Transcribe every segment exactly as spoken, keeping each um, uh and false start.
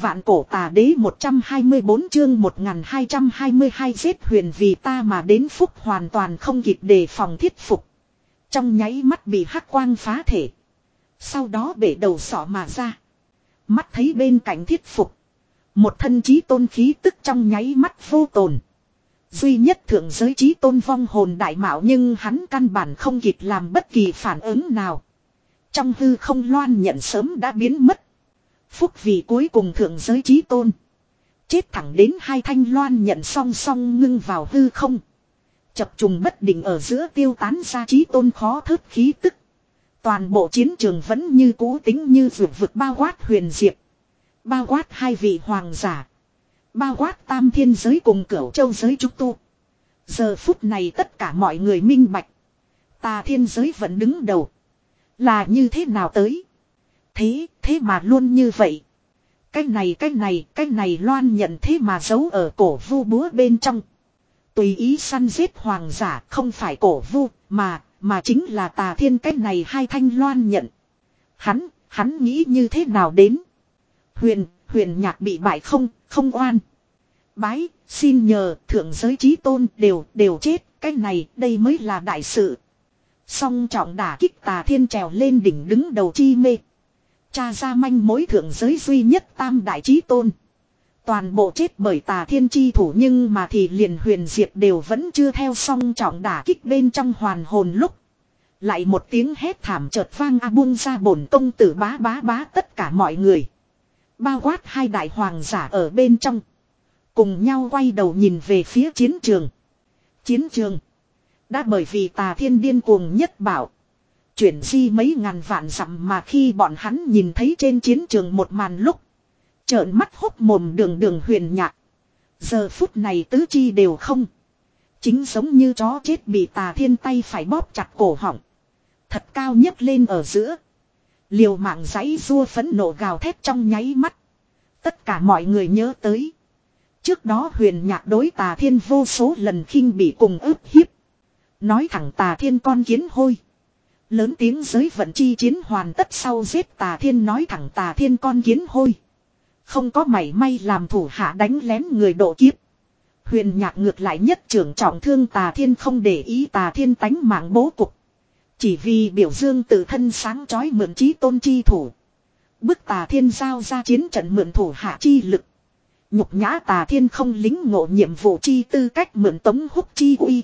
Vạn cổ tà đế một trăm hai mươi bốn chương một nghìn hai trăm hai mươi hai giết huyền vì ta mà đến phúc hoàn toàn không kịp đề phòng thiết phục. Trong nháy mắt bị hắc quang phá thể. Sau đó bể đầu sọ mà ra. Mắt thấy bên cạnh thiết phục. Một thân chí tôn khí tức trong nháy mắt vô tồn. Duy nhất thượng giới chí tôn vong hồn đại mạo nhưng hắn căn bản không kịp làm bất kỳ phản ứng nào. Trong hư không loan nhận sớm đã biến mất. Phúc vì cuối cùng thượng giới chí tôn. Chết thẳng đến hai thanh loan nhận song song ngưng vào hư không. Chập trùng bất định ở giữa tiêu tán ra chí tôn khó thớt khí tức. Toàn bộ chiến trường vẫn như cũ tính như vượt vực bao quát huyền diệp. Bao quát hai vị hoàng giả. Bao quát tam thiên giới cùng cửu châu giới trúc tu. Giờ phút này tất cả mọi người minh bạch. Tà thiên giới vẫn đứng đầu. Là như thế nào tới? Thế, thế mà luôn như vậy. Cái này, cái này, cái này loan nhận thế mà giấu ở cổ vu búa bên trong. Tùy ý săn giết hoàng giả không phải cổ vu, mà, mà chính là tà thiên cái này hai thanh loan nhận. Hắn, hắn nghĩ như thế nào đến? Huyền, huyền nhạc bị bại không, không oan. Bái, xin nhờ, thượng giới chí tôn đều, đều chết, cái này, đây mới là đại sự. Song trọng đả kích tà thiên trèo lên đỉnh đứng đầu chi mê. Cha ra manh mối thượng giới duy nhất tam đại chí tôn. Toàn bộ chết bởi tà thiên chi thủ nhưng mà thì liền huyền diệp đều vẫn chưa theo song trọng đả kích bên trong hoàn hồn lúc. Lại một tiếng hét thảm chợt vang a buông ra bổn công tử bá bá bá tất cả mọi người. Bao quát hai đại hoàng giả ở bên trong. Cùng nhau quay đầu nhìn về phía chiến trường. Chiến trường. Đã bởi vì tà thiên điên cuồng nhất bảo. Chuyển di mấy ngàn vạn dặm mà khi bọn hắn nhìn thấy trên chiến trường một màn lúc. Trợn mắt hốc mồm đường đường huyền nhạc. Giờ phút này tứ chi đều không. Chính giống như chó chết bị tà thiên tay phải bóp chặt cổ họng. Thật cao nhấc lên ở giữa. Liều mạng giãy rua phẫn nộ gào thét trong nháy mắt. Tất cả mọi người nhớ tới. Trước đó huyền nhạc đối tà thiên vô số lần khinh bị cùng ức hiếp. Nói thẳng tà thiên con kiến hôi. Lớn tiếng giới vận chi chiến hoàn tất sau giết tà thiên nói thẳng tà thiên con kiến hôi. Không có mảy may làm thủ hạ đánh lén người độ kiếp. Huyền nhạc ngược lại nhất trưởng trọng thương tà thiên không để ý tà thiên tánh mạng bố cục. Chỉ vì biểu dương tự thân sáng chói mượn chí tôn chi thủ. Bức tà thiên giao ra chiến trận mượn thủ hạ chi lực. Nhục nhã tà thiên không lính ngộ nhiệm vụ chi tư cách mượn tống húc chi uy.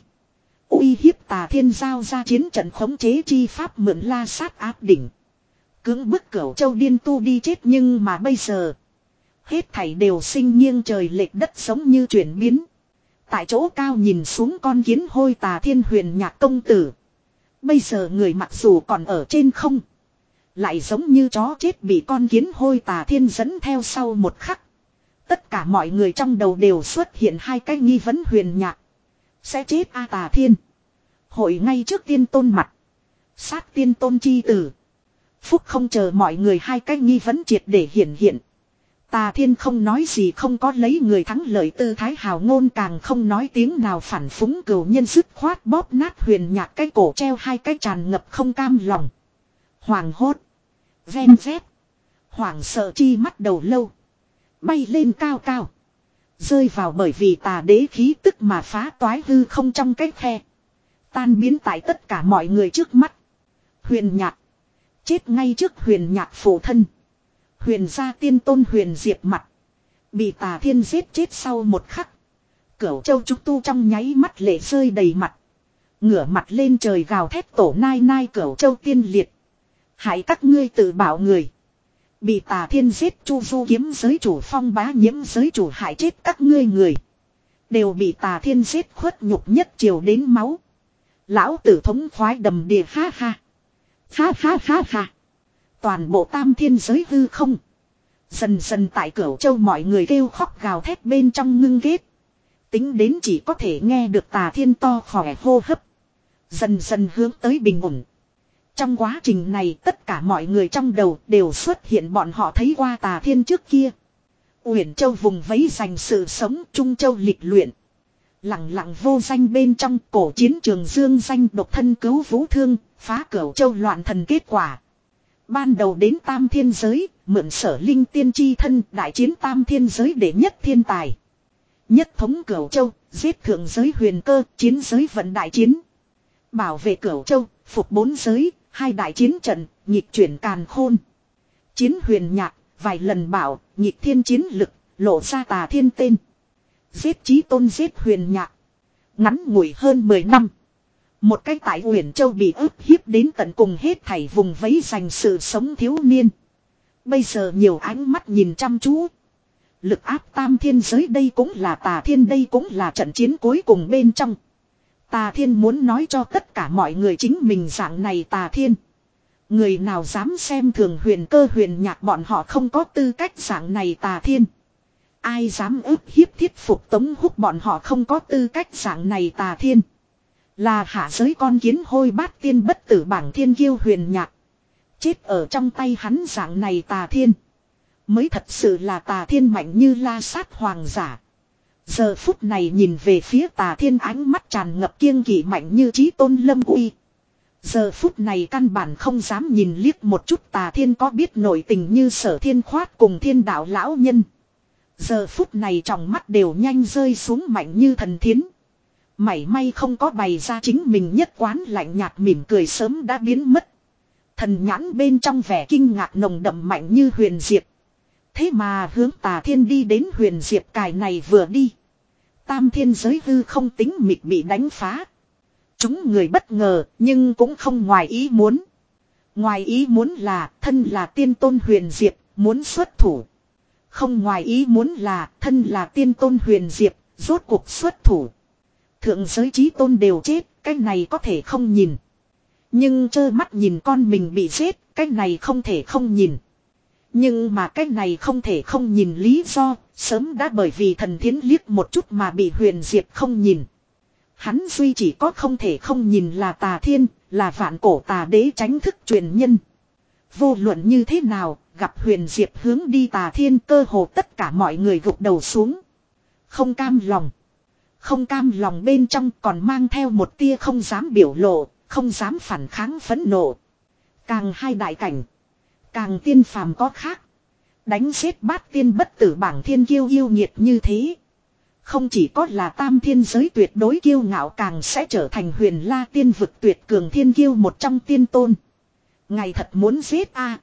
Uy hiếp tà thiên giao ra chiến trận khống chế chi pháp mượn la sát áp đỉnh. Cưỡng bức cửu châu điên tu đi chết nhưng mà bây giờ. Hết thảy đều sinh nghiêng trời lệch đất giống như chuyển biến. Tại chỗ cao nhìn xuống con kiến hôi tà thiên huyền nhạc công tử. Bây giờ người mặc dù còn ở trên không. Lại giống như chó chết bị con kiến hôi tà thiên dẫn theo sau một khắc. Tất cả mọi người trong đầu đều xuất hiện hai cái nghi vấn huyền nhạc. Sẽ chết a tà thiên. Hội ngay trước tiên tôn mặt. Sát tiên tôn chi tử. Phúc không chờ mọi người hai cái nghi vấn triệt để hiển hiện. Tà thiên không nói gì không có lấy người thắng lợi tư thái hào ngôn càng không nói tiếng nào phản phúng cừu nhân dứt khoát bóp nát huyền nhạc cái cổ treo hai cái tràn ngập không cam lòng. Hoàng hốt. Ven vét. Hoàng sợ chi mắt đầu lâu. Bay lên cao cao. Rơi vào bởi vì tà đế khí tức mà phá toái hư không trong cái khe. Tan biến tại tất cả mọi người trước mắt. Huyền nhạc. Chết ngay trước huyền nhạc phụ thân. Huyền gia tiên tôn huyền diệp mặt. Bị tà thiên giết chết sau một khắc. Cửu châu trúc tu trong nháy mắt lệ rơi đầy mặt. Ngửa mặt lên trời gào thét tổ nai nai cửu châu tiên liệt. Hãy các ngươi tự bảo người. Bị tà thiên giết chu du kiếm giới chủ phong bá nhiễm giới chủ hại chết các ngươi người. Đều bị tà thiên giết khuất nhục nhất chiều đến máu. Lão tử thống khoái đầm đìa ha ha. Ha ha ha ha. Toàn bộ tam thiên giới hư không. Dần dần tại cửu châu mọi người kêu khóc gào thét bên trong ngưng ghét. Tính đến chỉ có thể nghe được tà thiên to khỏe hô hấp. Dần dần hướng tới bình ổn. Trong quá trình này tất cả mọi người trong đầu đều xuất hiện bọn họ thấy qua tà thiên trước kia. Uyển Châu vùng vẫy giành sự sống, Trung Châu lịch luyện. Lặng lặng vô danh bên trong cổ chiến trường dương danh độc thân cứu vũ thương, phá cửu châu loạn thần kết quả. Ban đầu đến tam thiên giới, mượn Sở Linh tiên chi thân đại chiến tam thiên giới đệ nhất thiên tài. Nhất thống Cửu Châu, giết thượng giới huyền cơ, chiến giới vận đại chiến. Bảo vệ Cửu Châu, phục bốn giới, hai đại chiến trận, nhịp chuyển càn khôn. Chiến huyền nhạc, vài lần bảo, nhịp thiên chiến lực, lộ ra Tà Thiên tên. Giết Chí Tôn giết huyền nhạc. Ngắn ngủi hơn mười năm. Một cái tại Huyền Châu bị ức hiếp đến tận cùng hết thảy vùng vẫy giành sự sống thiếu niên. Bây giờ nhiều ánh mắt nhìn chăm chú. Lực áp tam thiên giới đây cũng là Tà Thiên, đây cũng là trận chiến cuối cùng bên trong. Tà Thiên muốn nói cho tất cả mọi người chính mình dạng này Tà Thiên. Người nào dám xem thường huyền cơ huyền nhạc bọn họ không có tư cách dạng này Tà Thiên. Ai dám ức hiếp thiết phục Tống Húc bọn họ không có tư cách dạng này Tà Thiên. Là hạ giới con kiến hôi bát tiên bất tử bảng thiên kiêu huyền nhạc. Chết ở trong tay hắn dạng này Tà Thiên. Mới thật sự là Tà Thiên mạnh như la sát hoàng giả. Giờ phút này nhìn về phía Tà Thiên ánh mắt tràn ngập kiêng kỵ mạnh như Chí Tôn lâm uy. Giờ phút này căn bản không dám nhìn liếc một chút Tà Thiên có biết nội tình như Sở Thiên Khoát cùng Thiên Đạo lão nhân. Giờ phút này trong mắt đều nhanh rơi xuống mạnh như thần thiến. Mảy may không có bày ra chính mình nhất quán lạnh nhạt mỉm cười sớm đã biến mất. Thần nhãn bên trong vẻ kinh ngạc nồng đậm mạnh như huyền diệp. Thế mà hướng Tà Thiên đi đến huyền diệp cài này vừa đi. Tam thiên giới hư không tính mịt bị đánh phá. Chúng người bất ngờ nhưng cũng không ngoài ý muốn. Ngoài ý muốn là thân là tiên tôn huyền diệp muốn xuất thủ. Không ngoài ý muốn là thân là tiên tôn huyền diệp rốt cuộc xuất thủ. Thượng giới chí tôn đều chết, cái này có thể không nhìn. Nhưng trơ mắt nhìn con mình bị giết, cái này không thể không nhìn. Nhưng mà cái này không thể không nhìn lý do, sớm đã bởi vì thần thiến liếc một chút mà bị huyền diệp không nhìn. Hắn duy chỉ có không thể không nhìn là Tà Thiên, là vạn cổ tà đế tránh thức truyền nhân. Vô luận như thế nào, gặp huyền diệp hướng đi Tà Thiên cơ hồ tất cả mọi người gục đầu xuống. Không cam lòng. Không cam lòng bên trong còn mang theo một tia không dám biểu lộ, không dám phản kháng phẫn nộ. Càng hai đại cảnh. Càng tiên phàm có khác. Đánh giết bát tiên bất tử bảng thiên kiêu yêu nghiệt như thế. Không chỉ có là tam thiên giới tuyệt đối kiêu ngạo càng sẽ trở thành huyền la tiên vực tuyệt cường thiên kiêu một trong tiên tôn. Ngày thật muốn giết a.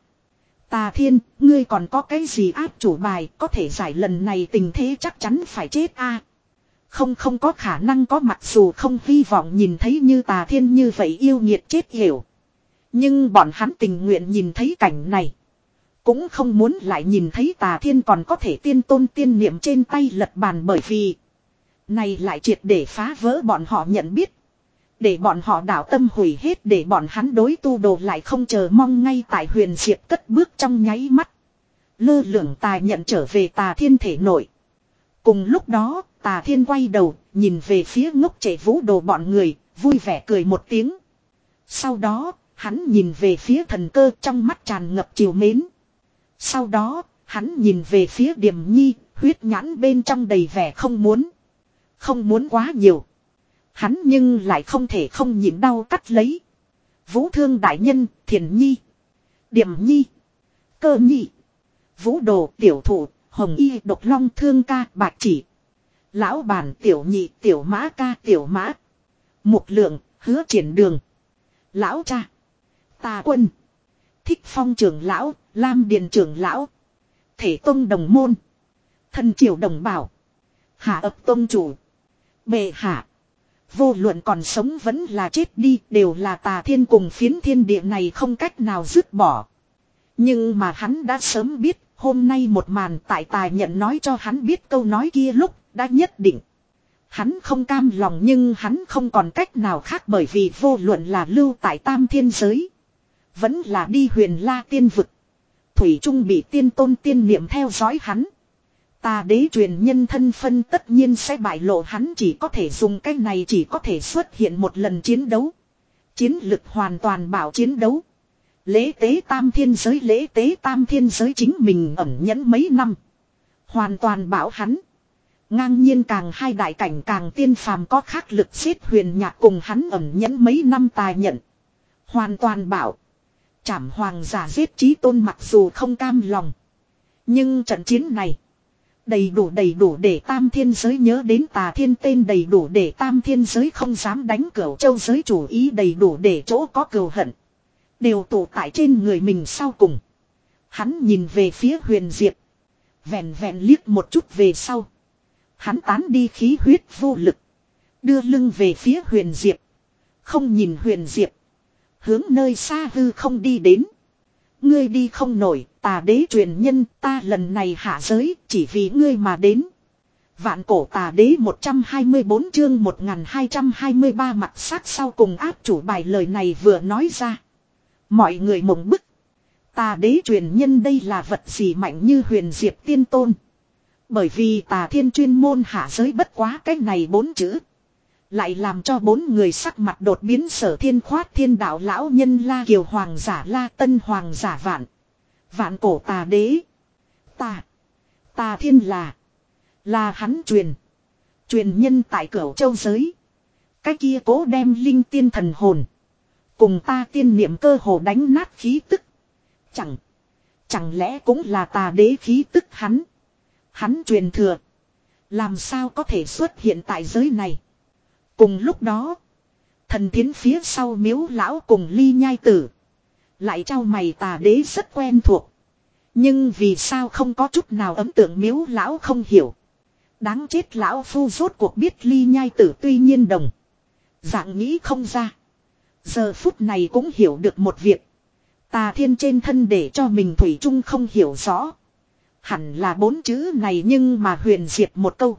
Tà Thiên, ngươi còn có cái gì áp chủ bài có thể giải lần này tình thế chắc chắn phải chết a. Không không có khả năng có mặc dù không hy vọng nhìn thấy như Tà Thiên như vậy yêu nghiệt chết hiểu. Nhưng bọn hắn tình nguyện nhìn thấy cảnh này. Cũng không muốn lại nhìn thấy Tà Thiên còn có thể tiên tôn tiên niệm trên tay lật bàn bởi vì này lại triệt để phá vỡ bọn họ nhận biết. Để bọn họ đảo tâm hủy hết để bọn hắn đối tu đồ lại không chờ mong ngay tại huyền diệp cất bước trong nháy mắt. Lơ lửng Tà nhận trở về Tà Thiên thể nội. Cùng lúc đó Tà Thiên quay đầu nhìn về phía ngốc trẻ vũ đồ bọn người vui vẻ cười một tiếng. Sau đó hắn nhìn về phía thần cơ trong mắt tràn ngập trìu mến. Sau đó hắn nhìn về phía Điềm Nhi huyết nhãn bên trong đầy vẻ không muốn. Không muốn quá nhiều. Hắn nhưng lại không thể không nhịn đau cắt lấy. Vũ Thương đại nhân, Thiền Nhi, Điềm Nhi, Cơ Nhi, Vũ Đồ, Tiểu Thụ, Hồng Y, Độc Long, Thương Ca, Bạch Chỉ, Lão Bản, Tiểu Nhị, Tiểu Mã Ca, Tiểu Mã, Mục Lượng, Hứa Triển Đường, Lão Cha, Tà Quân, Thích Phong trưởng lão, Lam Điền trưởng lão, Thể Tông đồng môn, Thần Triều đồng bào, Hạ ập tông chủ, Bệ hạ. Vô luận còn sống vẫn là chết đi đều là Tà Thiên cùng phiến thiên địa này không cách nào dứt bỏ. Nhưng mà hắn đã sớm biết hôm nay một màn tại Tà nhận nói cho hắn biết câu nói kia lúc đã nhất định. Hắn không cam lòng nhưng hắn không còn cách nào khác bởi vì vô luận là lưu tại tam thiên giới. Vẫn là đi huyền la tiên vực. Thủy Trung bị tiên tôn tiên niệm theo dõi hắn. Tà đế truyền nhân thân phân tất nhiên sẽ bại lộ hắn chỉ có thể dùng cái này chỉ có thể xuất hiện một lần chiến đấu. Chiến lực hoàn toàn bảo chiến đấu. Lễ tế tam thiên giới lễ tế tam thiên giới chính mình ẩn nhẫn mấy năm. Hoàn toàn bảo hắn. Ngang nhiên càng hai đại cảnh càng tiên phàm có khác lực xếp huyền nhạc cùng hắn ẩn nhẫn mấy năm tài nhận. Hoàn toàn bảo. Trảm hoàng giả giết chí tôn mặc dù không cam lòng. Nhưng trận chiến này. Đầy đủ đầy đủ để tam thiên giới nhớ đến tà thiên tên, đầy đủ để tam thiên giới không dám đánh Cửu Châu giới chủ ý, đầy đủ để chỗ có cừu hận đều tụ tại trên người mình. Sau cùng hắn nhìn về phía Huyền Diệp. Vẹn vẹn liếc một chút về sau. Hắn tán đi khí huyết vô lực. Đưa lưng về phía Huyền Diệp. Không nhìn Huyền Diệp. Hướng nơi xa hư không đi đến. Ngươi đi không nổi, tà đế truyền nhân, ta lần này hạ giới chỉ vì ngươi mà đến. Vạn cổ tà đế một trăm hai mươi bốn chương một nghìn hai trăm hai mươi ba mặt sắc sau cùng áp chủ bài lời này vừa nói ra. Mọi người mộng bức. Tà đế truyền nhân đây là vật gì mạnh như Huyền Diệp tiên tôn. Bởi vì tà thiên chuyên môn hạ giới bất quá cái này bốn chữ. Lại làm cho bốn người sắc mặt đột biến. Sở Thiên khoát thiên đạo lão nhân La Kiều hoàng giả La Tân hoàng giả Vạn. Vạn cổ tà đế. Tà. Tà thiên là. Là hắn truyền. Truyền nhân tại Cửu Châu giới. Cái kia cố đem linh tiên thần hồn. Cùng ta tiên niệm cơ hồ đánh nát khí tức. Chẳng. Chẳng lẽ cũng là tà đế khí tức hắn. Hắn truyền thừa. Làm sao có thể xuất hiện tại giới này. Cùng lúc đó. Thần thiến phía sau Miếu lão cùng Ly Nhai Tử. Lại trao mày tà đế rất quen thuộc. Nhưng vì sao không có chút nào ấn tượng Miếu lão không hiểu. Đáng chết lão phu rốt cuộc biết Ly Nhai Tử tuy nhiên đồng. Dạng nghĩ không ra. Giờ phút này cũng hiểu được một việc. Tà thiên trên thân để cho mình thủy chung không hiểu rõ. Hẳn là bốn chữ này nhưng mà Huyền Diệp một câu.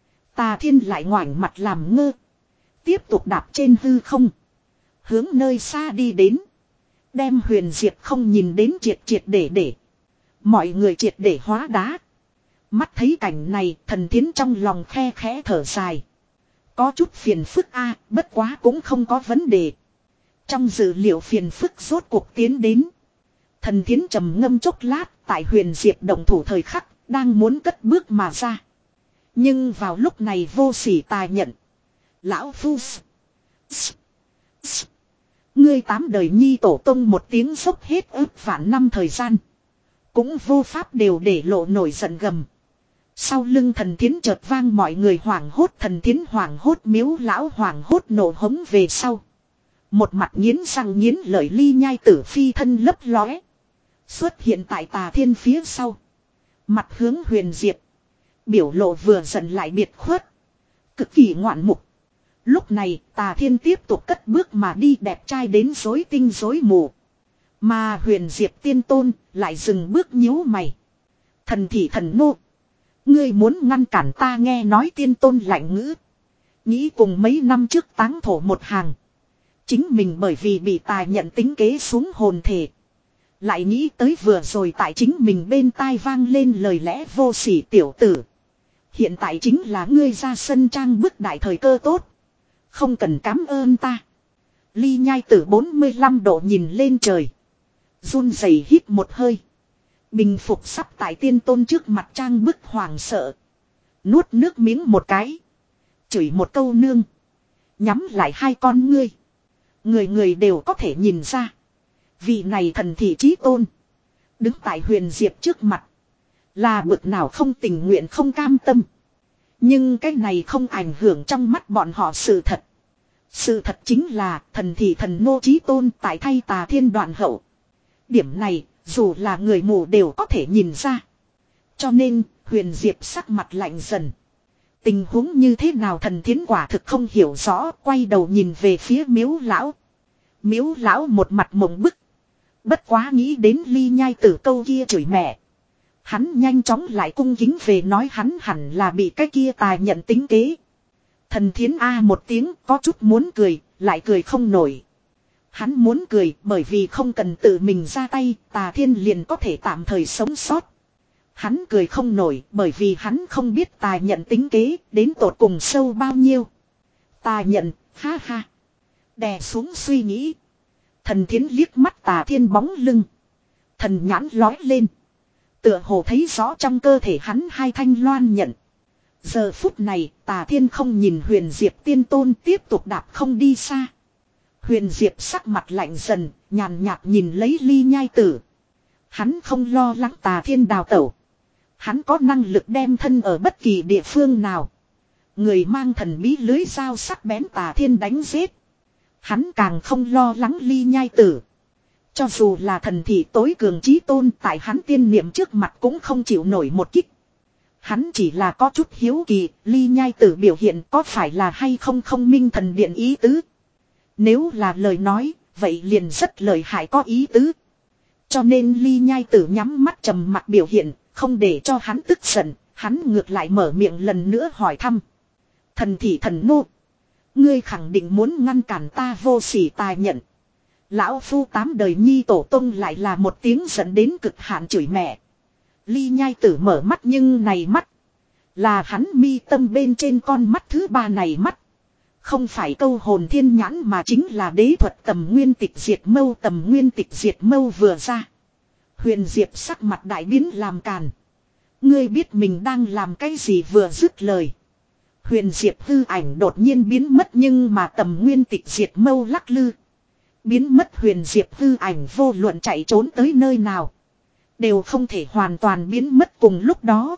Tà thiên lại ngoảnh mặt làm ngơ. Tiếp tục đạp trên hư không. Hướng nơi xa đi đến. Đem Huyền Diệp không nhìn đến triệt triệt để để. Mọi người triệt để hóa đá. Mắt thấy cảnh này thần thiến trong lòng khe khẽ thở dài. Có chút phiền phức a, bất quá cũng không có vấn đề. Trong dự liệu phiền phức rốt cuộc tiến đến. Thần thiến trầm ngâm chốc lát tại Huyền Diệp động thủ thời khắc đang muốn cất bước mà ra. Nhưng vào lúc này vô sỉ tài nhận. Lão phu. Ngươi tám đời nhi tổ tông một tiếng dốc hết ước vạn năm thời gian. Cũng vô pháp đều để lộ nổi giận gầm. Sau lưng thần thiến chợt vang mọi người hoảng hốt, thần thiến hoảng hốt, Miếu lão hoảng hốt nổ hống về sau. Một mặt nghiến răng nghiến lợi Ly Nhai Tử phi thân lấp lóe. Xuất hiện tại tà thiên phía sau. Mặt hướng Huyền Diệp. Biểu lộ vừa giận lại biệt khuất. Cực kỳ ngoạn mục. Lúc này tà thiên tiếp tục cất bước mà đi đẹp trai đến rối tinh rối mù. Mà Huyền Diệp tiên tôn lại dừng bước nhíu mày. Thần thị thần nô. Ngươi muốn ngăn cản ta nghe nói tiên tôn lạnh ngữ. Nghĩ cùng mấy năm trước táng thổ một hàng. Chính mình bởi vì bị tà nhận tính kế xuống hồn thể. Lại nghĩ tới vừa rồi tại chính mình bên tai vang lên lời lẽ vô sỉ tiểu tử. Hiện tại chính là ngươi ra sân trang bức đại thời cơ tốt. Không cần cảm ơn ta. Ly Nhai Tử bốn mươi lăm độ nhìn lên trời. Run rẩy hít một hơi. Bình phục sắp tại tiên tôn trước mặt trang bức hoàng sợ. Nuốt nước miếng một cái. Chửi một câu nương. Nhắm lại hai con ngươi. Người người đều có thể nhìn ra. Vị này thần thị chí tôn. Đứng tại Huyền Diệp trước mặt. Là bực nào không tình nguyện không cam tâm. Nhưng cái này không ảnh hưởng trong mắt bọn họ sự thật. Sự thật chính là thần thị thần nô chí tôn tại thay tà thiên đoạn hậu. Điểm này dù là người mù đều có thể nhìn ra. Cho nên Huyền Diệp sắc mặt lạnh dần. Tình huống như thế nào thần thiến quả thực không hiểu rõ. Quay đầu nhìn về phía Miếu lão. Miếu lão một mặt mộng bức. Bất quá nghĩ đến Ly Nhai Tử câu kia chửi mẹ. Hắn nhanh chóng lại cung kính về nói hắn hẳn là bị cái kia tài nhận tính kế. Thần thiến a một tiếng có chút muốn cười, lại cười không nổi. Hắn muốn cười bởi vì không cần tự mình ra tay, tà thiên liền có thể tạm thời sống sót. Hắn cười không nổi bởi vì hắn không biết tài nhận tính kế đến tột cùng sâu bao nhiêu. Tài nhận, ha ha. Đè xuống suy nghĩ. Thần thiến liếc mắt tà thiên bóng lưng. Thần nhãn lói lên. Tựa hồ thấy rõ trong cơ thể hắn hai thanh loan nhận. Giờ phút này tà thiên không nhìn Huyền Diệp tiên tôn tiếp tục đạp không đi xa. Huyền Diệp sắc mặt lạnh dần, nhàn nhạt nhìn lấy Ly Nhai Tử. Hắn không lo lắng Tà Thiên đào tẩu. Hắn có năng lực đem thân ở bất kỳ địa phương nào. Người mang thần bí lưới dao sắc bén Tà Thiên đánh giết. Hắn càng không lo lắng Ly Nhai Tử. Cho dù là thần thị tối cường chí tôn tại hắn tiên niệm trước mặt cũng không chịu nổi một kích. Hắn chỉ là có chút hiếu kỳ, Ly Nhai Tử biểu hiện có phải là hay không không minh thần điện ý tứ. Nếu là lời nói, vậy liền rất lợi hại có ý tứ. Cho nên Ly Nhai Tử nhắm mắt trầm mặt biểu hiện, không để cho hắn tức giận, hắn ngược lại mở miệng lần nữa hỏi thăm. Thần thị thần nô, ngươi khẳng định muốn ngăn cản ta vô sỉ tài nhận. Lão phu tám đời nhi tổ tông lại là một tiếng dẫn đến cực hạn chửi mẹ. Ly Nhai Tử mở mắt nhưng này mắt. Là hắn mi tâm bên trên con mắt thứ ba này mắt. Không phải câu hồn thiên nhãn mà chính là đế thuật tầm nguyên tịch diệt mâu. Tầm nguyên tịch diệt mâu vừa ra. Huyền Diệp sắc mặt đại biến làm càn. Ngươi biết mình đang làm cái gì vừa dứt lời. Huyền Diệp hư ảnh đột nhiên biến mất nhưng mà tầm nguyên tịch diệt mâu lắc lư. Biến mất Huyền Diệp hư ảnh vô luận chạy trốn tới nơi nào. Đều không thể hoàn toàn biến mất cùng lúc đó.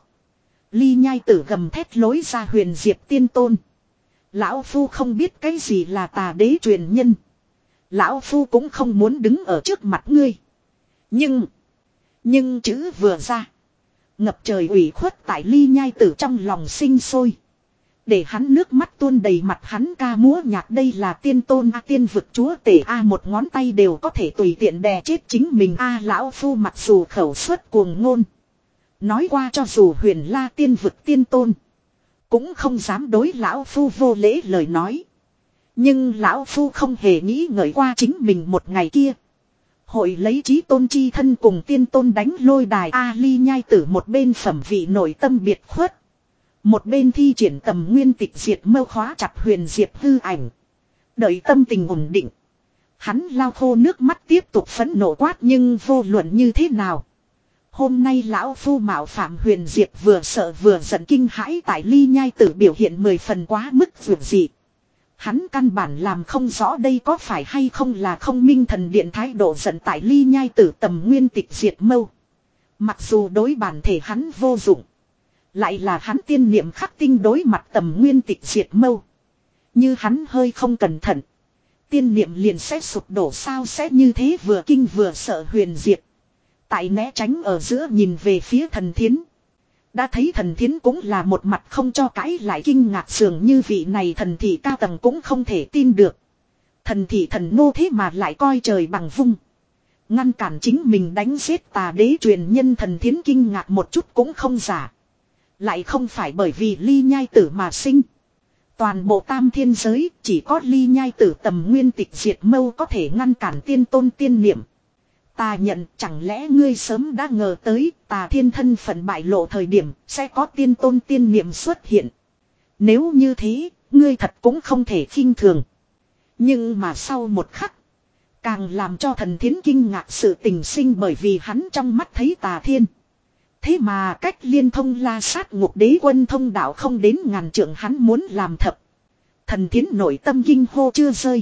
Ly Nhai Tử gầm thét lối ra Huyền Diệp tiên tôn. Lão Phu không biết cái gì là tà đế truyền nhân. Lão Phu cũng không muốn đứng ở trước mặt ngươi. Nhưng. Nhưng chữ vừa ra. Ngập trời ủy khuất tại Ly Nhai Tử trong lòng sinh sôi. Để hắn nước mắt tuôn đầy mặt hắn ca múa nhạc đây là tiên tôn A tiên vực chúa tể A một ngón tay đều có thể tùy tiện đè chết chính mình A lão phu mặc dù khẩu suất cuồng ngôn. Nói qua cho dù huyền la tiên vực tiên tôn. Cũng không dám đối lão phu vô lễ lời nói. Nhưng lão phu không hề nghĩ ngợi qua chính mình một ngày kia. Hội lấy chí tôn chi thân cùng tiên tôn đánh lôi đài A Ly Nhai Tử một bên phẩm vị nội tâm biệt khuất. Một bên thi triển tầm nguyên tịch diệt mâu khóa chặt Huyền Diệp hư ảnh. Đợi tâm tình ổn định. Hắn lao khô nước mắt tiếp tục phẫn nộ quát nhưng vô luận như thế nào. Hôm nay lão phu mạo phạm Huyền Diệp vừa sợ vừa giận kinh hãi tại Ly Nhai Tử biểu hiện mười phần quá mức vượt dị. Hắn căn bản làm không rõ đây có phải hay không là không minh thần điện thái độ giận tại Ly Nhai Tử tầm nguyên tịch diệt mâu. Mặc dù đối bản thể hắn vô dụng. Lại là hắn tiên niệm khắc tinh đối mặt tầm nguyên tịch diệt mâu. Như hắn hơi không cẩn thận. Tiên niệm liền sẽ sụp đổ sao sẽ như thế vừa kinh vừa sợ Huyền Diệp. Tại né tránh ở giữa nhìn về phía thần thiến. Đã thấy thần thiến cũng là một mặt không cho cãi lại kinh ngạc dường như vị này thần thị cao tầng cũng không thể tin được. Thần thị thần nô thế mà lại coi trời bằng vung. Ngăn cản chính mình đánh giết tà đế truyền nhân thần thiến kinh ngạc một chút cũng không giả. Lại không phải bởi vì Ly Nhai Tử mà sinh. Toàn bộ tam thiên giới chỉ có Ly Nhai Tử tầm nguyên tịch diệt mâu có thể ngăn cản tiên tôn tiên niệm. Ta nhận chẳng lẽ ngươi sớm đã ngờ tới tà thiên thân phận bại lộ thời điểm sẽ có tiên tôn tiên niệm xuất hiện. Nếu như thế, ngươi thật cũng không thể khinh thường. Nhưng mà sau một khắc, càng làm cho thần thiến kinh ngạc sự tình sinh bởi vì hắn trong mắt thấy tà thiên. Thế mà cách liên thông la sát ngục đế quân thông đạo không đến ngàn trượng hắn muốn làm thập. Thần thiến nội tâm kinh hô chưa rơi.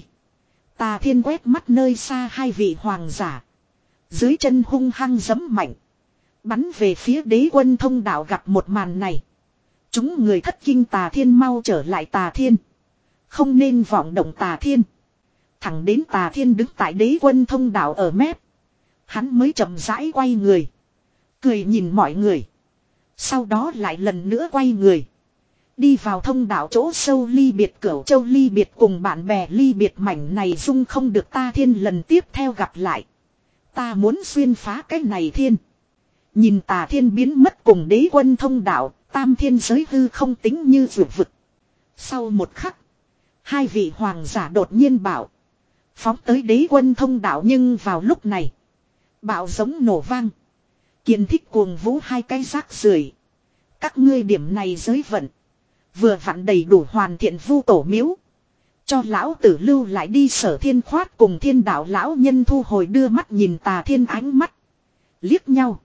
Tà thiên quét mắt nơi xa hai vị hoàng giả. Dưới chân hung hăng giẫm mạnh. Bắn về phía đế quân thông đạo gặp một màn này. Chúng người thất kinh tà thiên mau trở lại tà thiên. Không nên vọng động tà thiên. Thẳng đến tà thiên đứng tại đế quân thông đạo ở mép. Hắn mới chậm rãi quay người. Cười nhìn mọi người. Sau đó lại lần nữa quay người. Đi vào thông đạo chỗ sâu ly biệt cửu châu ly biệt cùng bạn bè ly biệt mảnh này dung không được ta thiên lần tiếp theo gặp lại. Ta muốn xuyên phá cái này thiên. Nhìn tà thiên biến mất cùng đế quân thông đạo, tam thiên giới hư không tính như vượt vực. Sau một khắc, hai vị hoàng giả đột nhiên bảo. Phóng tới đế quân thông đạo nhưng vào lúc này. Bạo giống nổ vang. Kiên thích cuồng vũ hai cái rác rưởi. Các ngươi điểm này giới vận. Vừa vặn đầy đủ hoàn thiện vu tổ miếu. Cho lão tử lưu lại đi sở thiên khoát cùng thiên đạo lão nhân thu hồi đưa mắt nhìn tà thiên ánh mắt. Liếc nhau.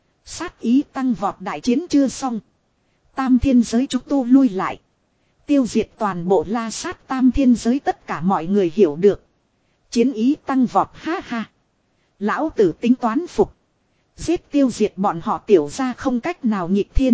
Sát ý tăng vọt đại chiến chưa xong. Tam thiên giới chúng tu lui lại. Tiêu diệt toàn bộ la sát tam thiên giới tất cả mọi người hiểu được. Chiến ý tăng vọt ha ha. Lão tử tính toán phục. Giết tiêu diệt bọn họ tiểu ra không cách nào nghịch thiên.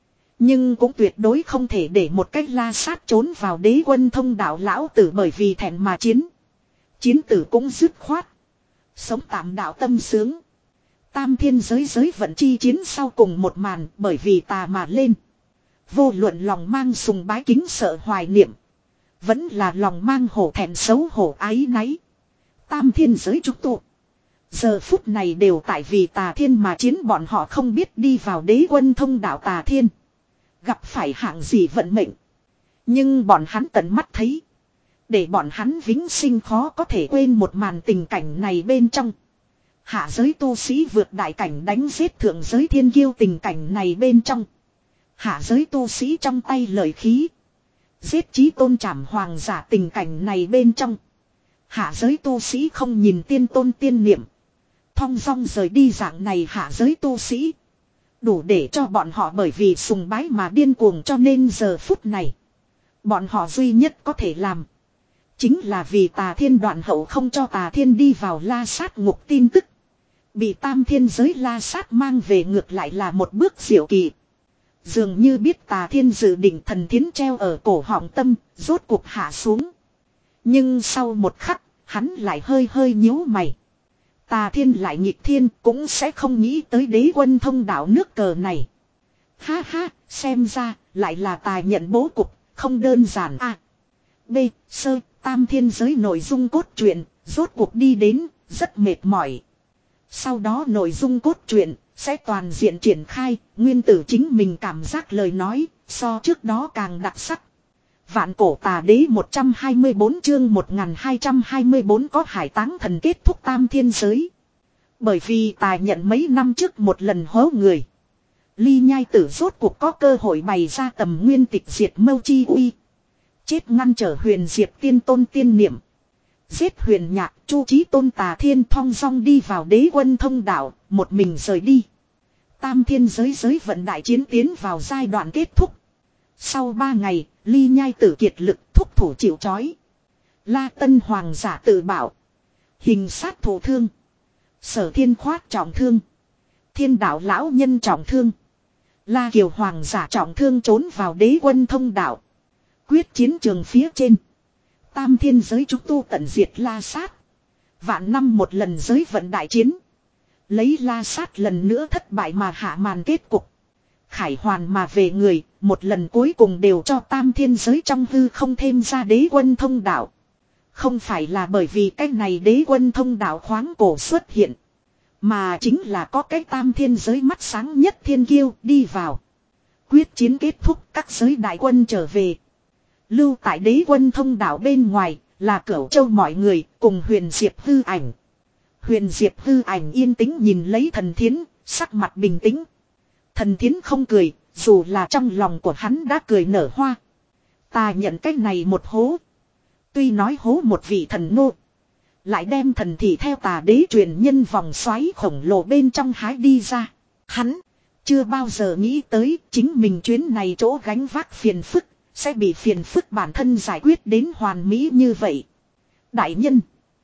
Nhưng cũng tuyệt đối không thể để một cách la sát trốn vào đế quân thông đạo lão tử bởi vì thẹn mà chiến. Chiến tử cũng dứt khoát. Sống tạm đạo tâm sướng. Tam thiên giới giới vận chi chiến sau cùng một màn bởi vì tà mà lên. Vô luận lòng mang sùng bái kính sợ hoài niệm. Vẫn là lòng mang hổ thẹn xấu hổ ái náy. Tam thiên giới trúc tụ. Giờ phút này đều tại vì tà thiên mà chiến bọn họ không biết đi vào đế quân thông đạo tà thiên. Gặp phải hạng gì vận mệnh. Nhưng bọn hắn tận mắt thấy. Để bọn hắn vĩnh sinh khó có thể quên một màn tình cảnh này bên trong. Hạ giới tu sĩ vượt đại cảnh đánh giết thượng giới thiên kiêu tình cảnh này bên trong. Hạ giới tu sĩ trong tay lợi khí. Giết chí tôn trảm hoàng giả tình cảnh này bên trong. Hạ giới tu sĩ không nhìn tiên tôn tiên niệm. Thong dong rời đi dạng này hạ giới tu sĩ. Đủ để cho bọn họ bởi vì sùng bái mà điên cuồng cho nên giờ phút này. Bọn họ duy nhất có thể làm. Chính là vì tà thiên đoạn hậu không cho tà thiên đi vào la sát ngục tin tức. Bị tam thiên giới la sát mang về ngược lại là một bước diệu kỳ. Dường như biết tà thiên dự định thần thiến treo ở cổ họng tâm, rốt cuộc hạ xuống. Nhưng sau một khắc, hắn lại hơi hơi nhíu mày. Tà thiên lại nghịch thiên cũng sẽ không nghĩ tới đế quân thông đạo nước cờ này. Ha ha, xem ra, lại là tài nhận bố cục, không đơn giản a. B. Sơ, tam thiên giới nội dung cốt truyện, rốt cuộc đi đến, rất mệt mỏi. Sau đó nội dung cốt truyện, sẽ toàn diện triển khai, nguyên tử chính mình cảm giác lời nói, so trước đó càng đặc sắc. Vạn cổ tà đế một trăm hai mươi bốn chương một nghìn hai trăm hai mươi bốn có hải táng thần kết thúc tam thiên giới. Bởi vì tài nhận mấy năm trước một lần hố người. Ly nhai tử rốt cuộc có cơ hội bày ra tầm nguyên tịch diệt mâu chi uy. Chết ngăn trở huyền diệp tiên tôn tiên niệm. Giết huyền nhạc chu trí tôn tà thiên thong dong đi vào đế quân thông đạo, một mình rời đi. Tam thiên giới giới vận đại chiến tiến vào giai đoạn kết thúc. Sau ba ngày, ly nhai tử kiệt lực thúc thủ chịu chói. La tân hoàng giả tự bảo. Hình sát thủ thương. Sở thiên khoát trọng thương. Thiên đạo lão nhân trọng thương. La kiều hoàng giả trọng thương trốn vào đế quân thông đạo. Quyết chiến trường phía trên. Tam thiên giới chúng tu tận diệt la sát. Vạn năm một lần giới vận đại chiến. Lấy la sát lần nữa thất bại mà hạ màn kết cục. Khải hoàn mà về người, một lần cuối cùng đều cho tam thiên giới trong hư không thêm ra đế quân thông đạo. Không phải là bởi vì cái này đế quân thông đạo khoáng cổ xuất hiện. Mà chính là có cái tam thiên giới mắt sáng nhất thiên kiêu đi vào. Quyết chiến kết thúc các giới đại quân trở về. Lưu tại đế quân thông đạo bên ngoài là Cửu Châu mọi người cùng Huyền Diệp hư ảnh. Huyền Diệp hư ảnh yên tĩnh nhìn lấy Thần Thiến, sắc mặt bình tĩnh. Thần Thiến không cười, dù là trong lòng của hắn đã cười nở hoa. Ta nhận cái này một hố. Tuy nói hố một vị thần nô. Lại đem thần thị theo tà đế truyền nhân vòng xoáy khổng lồ bên trong hái đi ra. Hắn chưa bao giờ nghĩ tới chính mình chuyến này chỗ gánh vác phiền phức. Sẽ bị phiền phức bản thân giải quyết đến hoàn mỹ như vậy. Đại nhân.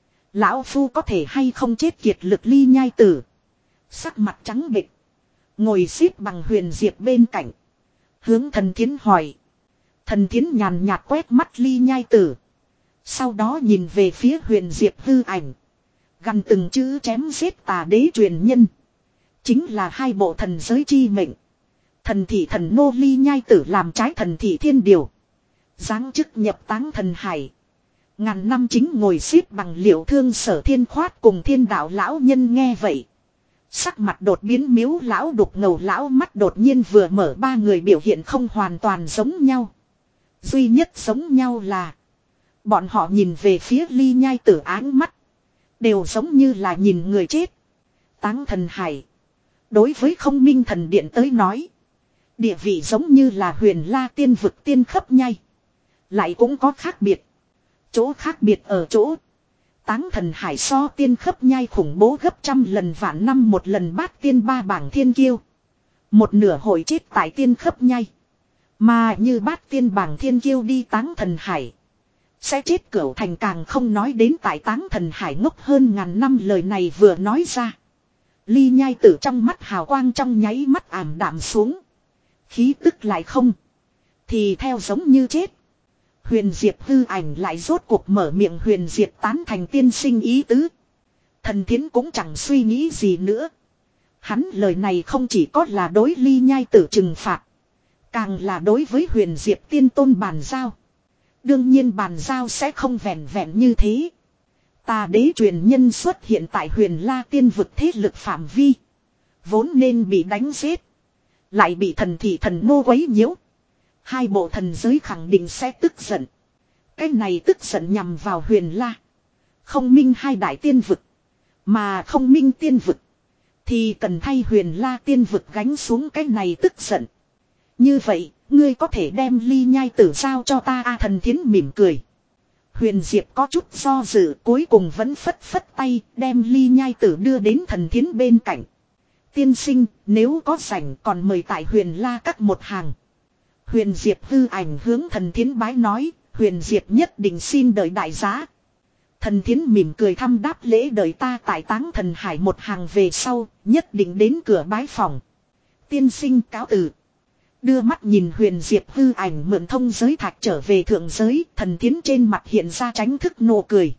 Lão Phu có thể hay không chết kiệt lực ly nhai tử. Sắc mặt trắng bệch. Ngồi xếp bằng Huyền Diệp bên cạnh. Hướng Thần Thiến hỏi. Thần Thiến nhàn nhạt quét mắt ly nhai tử. Sau đó nhìn về phía Huyền Diệp hư ảnh. Gần từng chữ chém giết tà đế truyền nhân. Chính là hai bộ thần giới chi mệnh. Thần thị thần nô ly nhai tử làm trái thần thị thiên điều. Giáng chức nhập táng thần hải. Ngàn năm chính ngồi xếp bằng liệu thương Sở Thiên khoát cùng thiên đạo lão nhân nghe vậy. Sắc mặt đột biến miếu lão đục ngầu lão mắt đột nhiên vừa mở ba người biểu hiện không hoàn toàn giống nhau. Duy nhất giống nhau là. Bọn họ nhìn về phía ly nhai tử áng mắt. Đều giống như là nhìn người chết. Táng thần hải. Đối với không minh thần điện tới nói. Địa vị giống như là huyền la tiên vực tiên khấp nhai. Lại cũng có khác biệt. Chỗ khác biệt ở chỗ. Táng thần hải so tiên khấp nhai khủng bố gấp trăm lần vạn năm một lần bát tiên ba bảng thiên kiêu. Một nửa hội chết tại tiên khấp nhai. Mà như bát tiên bảng thiên kiêu đi táng thần hải. Sẽ chết cửu thành càng không nói đến tại táng thần hải ngốc hơn ngàn năm lời này vừa nói ra. Ly Nhai Tử trong mắt hào quang trong nháy mắt ảm đạm xuống. Khí tức lại không. Thì theo giống như chết. Huyền Diệp hư ảnh lại rốt cuộc mở miệng Huyền Diệp tán thành tiên sinh ý tứ. Thần Thiến cũng chẳng suy nghĩ gì nữa. Hắn lời này không chỉ có là đối Ly Nhai Tử trừng phạt. Càng là đối với Huyền Diệp tiên tôn bàn giao. Đương nhiên bàn giao sẽ không vẹn vẹn như thế. Tà đế truyền nhân xuất hiện tại Huyền La tiên vực thế lực phạm vi. Vốn nên bị đánh giết. Lại bị thần thị thần nô quấy nhiễu. Hai bộ thần giới khẳng định sẽ tức giận. Cái này tức giận nhằm vào Huyền La. Không minh hai đại tiên vực. Mà không minh tiên vực. Thì cần thay Huyền La tiên vực gánh xuống cái này tức giận. Như vậy, ngươi có thể đem Ly Nhai Tử giao cho ta a à, Thần Thiến mỉm cười. Huyền Diệp có chút do dự, cuối cùng vẫn phất phất tay, đem Ly Nhai Tử đưa đến Thần Thiến bên cạnh. Tiên sinh, nếu có rảnh còn mời tại Huyền La các một hàng. Huyền Diệp hư ảnh hướng Thần Thiến bái nói, Huyền Diệp nhất định xin đợi đại giá. Thần Thiến mỉm cười thăm đáp lễ đợi ta tại táng thần hải một hàng về sau, nhất định đến cửa bái phòng. Tiên sinh cáo từ. Đưa mắt nhìn Huyền Diệp hư ảnh mượn thông giới thạch trở về thượng giới, Thần Thiến trên mặt hiện ra tránh thức nụ cười.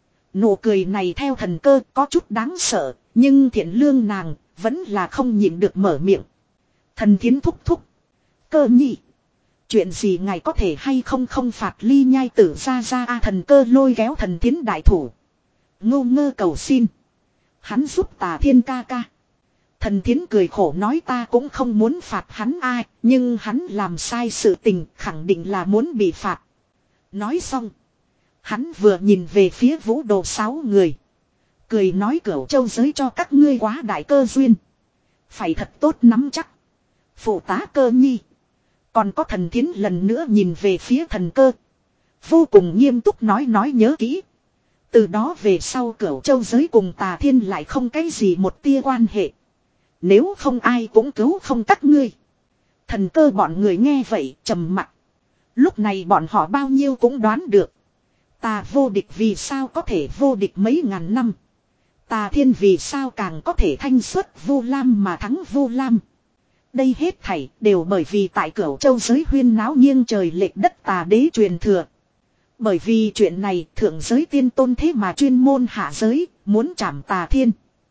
Nụ cười này theo thần cơ có chút đáng sợ, nhưng thiện lương nàng vẫn là không nhịn được mở miệng. Thần Thiến thúc thúc. Cơ nhị. Chuyện gì ngài có thể hay không không phạt Ly Nhai Tử ra ra a à, thần cơ lôi kéo Thần Thiến đại thủ. Ngô ngơ cầu xin. Hắn giúp Tà Thiên ca ca. Thần Thiến cười khổ nói ta cũng không muốn phạt hắn ai, nhưng hắn làm sai sự tình khẳng định là muốn bị phạt. Nói xong. Hắn vừa nhìn về phía vũ đồ sáu người. Cười nói Cửu Châu giới cho các ngươi quá đại cơ duyên. Phải thật tốt nắm chắc. Phụ tá Cơ nhi. Còn có Thần Thiến lần nữa nhìn về phía thần cơ. Vô cùng nghiêm túc nói nói nhớ kỹ. Từ đó về sau Cửu Châu giới cùng Tà Thiên lại không cái gì một tia quan hệ. Nếu không ai cũng cứu không các ngươi. Thần cơ bọn người nghe vậy trầm mặc. Lúc này bọn họ bao nhiêu cũng đoán được. Tà vô địch vì sao có thể vô địch mấy ngàn năm. Tà Thiên vì sao càng có thể thanh xuất Vu Lam mà thắng Vu Lam. Đây hết thảy đều bởi vì tại Cửu Châu giới huyên náo nghiêng trời lệch đất tà đế truyền thừa. Bởi vì chuyện này thượng giới tiên tôn thế mà chuyên môn hạ giới muốn trảm Tà Thiên.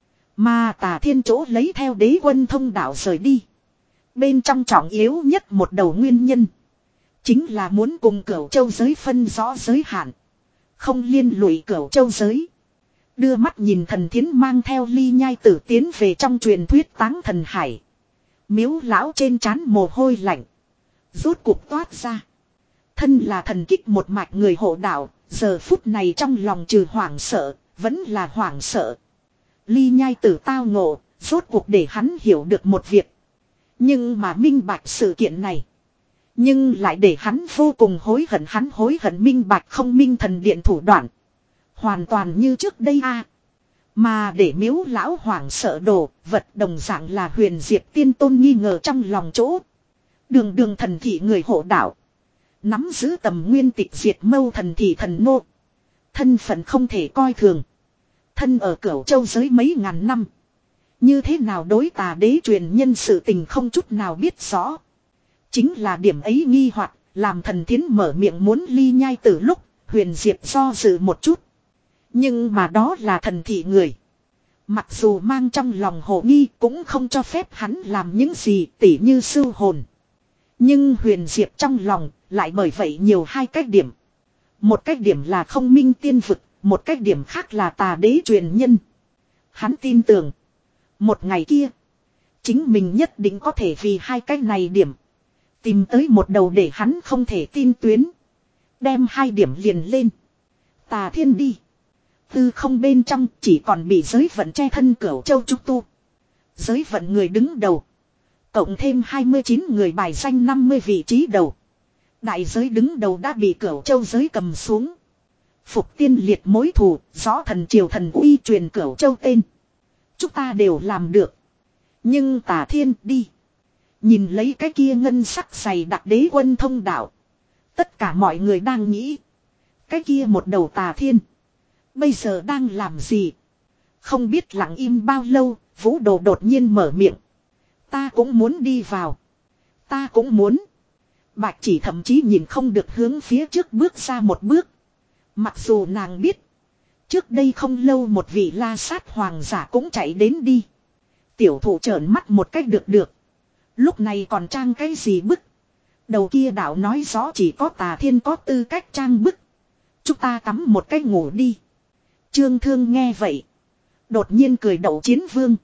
Mà Tà Thiên chỗ lấy theo đế quân thông đạo rời đi. Bên trong trọng yếu nhất một đầu nguyên nhân. Chính là muốn cùng Cửu Châu giới phân rõ giới hạn. Không liên lụy Cửu Châu giới. Đưa mắt nhìn Thần Thiến mang theo Ly Nhai Tử tiến về trong truyền thuyết táng thần hải. Miếu lão trên trán mồ hôi lạnh. Rốt cuộc toát ra. Thân là thần kích một mạch người hộ đạo. Giờ phút này trong lòng trừ hoảng sợ. Vẫn là hoảng sợ. Ly Nhai Tử tao ngộ. Rốt cuộc để hắn hiểu được một việc. Nhưng mà minh bạch sự kiện này. Nhưng lại để hắn vô cùng hối hận. Hắn hối hận minh bạch không minh thần điện thủ đoạn. Hoàn toàn như trước đây a à. Mà để miếu lão hoảng sợ đồ, vật đồng dạng là Huyền Diệp tiên tôn nghi ngờ trong lòng chỗ. Đường đường thần thị người hộ đạo. Nắm giữ tầm nguyên tịch diệt mâu thần thị thần nô. Thân phận không thể coi thường. Thân ở Cửu Châu giới mấy ngàn năm. Như thế nào đối tà đế truyền nhân sự tình không chút nào biết rõ. Chính là điểm ấy nghi hoặc làm Thần Thiến mở miệng muốn Ly Nhai Tử lúc, Huyền Diệp do dự một chút. Nhưng mà đó là thần thị người. Mặc dù mang trong lòng hồ nghi cũng không cho phép hắn làm những gì tỉ như sưu hồn. Nhưng Huyền Diệp trong lòng lại bởi vậy nhiều hai cách điểm. Một cách điểm là không minh tiên vực, một cách điểm khác là tà đế truyền nhân. Hắn tin tưởng. Một ngày kia, chính mình nhất định có thể vì hai cách này điểm. Tìm tới một đầu để hắn không thể tin tuyến. Đem hai điểm liền lên. Tà Thiên đi. Tư không bên trong chỉ còn bị giới vận che thân Cửu Châu trúc tu. Giới vận người đứng đầu. Cộng thêm hai mươi chín người bài danh năm mươi vị trí đầu. Đại giới đứng đầu đã bị Cửu Châu giới cầm xuống. Phục tiên liệt mối thù, rõ thần triều thần uy truyền Cửu Châu tên. Chúng ta đều làm được. Nhưng Tà Thiên đi. Nhìn lấy cái kia ngân sắc dày đặc đế quân thông đạo. Tất cả mọi người đang nghĩ. Cái kia một đầu tà thiên. Bây giờ đang làm gì? Không biết lặng im bao lâu, Vũ Đồ đột nhiên mở miệng. Ta cũng muốn đi vào. Ta cũng muốn. Bạch chỉ thậm chí nhìn không được hướng phía trước bước ra một bước. Mặc dù nàng biết. Trước đây không lâu một vị la sát hoàng giả cũng chạy đến đi. Tiểu thủ trợn mắt một cách được được. Lúc này còn trang cái gì bức. Đầu kia đạo nói rõ chỉ có tà thiên có tư cách trang bức. Chúng ta tắm một cái ngủ đi. Trương Thương nghe vậy. Đột nhiên cười đậu chiến vương.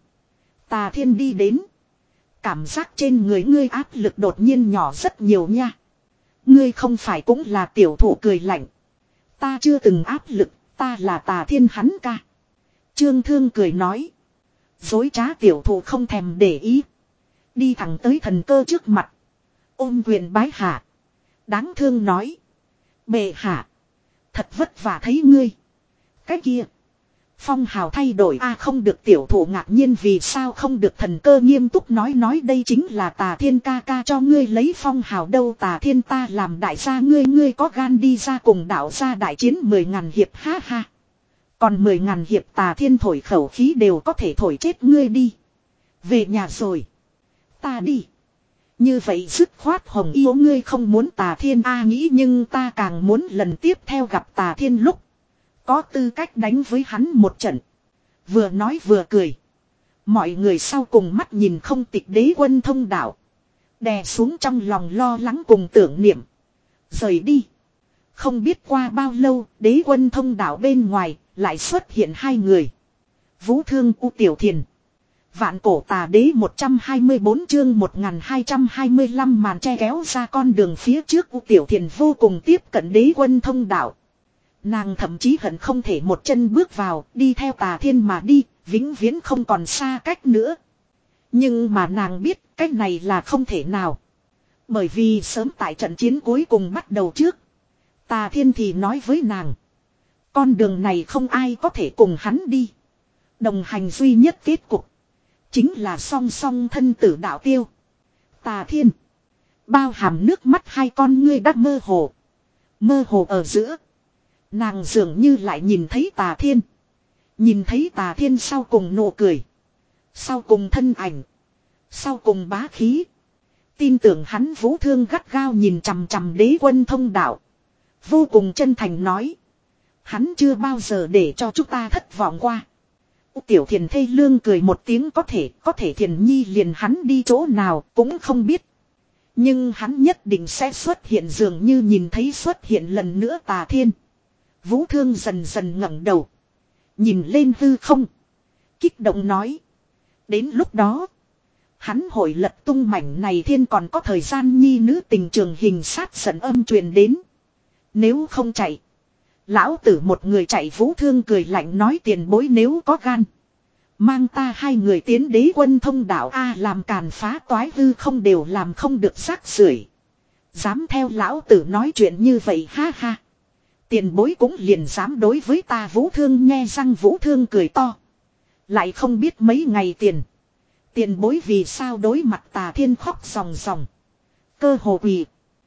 Tà thiên đi đến. Cảm giác trên người ngươi áp lực đột nhiên nhỏ rất nhiều nha. Ngươi không phải cũng là tiểu thủ cười lạnh. Ta chưa từng áp lực, ta là tà thiên hắn ca. Trương Thương cười nói. Dối trá tiểu thủ không thèm để ý. Đi thẳng tới thần cơ trước mặt. Ôm quyền bái hạ. Đáng thương nói. Bệ hạ. Thật vất vả thấy ngươi. Cái kia. Phong hào thay đổi a à, không được tiểu thủ ngạc nhiên vì sao không được thần cơ nghiêm túc nói nói đây chính là tà thiên ca ca cho ngươi lấy phong hào đâu tà thiên ta làm đại gia ngươi ngươi có gan đi ra cùng đạo gia đại chiến mười ngàn hiệp ha ha. Còn mười ngàn hiệp tà thiên thổi khẩu khí đều có thể thổi chết ngươi đi. Về nhà rồi. Ta đi. Như vậy dứt khoát hồng yêu ngươi không muốn tà thiên a à, nghĩ nhưng ta càng muốn lần tiếp theo gặp tà thiên lúc. Có tư cách đánh với hắn một trận. Vừa nói vừa cười. Mọi người sau cùng mắt nhìn không tịch đế quân thông đạo. Đè xuống trong lòng lo lắng cùng tưởng niệm. Rời đi. Không biết qua bao lâu đế quân thông đạo bên ngoài lại xuất hiện hai người. Vũ Thương U Tiểu Thiền. Vạn cổ tà đế một trăm hai mươi bốn chương một nghìn hai trăm hai mươi lăm màn che kéo ra con đường phía trước U Tiểu Thiền vô cùng tiếp cận đế quân thông đạo. Nàng thậm chí hận không thể một chân bước vào, đi theo tà thiên mà đi, vĩnh viễn không còn xa cách nữa. Nhưng mà nàng biết cách này là không thể nào. Bởi vì sớm tại trận chiến cuối cùng bắt đầu trước. Tà thiên thì nói với nàng. Con đường này không ai có thể cùng hắn đi. Đồng hành duy nhất kết cục. Chính là song song thân tử đạo tiêu. Tà thiên. Bao hàm nước mắt hai con ngươi đắc mơ hồ. Mơ hồ ở giữa. Nàng dường như lại nhìn thấy tà thiên. Nhìn thấy tà thiên sau cùng nụ cười. Sau cùng thân ảnh. Sau cùng bá khí. Tin tưởng hắn Vũ Thương gắt gao nhìn chằm chằm đế quân thông đạo. Vô cùng chân thành nói. Hắn chưa bao giờ để cho chúng ta thất vọng qua. Tiểu Thiền thê lương cười một tiếng có thể. Có thể Thiền Nhi liền hắn đi chỗ nào cũng không biết. Nhưng hắn nhất định sẽ xuất hiện dường như nhìn thấy xuất hiện lần nữa tà thiên. Vũ Thương dần dần ngẩng đầu. Nhìn lên hư không. Kích động nói. Đến lúc đó. Hắn hội lật tung mảnh này thiên còn có thời gian nhi nữ tình trường hình sát giận âm truyền đến. Nếu không chạy. Lão tử một người chạy Vũ Thương cười lạnh nói tiền bối nếu có gan. Mang ta hai người tiến đế quân thông đạo A làm càn phá toái hư không đều làm không được rác rưởi. Dám theo lão tử nói chuyện như vậy ha ha. Tiền bối cũng liền dám đối với ta Vũ Thương nghe răng Vũ Thương cười to. Lại không biết mấy ngày tiền. Tiền bối vì sao đối mặt tà thiên khóc ròng ròng. Cơ hồ quỳ.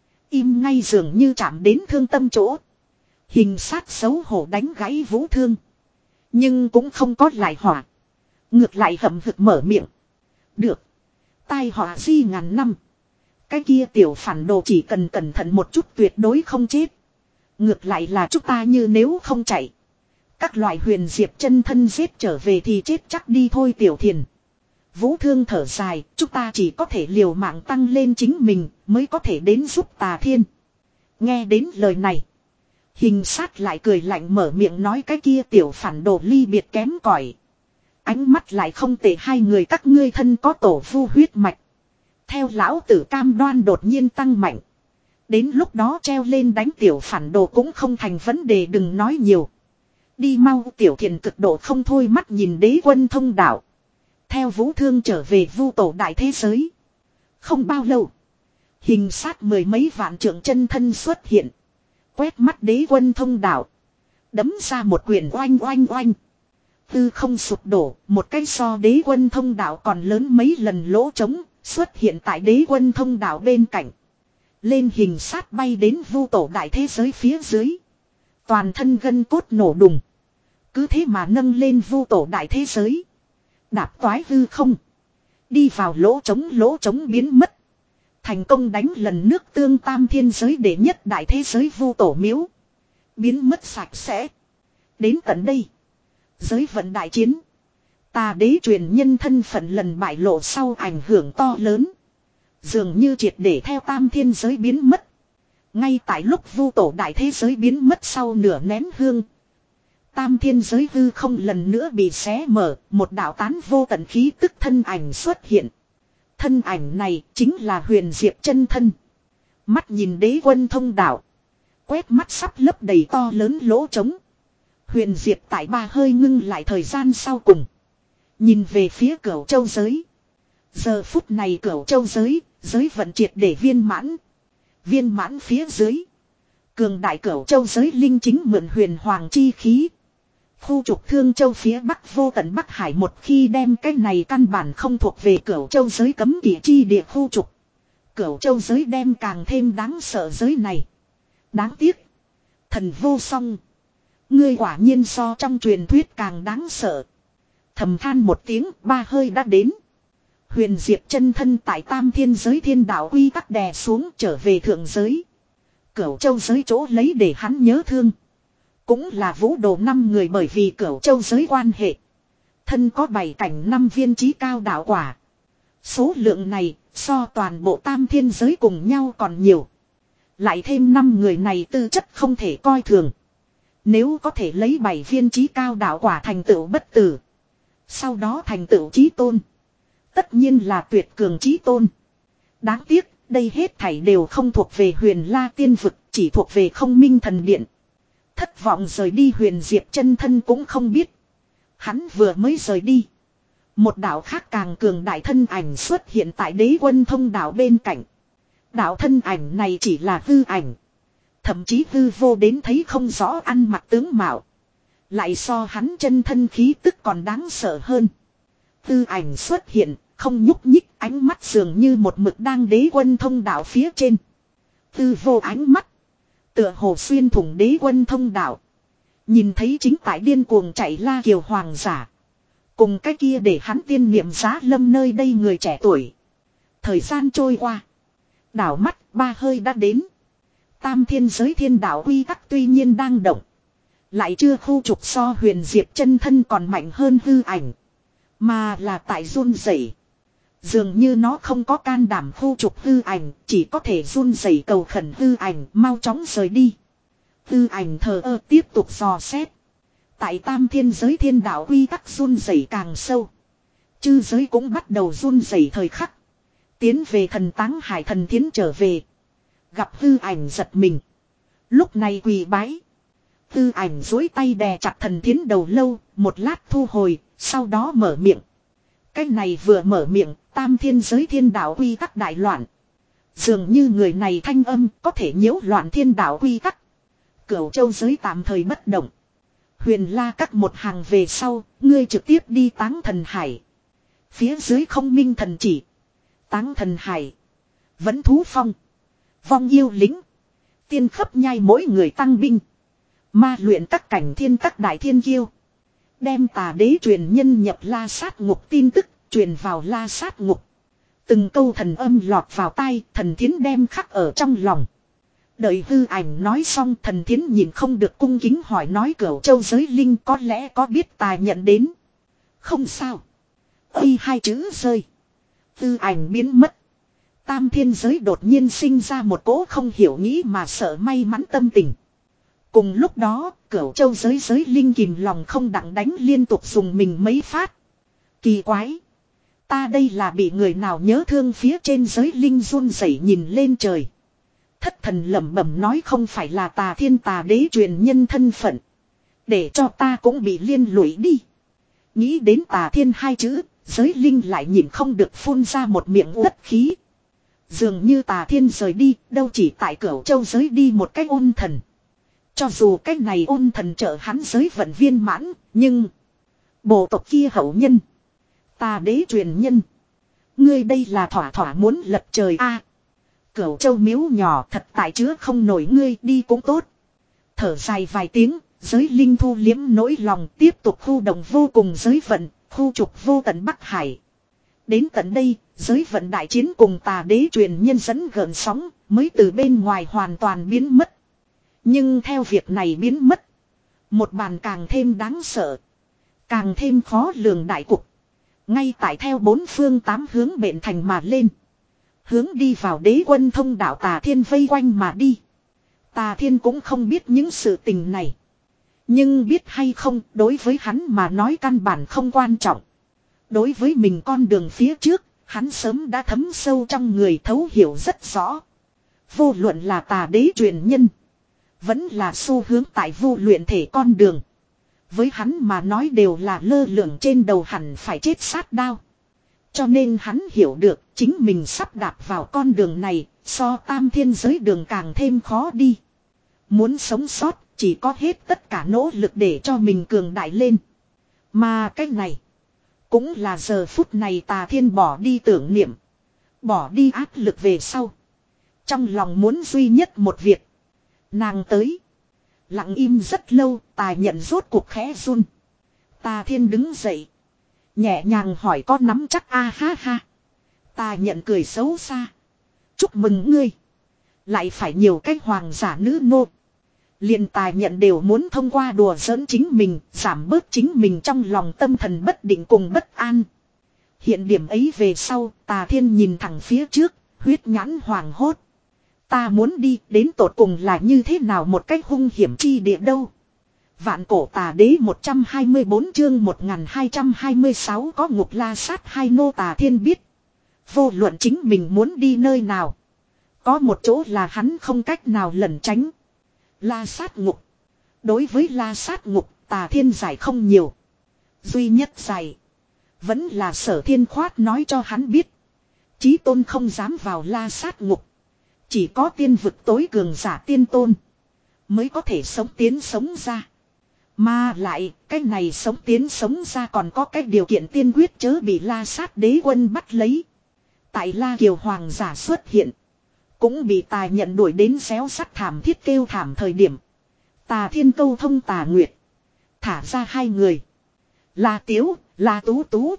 Im ngay dường như chạm đến thương tâm chỗ. Hình sát xấu hổ đánh gãy Vũ Thương. Nhưng cũng không có lại hỏa. Ngược lại hậm hực mở miệng. Được. Tai họa di ngàn năm. Cái kia tiểu phản đồ chỉ cần cẩn thận một chút tuyệt đối không chết. Ngược lại là chúng ta như nếu không chạy. Các loại huyền diệp chân thân giết trở về thì chết chắc đi thôi Tiểu Thiền. Vũ Thương thở dài, chúng ta chỉ có thể liều mạng tăng lên chính mình mới có thể đến giúp tà thiên. Nghe đến lời này. Hình sát lại cười lạnh mở miệng nói cái kia tiểu phản đồ ly biệt kém cỏi. Ánh mắt lại không tệ hai người các ngươi thân có tổ vu huyết mạch. Theo lão tử cam đoan đột nhiên tăng mạnh. Đến lúc đó treo lên đánh tiểu phản đồ cũng không thành vấn đề đừng nói nhiều. Đi mau Tiểu Thiền cực độ không thôi mắt nhìn đế quân thông đạo. Theo Vũ Thương trở về vu tổ đại thế giới. Không bao lâu. Hình sát mười mấy vạn trượng chân thân xuất hiện. Quét mắt đế quân thông đạo. Đấm ra một quyền oanh oanh oanh. Tư không sụp đổ. Một cái so đế quân thông đạo còn lớn mấy lần lỗ trống. Xuất hiện tại đế quân thông đạo bên cạnh. Lên hình sát bay đến vu tổ đại thế giới phía dưới. Toàn thân gân cốt nổ đùng. Cứ thế mà nâng lên vu tổ đại thế giới. Đạp toái hư không. Đi vào lỗ trống lỗ trống biến mất. Thành công đánh lần nước tương tam thiên giới đệ nhất đại thế giới vu tổ miếu. Biến mất sạch sẽ. Đến tận đây. Giới vận đại chiến. Tà đế truyền nhân thân phận lần bại lộ sau ảnh hưởng to lớn. Dường như triệt để theo tam thiên giới biến mất. Ngay tại lúc vu tổ đại thế giới biến mất sau nửa nén hương. Tam thiên giới hư không lần nữa bị xé mở. Một đạo tán vô tận khí tức thân ảnh xuất hiện. Thân ảnh này chính là Huyền Diệp chân thân. Mắt nhìn đế quân thông đạo. Quét mắt sắp lấp đầy to lớn lỗ trống. Huyền Diệp tại ba hơi ngưng lại thời gian sau cùng. Nhìn về phía Cửu Châu giới. Giờ phút này Cửu Châu giới, giới vận triệt để viên mãn. Viên mãn phía dưới. Cường đại Cửu Châu giới linh chính mượn huyền hoàng chi khí. Khu trục Thương Châu phía Bắc vô tận Bắc Hải một khi đem cái này căn bản không thuộc về Cửu Châu giới cấm kỵ chi địa khu trục. Cửu Châu giới đem càng thêm đáng sợ giới này. Đáng tiếc. Thần vô song. Ngươi quả nhiên so trong truyền thuyết càng đáng sợ. Thầm than một tiếng, ba hơi đã đến. Huyền Diệp chân thân tại tam thiên giới thiên đạo uy tắc đè xuống trở về thượng giới. Cửu Châu giới chỗ lấy để hắn nhớ thương. Cũng là vũ đồ năm người bởi vì Cửu Châu giới quan hệ. Thân có bảy cảnh năm viên chí cao đạo quả. Số lượng này so toàn bộ tam thiên giới cùng nhau còn nhiều. Lại thêm năm người này tư chất không thể coi thường. Nếu có thể lấy bảy viên chí cao đạo quả thành tựu bất tử. Sau đó thành tựu chí tôn. Tất nhiên là tuyệt cường chí tôn. Đáng tiếc, đây hết thảy đều không thuộc về Huyền La Tiên Vực, chỉ thuộc về Không Minh Thần Điện. Thất vọng rời đi Huyền Diệp chân thân cũng không biết. Hắn vừa mới rời đi. Một đạo khác càng cường đại thân ảnh xuất hiện tại đế quân thông đạo bên cạnh. Đạo thân ảnh này chỉ là hư ảnh. Thậm chí hư vô đến thấy không rõ ăn mặc tướng mạo. Lại so hắn chân thân khí tức còn đáng sợ hơn. Hư ảnh xuất hiện, không nhúc nhích, ánh mắt dường như một mực đang đế quân thông đạo phía trên. Hư vô ánh mắt. Tựa hồ xuyên thủng đế quân thông đạo. Nhìn thấy chính tại điên cuồng chạy La Kiều Hoàng giả. Cùng cái kia để hắn tiên niệm giá lâm nơi đây người trẻ tuổi. Thời gian trôi qua. Đảo mắt ba hơi đã đến. Tam thiên giới thiên đạo uy tắc tuy nhiên đang động. Lại chưa khu trục so Huyền Diệp chân thân còn mạnh hơn hư ảnh. Mà là tại run rẩy. Dường như nó không có can đảm khu trục hư ảnh. Chỉ có thể run rẩy cầu khẩn hư ảnh mau chóng rời đi. Hư ảnh thờ ơ tiếp tục dò xét. Tại tam thiên giới thiên đạo uy tắc run rẩy càng sâu. Chư giới cũng bắt đầu run rẩy thời khắc. Tiến về thần táng hải thần thiến trở về. Gặp hư ảnh giật mình. Lúc này quỳ bái. Hư ảnh duỗi tay đè chặt thần thiến đầu lâu. Một lát thu hồi. Sau đó mở miệng. Cái này vừa mở miệng. Tam thiên giới thiên đạo uy tắc đại loạn. Dường như người này thanh âm có thể nhiễu loạn thiên đạo uy tắc. Cửu Châu giới tạm thời bất động. Huyền La các một hàng về sau. Ngươi trực tiếp đi táng thần hải. Phía dưới không minh thần chỉ. Táng thần hải. Vẫn thú phong. Vong yêu lính. Tiên khắp nhai mỗi người tăng binh. Ma luyện các cảnh thiên các đại thiên kiêu. Đem tà đế truyền nhân nhập La Sát ngục tin tức. Truyền vào La Sát ngục. Từng câu thần âm lọt vào tai. Thần thiến đem khắc ở trong lòng. Đợi hư ảnh nói xong. Thần thiến nhìn không được cung kính hỏi nói Cửu Châu giới linh có lẽ có biết tài nhận đến. Không sao. Ây hai chữ rơi. Hư ảnh biến mất. Tam thiên giới đột nhiên sinh ra một cỗ không hiểu nghĩ mà sợ may mắn tâm tình. Cùng lúc đó, Cửu Châu giới giới linh kìm lòng không đặng đánh liên tục dùng mình mấy phát. Kỳ quái. Ta đây là bị người nào nhớ thương phía trên giới linh run rẩy nhìn lên trời. Thất thần lẩm bẩm nói không phải là tà thiên tà đế truyền nhân thân phận. Để cho ta cũng bị liên lụy đi. Nghĩ đến tà thiên hai chữ, giới linh lại nhìn không được phun ra một miệng uất khí. Dường như tà thiên rời đi, đâu chỉ tại Cửu Châu giới đi một cách ôn thần. Cho dù cách này ôn thần trợ hắn giới vận viên mãn, nhưng bộ tộc kia hậu nhân, tà đế truyền nhân, ngươi đây là thỏa thỏa muốn lật trời a. À, Cửu Châu miếu nhỏ thật tại chứa không nổi ngươi đi cũng tốt. thở dài vài tiếng, giới linh thu liếm nỗi lòng tiếp tục khu động vô cùng giới vận, khu trục vô tận Bắc Hải. Đến tận đây, giới vận đại chiến cùng tà đế truyền nhân dẫn gợn sóng, mới từ bên ngoài hoàn toàn biến mất. Nhưng theo việc này biến mất, một bàn càng thêm đáng sợ, càng thêm khó lường đại cục. Ngay tại theo bốn phương tám hướng bện thành mà lên. Hướng đi vào đế quân thông đạo Tà Thiên vây quanh mà đi. Tà Thiên cũng không biết những sự tình này. Nhưng biết hay không, đối với hắn mà nói căn bản không quan trọng. Đối với mình con đường phía trước, hắn sớm đã thấm sâu trong người, thấu hiểu rất rõ. Vô luận là tà đế truyền nhân, vẫn là xu hướng tại vô luyện thể con đường. Với hắn mà nói đều là lơ lửng trên đầu, hẳn phải chết sát đao. Cho nên hắn hiểu được chính mình sắp đạp vào con đường này, so tam thiên giới đường càng thêm khó đi. Muốn sống sót, chỉ có hết tất cả nỗ lực để cho mình cường đại lên. Mà cái này, cũng là giờ phút này Tà Thiên bỏ đi tưởng niệm, bỏ đi áp lực về sau. Trong lòng muốn duy nhất một việc. Nàng tới. Lặng im rất lâu, Tà Nhận rốt cuộc khẽ run. Tà Thiên đứng dậy, nhẹ nhàng hỏi có nắm chắc a à, ha ha. Tà Nhận cười xấu xa. Chúc mừng ngươi. Lại phải nhiều cái hoàng giả nữ nô. Liền Tà Nhận đều muốn thông qua đùa giỡn chính mình, giảm bớt chính mình trong lòng tâm thần bất định cùng bất an. Hiện điểm ấy về sau, Tà Thiên nhìn thẳng phía trước, huyết nhãn hoàng hốt. Ta muốn đi, đến tột cùng là như thế nào một cách hung hiểm chi địa đâu. Vạn cổ tà đế một trăm hai mươi bốn chương một nghìn hai trăm hai mươi sáu có ngục la sát hai nô. Tà Thiên biết. Vô luận chính mình muốn đi nơi nào, có một chỗ là hắn không cách nào lẩn tránh. La sát ngục. Đối với la sát ngục, Tà Thiên giải không nhiều. Duy nhất giải, vẫn là Sở Thiên Khoát nói cho hắn biết. Chí tôn không dám vào la sát ngục. Chỉ có tiên vực tối cường giả tiên tôn mới có thể sống tiến sống ra. Mà lại, cái này sống tiến sống ra còn có cái điều kiện tiên quyết chớ bị la sát đế quân bắt lấy. Tại La Kiều hoàng giả xuất hiện, cũng bị Tà Nhận đuổi đến xéo sắt thảm thiết kêu thảm thời điểm, Tà Thiên câu thông Tà Nguyệt, thả ra hai người. La Tiếu, La Tú Tú.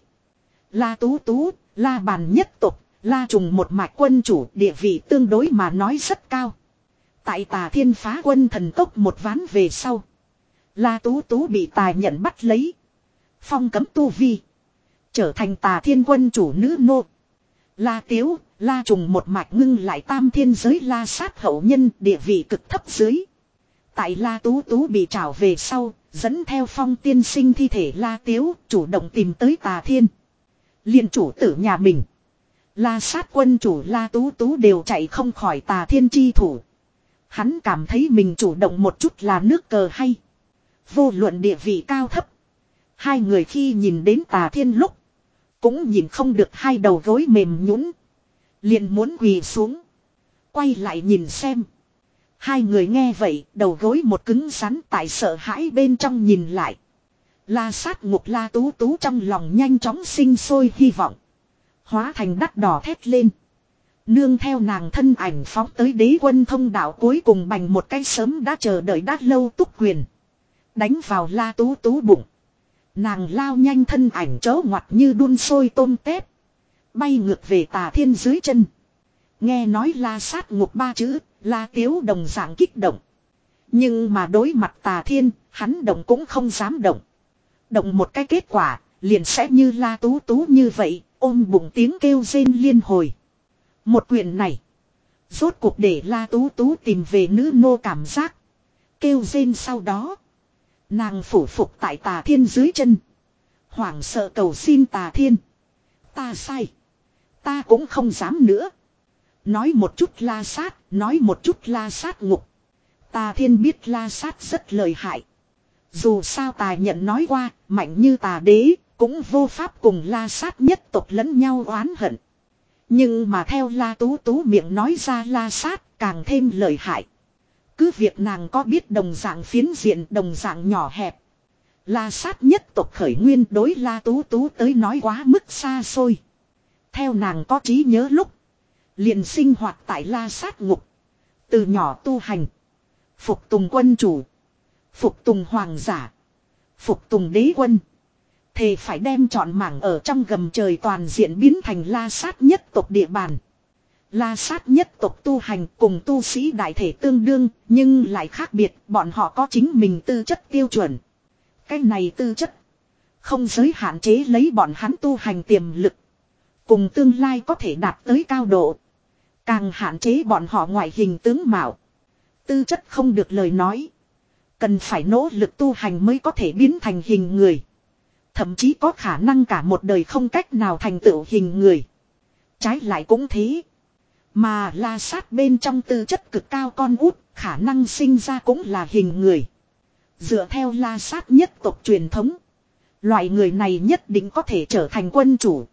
La Tú Tú, La Bàn nhất tộc, La Trùng một mạch quân chủ, địa vị tương đối mà nói rất cao. Tại Tà Thiên phá quân thần tốc một ván về sau, La Tú Tú bị Tà Nhận bắt lấy, phong cấm tu vi, trở thành Tà Thiên quân chủ nữ nô. La Tiếu, La Trùng một mạch ngưng lại tam thiên giới la sát hậu nhân, địa vị cực thấp dưới. Tại La Tú Tú bị trảo về sau, dẫn theo Phong tiên sinh thi thể La Tiếu, chủ động tìm tới Tà Thiên. Liên chủ tử nhà mình, La sát quân chủ La Tú Tú đều chạy không khỏi Tà Thiên chi thủ. Hắn cảm thấy mình chủ động một chút là nước cờ hay. Vô luận địa vị cao thấp, hai người khi nhìn đến Tà Thiên lúc, cũng nhìn không được hai đầu gối mềm nhũn, liền muốn quỳ xuống, quay lại nhìn xem. Hai người nghe vậy, đầu gối một cứng rắn, tại sợ hãi bên trong nhìn lại. La sát ngục La Tú Tú trong lòng nhanh chóng sinh sôi hy vọng, hóa thành đắt đỏ thét lên. Nương theo nàng thân ảnh phóng tới đế quân thông đạo, cuối cùng bành một cái sớm đã chờ đợi đã lâu túc quyền, đánh vào La Tú Tú bụng. Nàng lao nhanh thân ảnh chớ ngoặt như đun sôi tôm tép, bay ngược về Tà Thiên dưới chân. Nghe nói la sát ngục ba chữ, La Tiếu đồng dạng kích động. Nhưng mà đối mặt Tà Thiên, hắn động cũng không dám động. Động một cái kết quả, liền sẽ như La Tú Tú như vậy, ôm bụng tiếng kêu rên liên hồi. Một quyền này, rốt cuộc để La Tú Tú tìm về nữ nô cảm giác. Kêu rên sau đó, nàng phủ phục tại Tà Thiên dưới chân, hoảng sợ cầu xin Tà Thiên. Ta sai. Ta cũng không dám nữa. Nói một chút la sát, nói một chút la sát ngục. Tà Thiên biết la sát rất lợi hại. Dù sao Tà Nhận nói qua, mạnh như Tà Đế, cũng vô pháp cùng la sát nhất tộc lẫn nhau oán hận. Nhưng mà theo La Tú Tú miệng nói ra la sát càng thêm lợi hại. Cứ việc nàng có biết đồng dạng phiến diện, đồng dạng nhỏ hẹp. La sát nhất tộc khởi nguyên đối La Tú Tú tới nói quá mức xa xôi. Theo nàng có trí nhớ lúc, liền sinh hoạt tại la sát ngục. Từ nhỏ tu hành, phục tùng quân chủ, Phục tùng hoàng giả. Phục tùng đế quân. Thề phải đem trọn mảng ở trong gầm trời toàn diện biến thành la sát nhất tộc địa bàn. La sát nhất tộc tu hành cùng tu sĩ đại thể tương đương, nhưng lại khác biệt, bọn họ có chính mình tư chất tiêu chuẩn. Cái này tư chất không giới hạn chế lấy bọn hắn tu hành tiềm lực, cùng tương lai có thể đạt tới cao độ. Càng hạn chế bọn họ ngoại hình tướng mạo. Tư chất không được lời nói, cần phải nỗ lực tu hành mới có thể biến thành hình người. Thậm chí có khả năng cả một đời không cách nào thành tựu hình người. Trái lại cũng thế. Mà la sát bên trong tư chất cực cao con út, khả năng sinh ra cũng là hình người. Dựa theo la sát nhất tộc truyền thống, loại người này nhất định có thể trở thành quân chủ.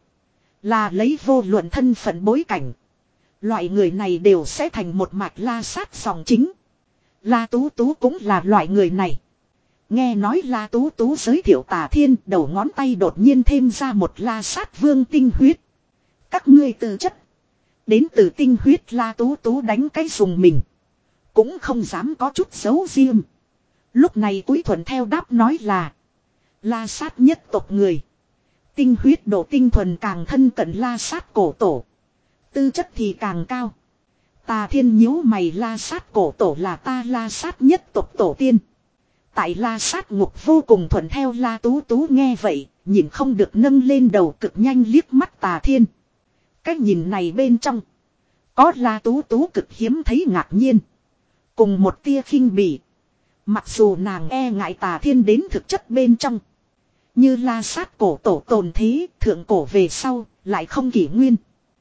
Là lấy vô luận thân phận bối cảnh, loại người này đều sẽ thành một mạch la sát dòng chính. La Tú Tú cũng là loại người này. Nghe nói La Tú Tú giới thiệu Tà Thiên, đầu ngón tay đột nhiên thêm ra một la sát vương tinh huyết. Các ngươi tư chất đến từ tinh huyết. La Tú Tú đánh cái dùng mình, cũng không dám có chút giấu riêng. Lúc này Cúi Thuần theo đáp nói là la sát nhất tộc người, tinh huyết độ tinh thuần càng thân cận la sát cổ tổ, tư chất thì càng cao. Tà Thiên nhíu mày, la sát cổ tổ là ta la sát nhất tộc tổ tiên. Tại la sát ngục vô cùng thuận theo. La Tú Tú nghe vậy, nhìn không được nâng lên đầu, cực nhanh liếc mắt Tà Thiên. Cái nhìn này bên trong có La Tú Tú cực hiếm thấy ngạc nhiên, cùng một tia khinh bỉ. Mặc dù nàng e ngại Tà Thiên, đến thực chất bên trong như la sát cổ tổ tồn thế, thượng cổ về sau lại không kỷ nguyên.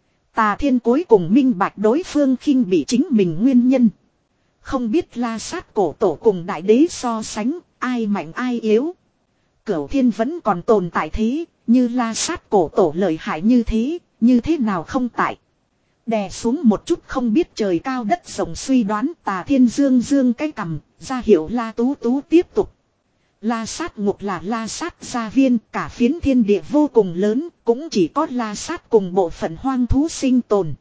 Tà Thiên cuối cùng minh bạch đối phương khinh bỉ chính mình nguyên nhân. Không biết la sát cổ tổ cùng đại đế so sánh, ai mạnh ai yếu. Cửu thiên vẫn còn tồn tại thế, như la sát cổ tổ lợi hại như thế, như thế nào không tại. Đè xuống một chút không biết trời cao đất rộng suy đoán, Tà Thiên dương dương cái cằm, ra hiệu La Tú Tú tiếp tục. La sát ngục là la sát gia viên, cả phiến thiên địa vô cùng lớn, cũng chỉ có la sát cùng bộ phận hoang thú sinh tồn.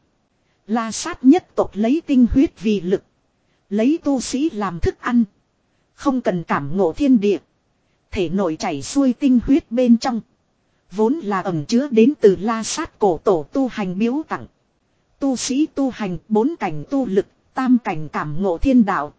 La sát nhất tộc lấy tinh huyết vì lực, lấy tu sĩ làm thức ăn, không cần cảm ngộ thiên địa. Thể nội chảy xuôi tinh huyết bên trong, vốn là ẩn chứa đến từ la sát cổ tổ tu hành biếu tặng. Tu sĩ tu hành bốn cảnh tu lực, tam cảnh cảm ngộ thiên đạo.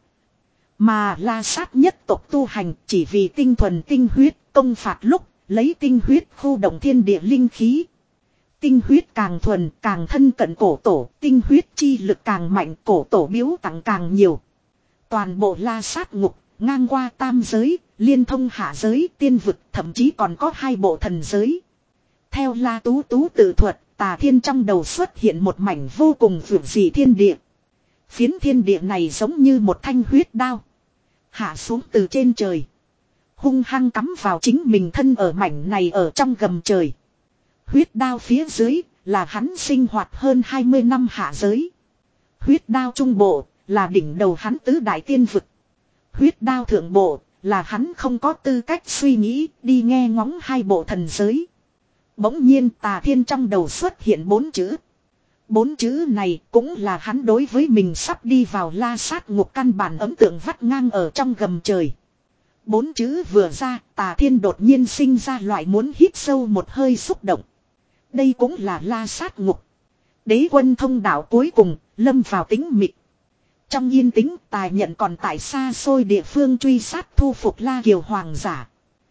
Mà la sát nhất tộc tu hành chỉ vì tinh thuần tinh huyết, công phạt lúc lấy tinh huyết khu động thiên địa linh khí. Tinh huyết càng thuần càng thân cận cổ tổ, tinh huyết chi lực càng mạnh, cổ tổ biếu tặng càng nhiều. Toàn bộ la sát ngục, ngang qua tam giới, liên thông hạ giới, tiên vực, thậm chí còn có hai bộ thần giới. Theo La Tú Tú tự thuật, Tà Thiên trong đầu xuất hiện một mảnh vô cùng vượt dị thiên địa. Phiến thiên địa này giống như một thanh huyết đao, hạ xuống từ trên trời, hung hăng cắm vào chính mình thân ở mảnh này ở trong gầm trời. Huyết đao phía dưới là hắn sinh hoạt hơn hai mươi năm hạ giới. Huyết đao trung bộ là đỉnh đầu hắn tứ đại tiên vực. Huyết đao thượng bộ là hắn không có tư cách suy nghĩ đi nghe ngóng hai bộ thần giới. Bỗng nhiên Tà Thiên trong đầu xuất hiện bốn chữ. Bốn chữ này cũng là hắn đối với mình sắp đi vào la sát ngục căn bản ấn tượng vắt ngang ở trong gầm trời. Bốn chữ vừa ra, Tà Thiên đột nhiên sinh ra loại muốn hít sâu một hơi xúc động. Đây cũng là la sát ngục. Đế quân thông đạo cuối cùng, lâm vào tĩnh mịch. Trong yên tĩnh, Tài Nhận còn tại xa xôi địa phương truy sát thu phục La Kiều hoàng giả.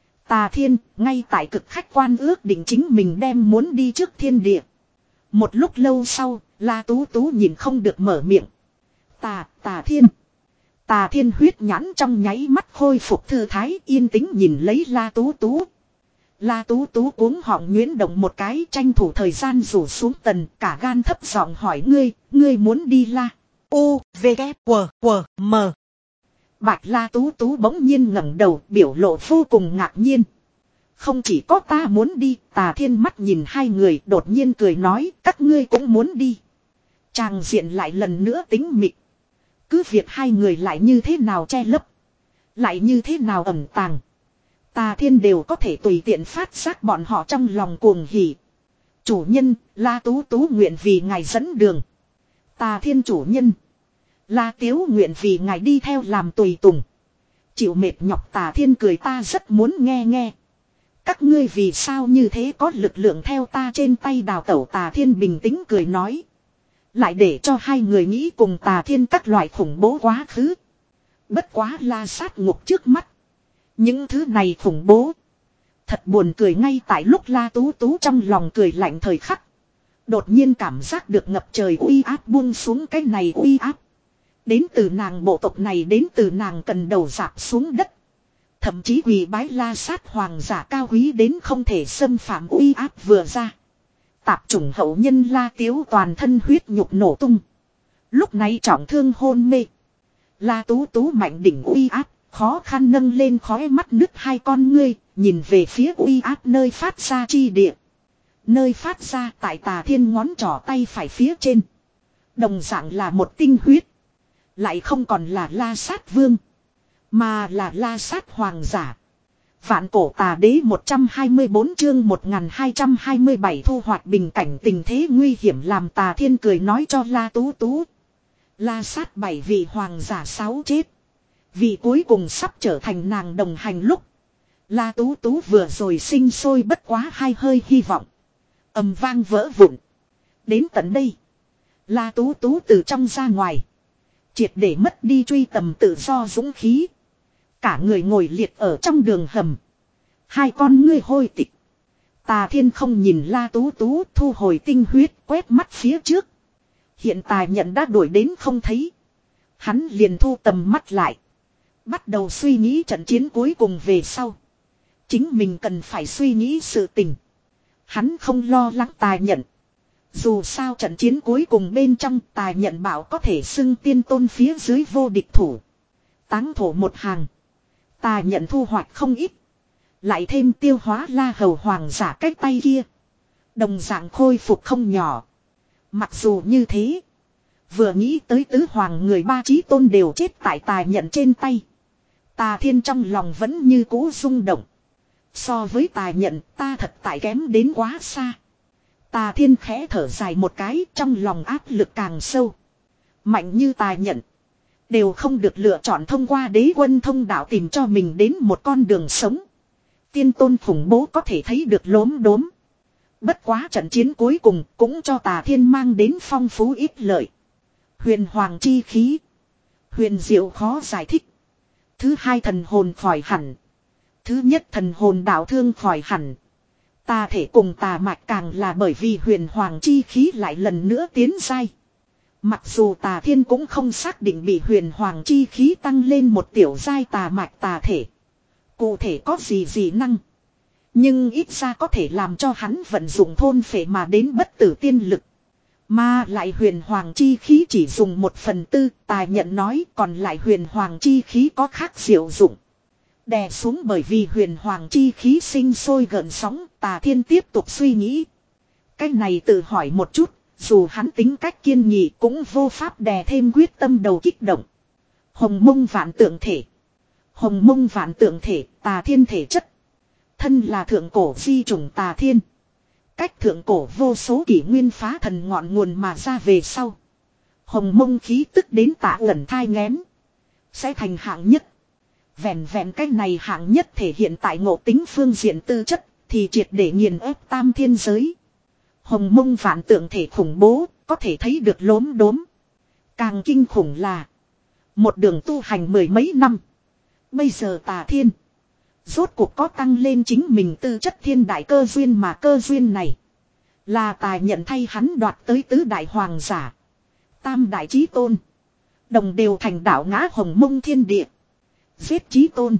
Tà Thiên, ngay tại cực khách quan ước định chính mình đem muốn đi trước thiên địa. Một lúc lâu sau, La Tú Tú nhìn không được mở miệng. Tà, Tà Thiên. Tà Thiên huyết nhãn trong nháy mắt khôi phục thư thái, yên tĩnh nhìn lấy La Tú Tú. La Tú Tú cuống họng nhuyễn động một cái, tranh thủ thời gian rủ xuống tần, cả gan thấp giọng hỏi ngươi, ngươi muốn đi La. U, V, K, W, W, M. Bạch La Tú Tú bỗng nhiên ngẩng đầu, biểu lộ vô cùng ngạc nhiên. Không chỉ có ta muốn đi, Tà Thiên mắt nhìn hai người đột nhiên cười nói, các ngươi cũng muốn đi. Tràng diện lại lần nữa tính mịch. Cứ việc hai người lại như thế nào che lấp, lại như thế nào ẩn tàng, Tà Thiên đều có thể tùy tiện phát giác bọn họ trong lòng cuồng hỉ. Chủ nhân, La Tú Tú nguyện vì ngài dẫn đường. Tà Thiên chủ nhân, La Tiếu nguyện vì ngài đi theo làm tùy tùng. Chịu mệt nhọc Tà Thiên cười ta rất muốn nghe nghe. Các ngươi vì sao như thế có lực lượng theo ta trên tay đào tẩu Tà Thiên bình tĩnh cười nói. Lại để cho hai người nghĩ cùng Tà Thiên các loại khủng bố quá khứ. Bất quá La Sát ngục trước mắt. Những thứ này khủng bố. Thật buồn cười ngay tại lúc La Tú Tú trong lòng cười lạnh thời khắc. Đột nhiên cảm giác được ngập trời uy áp buông xuống cái này uy áp. Đến từ nàng bộ tộc này đến từ nàng cần đầu rạp xuống đất. Thậm chí quỳ bái La Sát hoàng giả cao quý đến không thể xâm phạm uy áp vừa ra. Tạp chủng hậu nhân La Tiếu toàn thân huyết nhục nổ tung. Lúc này trọng thương hôn mê. La Tú Tú mạnh đỉnh uy áp, khó khăn nâng lên khóe mắt nứt hai con ngươi, nhìn về phía uy áp nơi phát ra chi địa. Nơi phát ra tại Tà Thiên ngón trỏ tay phải phía trên. Đồng dạng là một tinh huyết. Lại không còn là La Sát vương. Mà là La Sát hoàng giả. Vạn cổ tà đế một trăm hai mươi bốn chương một nghìn hai trăm hai mươi bảy thu hoạch bình cảnh tình thế nguy hiểm làm Tà Thiên cười nói cho La Tú Tú. La Sát bảy vị hoàng giả sáu chết. Vì cuối cùng sắp trở thành nàng đồng hành lúc. La Tú Tú vừa rồi sinh sôi bất quá hai hơi hy vọng. Ầm vang vỡ vụn. Đến tận đây. La Tú Tú từ trong ra ngoài. Triệt để mất đi truy tầm tự do dũng khí. Cả người ngồi liệt ở trong đường hầm. Hai con ngươi hôi tịch. Tà Thiên không nhìn La Tú Tú thu hồi tinh huyết quét mắt phía trước. Hiện tại nhận đã đuổi đến không thấy. Hắn liền thu tầm mắt lại. Bắt đầu suy nghĩ trận chiến cuối cùng về sau. Chính mình cần phải suy nghĩ sự tình. Hắn không lo lắng Tài Nhận. Dù sao trận chiến cuối cùng bên trong Tài Nhận bảo có thể xưng tiên tôn phía dưới vô địch thủ. Táng thổ một hàng. Tài Nhận thu hoạch không ít. Lại thêm tiêu hóa La Hầu hoàng giả cách tay kia. Đồng dạng khôi phục không nhỏ. Mặc dù như thế. Vừa nghĩ tới tứ hoàng người ba chí tôn đều chết tại Tài Nhận trên tay. Tà Thiên trong lòng vẫn như cũ rung động. So với Tài Nhận ta thật tại kém đến quá xa. Tà Thiên khẽ thở dài một cái trong lòng áp lực càng sâu. Mạnh như Tài Nhận. Đều không được lựa chọn thông qua đế quân thông đạo tìm cho mình đến một con đường sống. Tiên tôn khủng bố có thể thấy được lốm đốm. Bất quá trận chiến cuối cùng cũng cho Tà Thiên mang đến phong phú ít lợi. Huyền hoàng chi khí. Huyền diệu khó giải thích. Thứ hai thần hồn khỏi hẳn. Thứ nhất thần hồn đạo thương khỏi hẳn. Tà thể cùng tà mạch càng là bởi vì huyền hoàng chi khí lại lần nữa tiến giai. Mặc dù Tà Thiên cũng không xác định bị huyền hoàng chi khí tăng lên một tiểu giai tà mạch tà thể. Cụ thể có gì gì năng. Nhưng ít ra có thể làm cho hắn vận dụng thôn phệ mà đến bất tử tiên lực. Mà lại huyền hoàng chi khí chỉ dùng một phần tư, Tài Nhận nói còn lại huyền hoàng chi khí có khác diệu dụng. Đè xuống bởi vì huyền hoàng chi khí sinh sôi gợn sóng, Tà Thiên tiếp tục suy nghĩ. Cái này tự hỏi một chút, dù hắn tính cách kiên nghị cũng vô pháp đè thêm quyết tâm đầu kích động. Hồng mông vạn tượng thể. Hồng mông vạn tượng thể, Tà Thiên thể chất. Thân là thượng cổ di chủng Tà Thiên. Cách thượng cổ vô số kỷ nguyên phá thần ngọn nguồn mà ra về sau. Hồng mông khí tức đến tạ ẩn thai nghén. Sẽ thành hạng nhất. Vẹn vẹn cái này hạng nhất thể hiện tại ngộ tính phương diện tư chất. Thì triệt để nghiền ép tam thiên giới. Hồng mông vạn tượng thể khủng bố. Có thể thấy được lốm đốm. Càng kinh khủng là. Một đường tu hành mười mấy năm. Bây giờ Tà Thiên. Rốt cuộc có tăng lên chính mình tư chất thiên đại cơ duyên mà cơ duyên này. Là Tài Nhận thay hắn đoạt tới tứ đại hoàng giả. Tam đại chí tôn. Đồng đều thành đạo ngã hồng mông thiên địa. Giết chí tôn.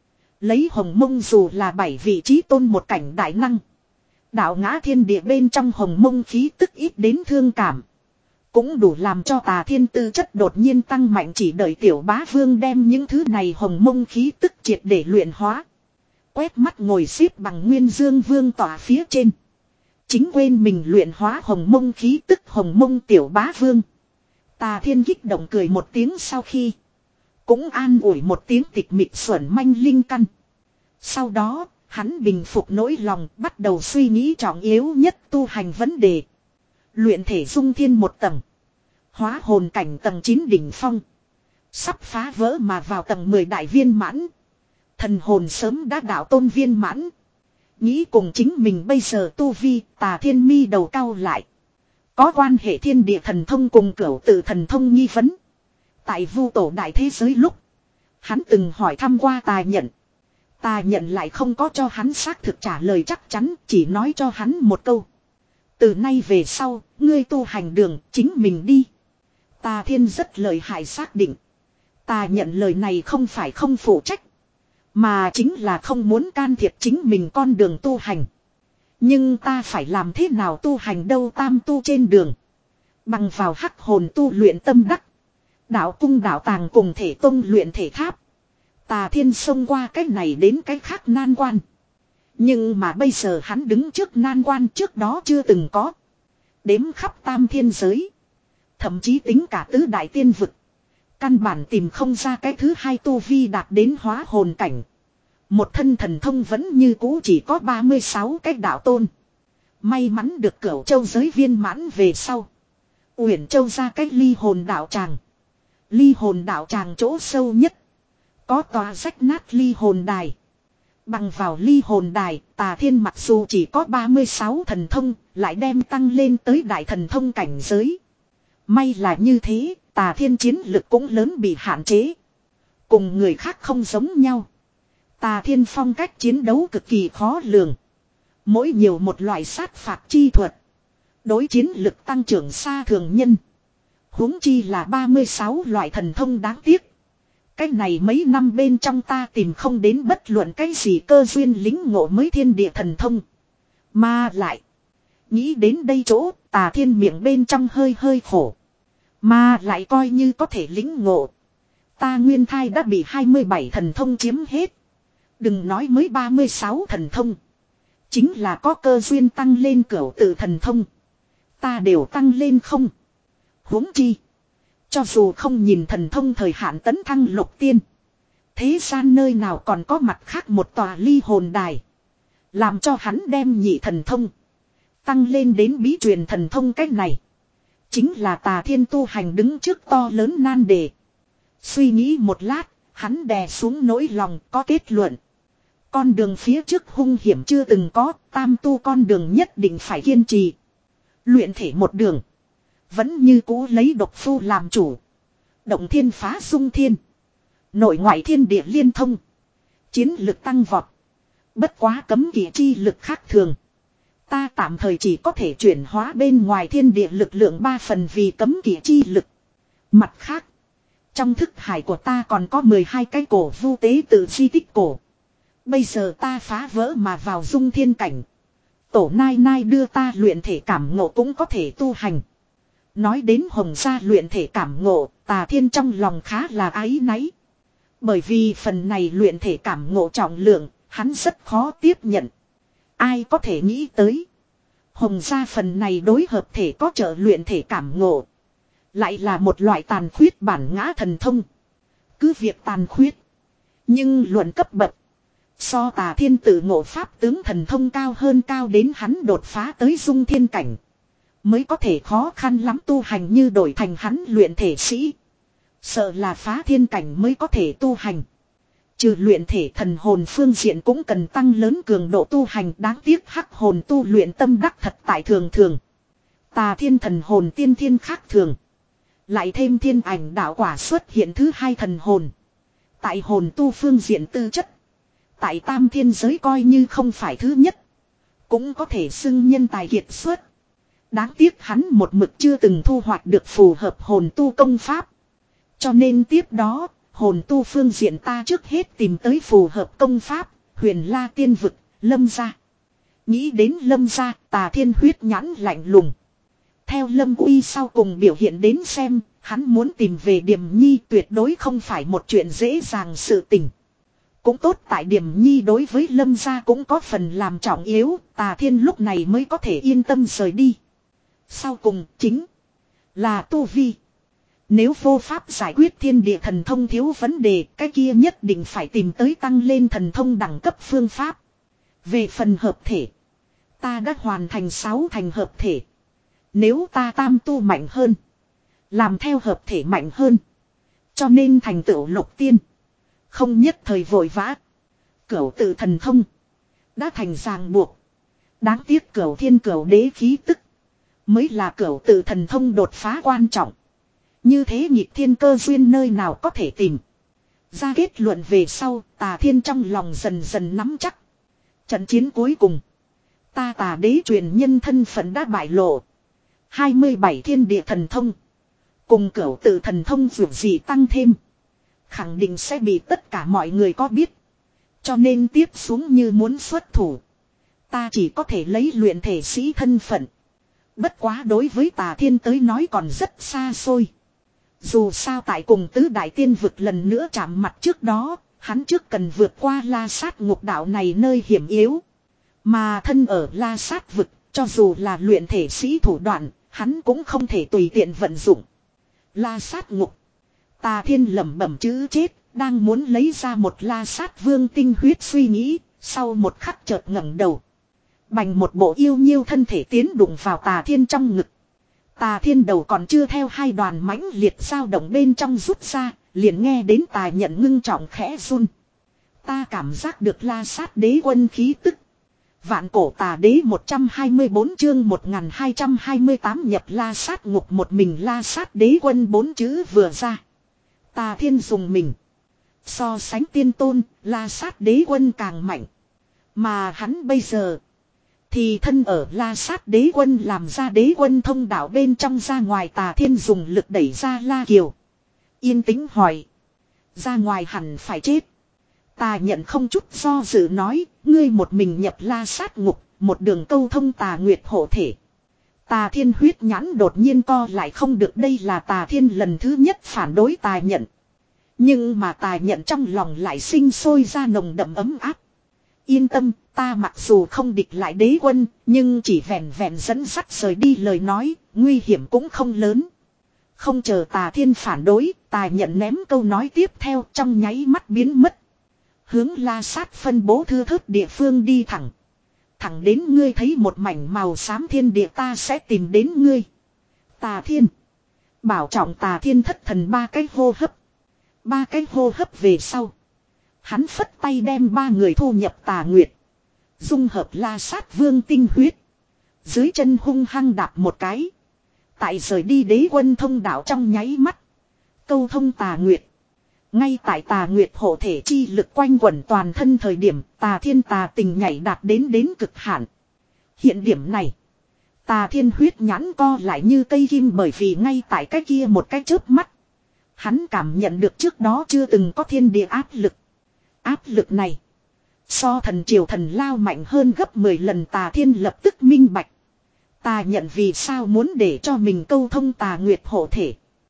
Lấy hồng mông dù là bảy vị chí tôn một cảnh đại năng. Đạo ngã thiên địa bên trong hồng mông khí tức ít đến thương cảm. Cũng đủ làm cho Tà Thiên tư chất đột nhiên tăng mạnh chỉ đợi tiểu bá vương đem những thứ này hồng mông khí tức triệt để luyện hóa. Quét mắt ngồi xếp bằng nguyên dương vương tỏa phía trên. Chính quên mình luyện hóa hồng mông khí tức hồng mông tiểu bá vương. Tà Thiên kích động cười một tiếng sau khi. Cũng an ủi một tiếng tịch mịch xuẩn manh linh căn. Sau đó, hắn bình phục nỗi lòng bắt đầu suy nghĩ trọng yếu nhất tu hành vấn đề. Luyện thể dung thiên một tầng. Hóa hồn cảnh tầng chín đỉnh phong. Sắp phá vỡ mà vào tầng mười đại viên mãn. Thần hồn sớm đã đạo tôn viên mãn. Nghĩ cùng chính mình bây giờ tu vi, Tà Thiên mi đầu cao lại. Có quan hệ thiên địa thần thông cùng cửu tự thần thông nghi vấn. Tại vu tổ đại thế giới lúc, hắn từng hỏi thăm qua Tà Nhận. Tà Nhận lại không có cho hắn xác thực trả lời chắc chắn, chỉ nói cho hắn một câu. Từ nay về sau, ngươi tu hành đường chính mình đi. Tà Thiên rất lợi hại xác định. Tà Nhận lời này không phải không phụ trách, mà chính là không muốn can thiệp chính mình con đường tu hành. Nhưng ta phải làm thế nào tu hành đâu, tam tu trên đường. Bằng vào hắc hồn tu luyện tâm đắc. Đạo cung đạo tàng cùng thể tông luyện thể tháp. Tà Thiên xông qua cái này đến cái khác nan quan. Nhưng mà bây giờ hắn đứng trước nan quan trước đó chưa từng có. Đếm khắp tam thiên giới. Thậm chí tính cả tứ đại tiên vực. Căn bản tìm không ra cái thứ hai tu vi đạt đến hóa hồn cảnh. Một thân thần thông vẫn như cũ chỉ có ba mươi sáu cái đạo tôn. May mắn được Cửu Châu giới viên mãn về sau. Uyển Châu ra cái ly hồn đạo tràng. Ly hồn đạo tràng chỗ sâu nhất. Có tòa rách nát ly hồn đài. Bằng vào ly hồn đài, Tà Thiên mặc dù chỉ có ba mươi sáu thần thông, lại đem tăng lên tới đại thần thông cảnh giới. May là như thế, Tà Thiên chiến lực cũng lớn bị hạn chế. Cùng người khác không giống nhau. Tà Thiên phong cách chiến đấu cực kỳ khó lường. Mỗi nhiều một loại sát phạt chi thuật. Đối chiến lực tăng trưởng xa thường nhân. Huống chi là ba mươi sáu loại thần thông đáng tiếc. Cái này mấy năm bên trong ta tìm không đến bất luận cái gì cơ duyên lính ngộ mới thiên địa thần thông. Mà lại. Nghĩ đến đây chỗ, Tà Thiên miệng bên trong hơi hơi khổ. Mà lại coi như có thể lính ngộ. Ta nguyên thai đã bị hai mươi bảy thần thông chiếm hết. Đừng nói mới ba mươi sáu thần thông. Chính là có cơ duyên tăng lên cửu tự thần thông. Ta đều tăng lên không. Huống chi. Cho dù không nhìn thần thông thời hạn tấn thăng lục tiên. Thế gian nơi nào còn có mặt khác một tòa ly hồn đài. Làm cho hắn đem nhị thần thông. Tăng lên đến bí truyền thần thông cách này. Chính là Tà Thiên tu hành đứng trước to lớn nan đề. Suy nghĩ một lát, hắn đè xuống nỗi lòng có kết luận. Con đường phía trước hung hiểm chưa từng có, tam tu con đường nhất định phải kiên trì. Luyện thể một đường. Vẫn như cũ lấy độc phu làm chủ. Động thiên phá dung thiên. Nội ngoại thiên địa liên thông. Chiến lực tăng vọt. Bất quá cấm kỵ chi lực khác thường. Ta tạm thời chỉ có thể chuyển hóa bên ngoài thiên địa lực lượng ba phần vì cấm kỵ chi lực. Mặt khác. Trong thức hải của ta còn có mười hai cái cổ vu tế tự di tích cổ. Bây giờ ta phá vỡ mà vào dung thiên cảnh. Tổ nai nai đưa ta luyện thể cảm ngộ cũng có thể tu hành. Nói đến Hồng gia luyện thể cảm ngộ, Tà Thiên trong lòng khá là áy náy. Bởi vì phần này luyện thể cảm ngộ trọng lượng, hắn rất khó tiếp nhận. Ai có thể nghĩ tới. Hồng gia phần này đối hợp thể có trợ luyện thể cảm ngộ. Lại là một loại tàn khuyết bản ngã thần thông. Cứ việc tàn khuyết. Nhưng luận cấp bậc. So Tà Thiên tự ngộ pháp tướng thần thông cao hơn cao đến hắn đột phá tới dung thiên cảnh. Mới có thể khó khăn lắm tu hành như đổi thành hắn luyện thể sĩ. Sợ là phá thiên cảnh mới có thể tu hành. Trừ luyện thể thần hồn phương diện cũng cần tăng lớn cường độ tu hành, đáng tiếc hắc hồn tu luyện tâm đắc thật tại thường thường. Tà Thiên thần hồn tiên thiên khác thường. Lại thêm thiên ảnh đạo quả xuất hiện thứ hai thần hồn. Tại hồn tu phương diện tư chất. Tại tam thiên giới coi như không phải thứ nhất. Cũng có thể xưng nhân tài kiệt xuất. Đáng tiếc hắn một mực chưa từng thu hoạch được phù hợp hồn tu công pháp. Cho nên tiếp đó, hồn tu phương diện ta trước hết tìm tới phù hợp công pháp, Huyền La tiên vực, Lâm gia. Nghĩ đến Lâm gia, Tà Thiên huyết nhãn lạnh lùng. Theo Lâm Uy sau cùng biểu hiện đến xem, hắn muốn tìm về Điềm Nhi tuyệt đối không phải một chuyện dễ dàng sự tình. Cũng tốt tại Điềm Nhi đối với Lâm gia cũng có phần làm trọng yếu, Tà Thiên lúc này mới có thể yên tâm rời đi. Sau cùng chính là tu vi. Nếu vô pháp giải quyết thiên địa thần thông thiếu vấn đề, cái kia nhất định phải tìm tới tăng lên thần thông đẳng cấp phương pháp. Về phần hợp thể, ta đã hoàn thành sáu thành hợp thể. Nếu ta tam tu mạnh hơn, làm theo hợp thể mạnh hơn, cho nên thành tựu lục tiên. Không nhất thời vội vã. Cửu tự thần thông. Đã thành ràng buộc. Đáng tiếc cửu thiên cửu đế khí tức. Mới là cửu tự thần thông đột phá quan trọng. Như thế nhịp thiên cơ duyên nơi nào có thể tìm. Ra kết luận về sau, Tà Thiên trong lòng dần dần nắm chắc. Trận chiến cuối cùng. Ta Tà đế truyền nhân thân phận đã bại lộ. hai mươi bảy thiên địa thần thông. Cùng cửu tự thần thông dù gì tăng thêm. Khẳng định sẽ bị tất cả mọi người có biết. Cho nên tiếp xuống như muốn xuất thủ. Ta chỉ có thể lấy luyện thể sĩ thân phận. Bất quá đối với Tà Thiên tới nói còn rất xa xôi. Dù sao tại cùng tứ đại tiên vực lần nữa chạm mặt trước đó, hắn trước cần vượt qua la sát ngục đạo này nơi hiểm yếu. Mà thân ở la sát vực, cho dù là luyện thể sĩ thủ đoạn, hắn cũng không thể tùy tiện vận dụng. La sát ngục. Tà Thiên lẩm bẩm chữ chết, đang muốn lấy ra một la sát vương tinh huyết suy nghĩ, sau một khắc chợt ngẩng đầu. Bành một bộ yêu nhiêu thân thể tiến đụng vào Tà Thiên trong ngực. Tà Thiên đầu còn chưa theo hai đoàn mãnh liệt dao động bên trong rút ra, liền nghe đến Tà Nhận ngưng trọng khẽ run. Ta cảm giác được la sát đế quân khí tức. Vạn cổ Tà đế một trăm hai mươi bốn chương một nghìn hai trăm hai mươi tám nhập la sát ngục một mình la sát đế quân bốn chữ vừa ra. Tà Thiên dùng mình. So sánh tiên tôn, la sát đế quân càng mạnh. Mà hắn bây giờ thì thân ở la sát đế quân làm ra đế quân thông đạo bên trong ra ngoài. Tà Thiên dùng lực đẩy ra La Kiều. Yên tĩnh hỏi. Ra ngoài hẳn phải chết. Tà Nhận không chút do dự nói. Ngươi một mình nhập la sát ngục. Một đường câu thông Tà Nguyệt hộ thể. Tà Thiên huyết nhãn đột nhiên co lại không được. Đây là Tà Thiên lần thứ nhất phản đối Tà Nhận. Nhưng mà Tà Nhận trong lòng lại sinh sôi ra nồng đậm ấm áp. Yên tâm, ta mặc dù không địch lại đế quân, nhưng chỉ vẹn vẹn dẫn sắt rời đi lời nói, nguy hiểm cũng không lớn. Không chờ Tà Thiên phản đối, Tà Nhận ném câu nói tiếp theo trong nháy mắt biến mất. Hướng la sát phân bố thưa thớt địa phương đi thẳng. Thẳng đến ngươi thấy một mảnh màu xám thiên địa ta sẽ tìm đến ngươi. Tà Thiên. Bảo trọng. Tà Thiên thất thần ba cái hô hấp. Ba cái hô hấp về sau. Hắn phất tay đem ba người thu nhập Tà Nguyệt. Dung hợp la sát vương tinh huyết. Dưới chân hung hăng đạp một cái. Tại rời đi đế quân thông đạo trong nháy mắt. Câu thông Tà Nguyệt. Ngay tại Tà Nguyệt hộ thể chi lực quanh quẩn toàn thân thời điểm Tà Thiên tà tình nhảy đạt đến đến cực hạn. Hiện điểm này. Tà Thiên huyết nhãn co lại như cây kim bởi vì ngay tại cái kia một cái chớp mắt. Hắn cảm nhận được trước đó chưa từng có thiên địa áp lực. Áp lực này. So thần triều thần lao mạnh hơn gấp mười lần. Tà Thiên lập tức minh bạch. Tà Nhận vì sao muốn để cho mình câu thông Tà Nguyệt hộ thể.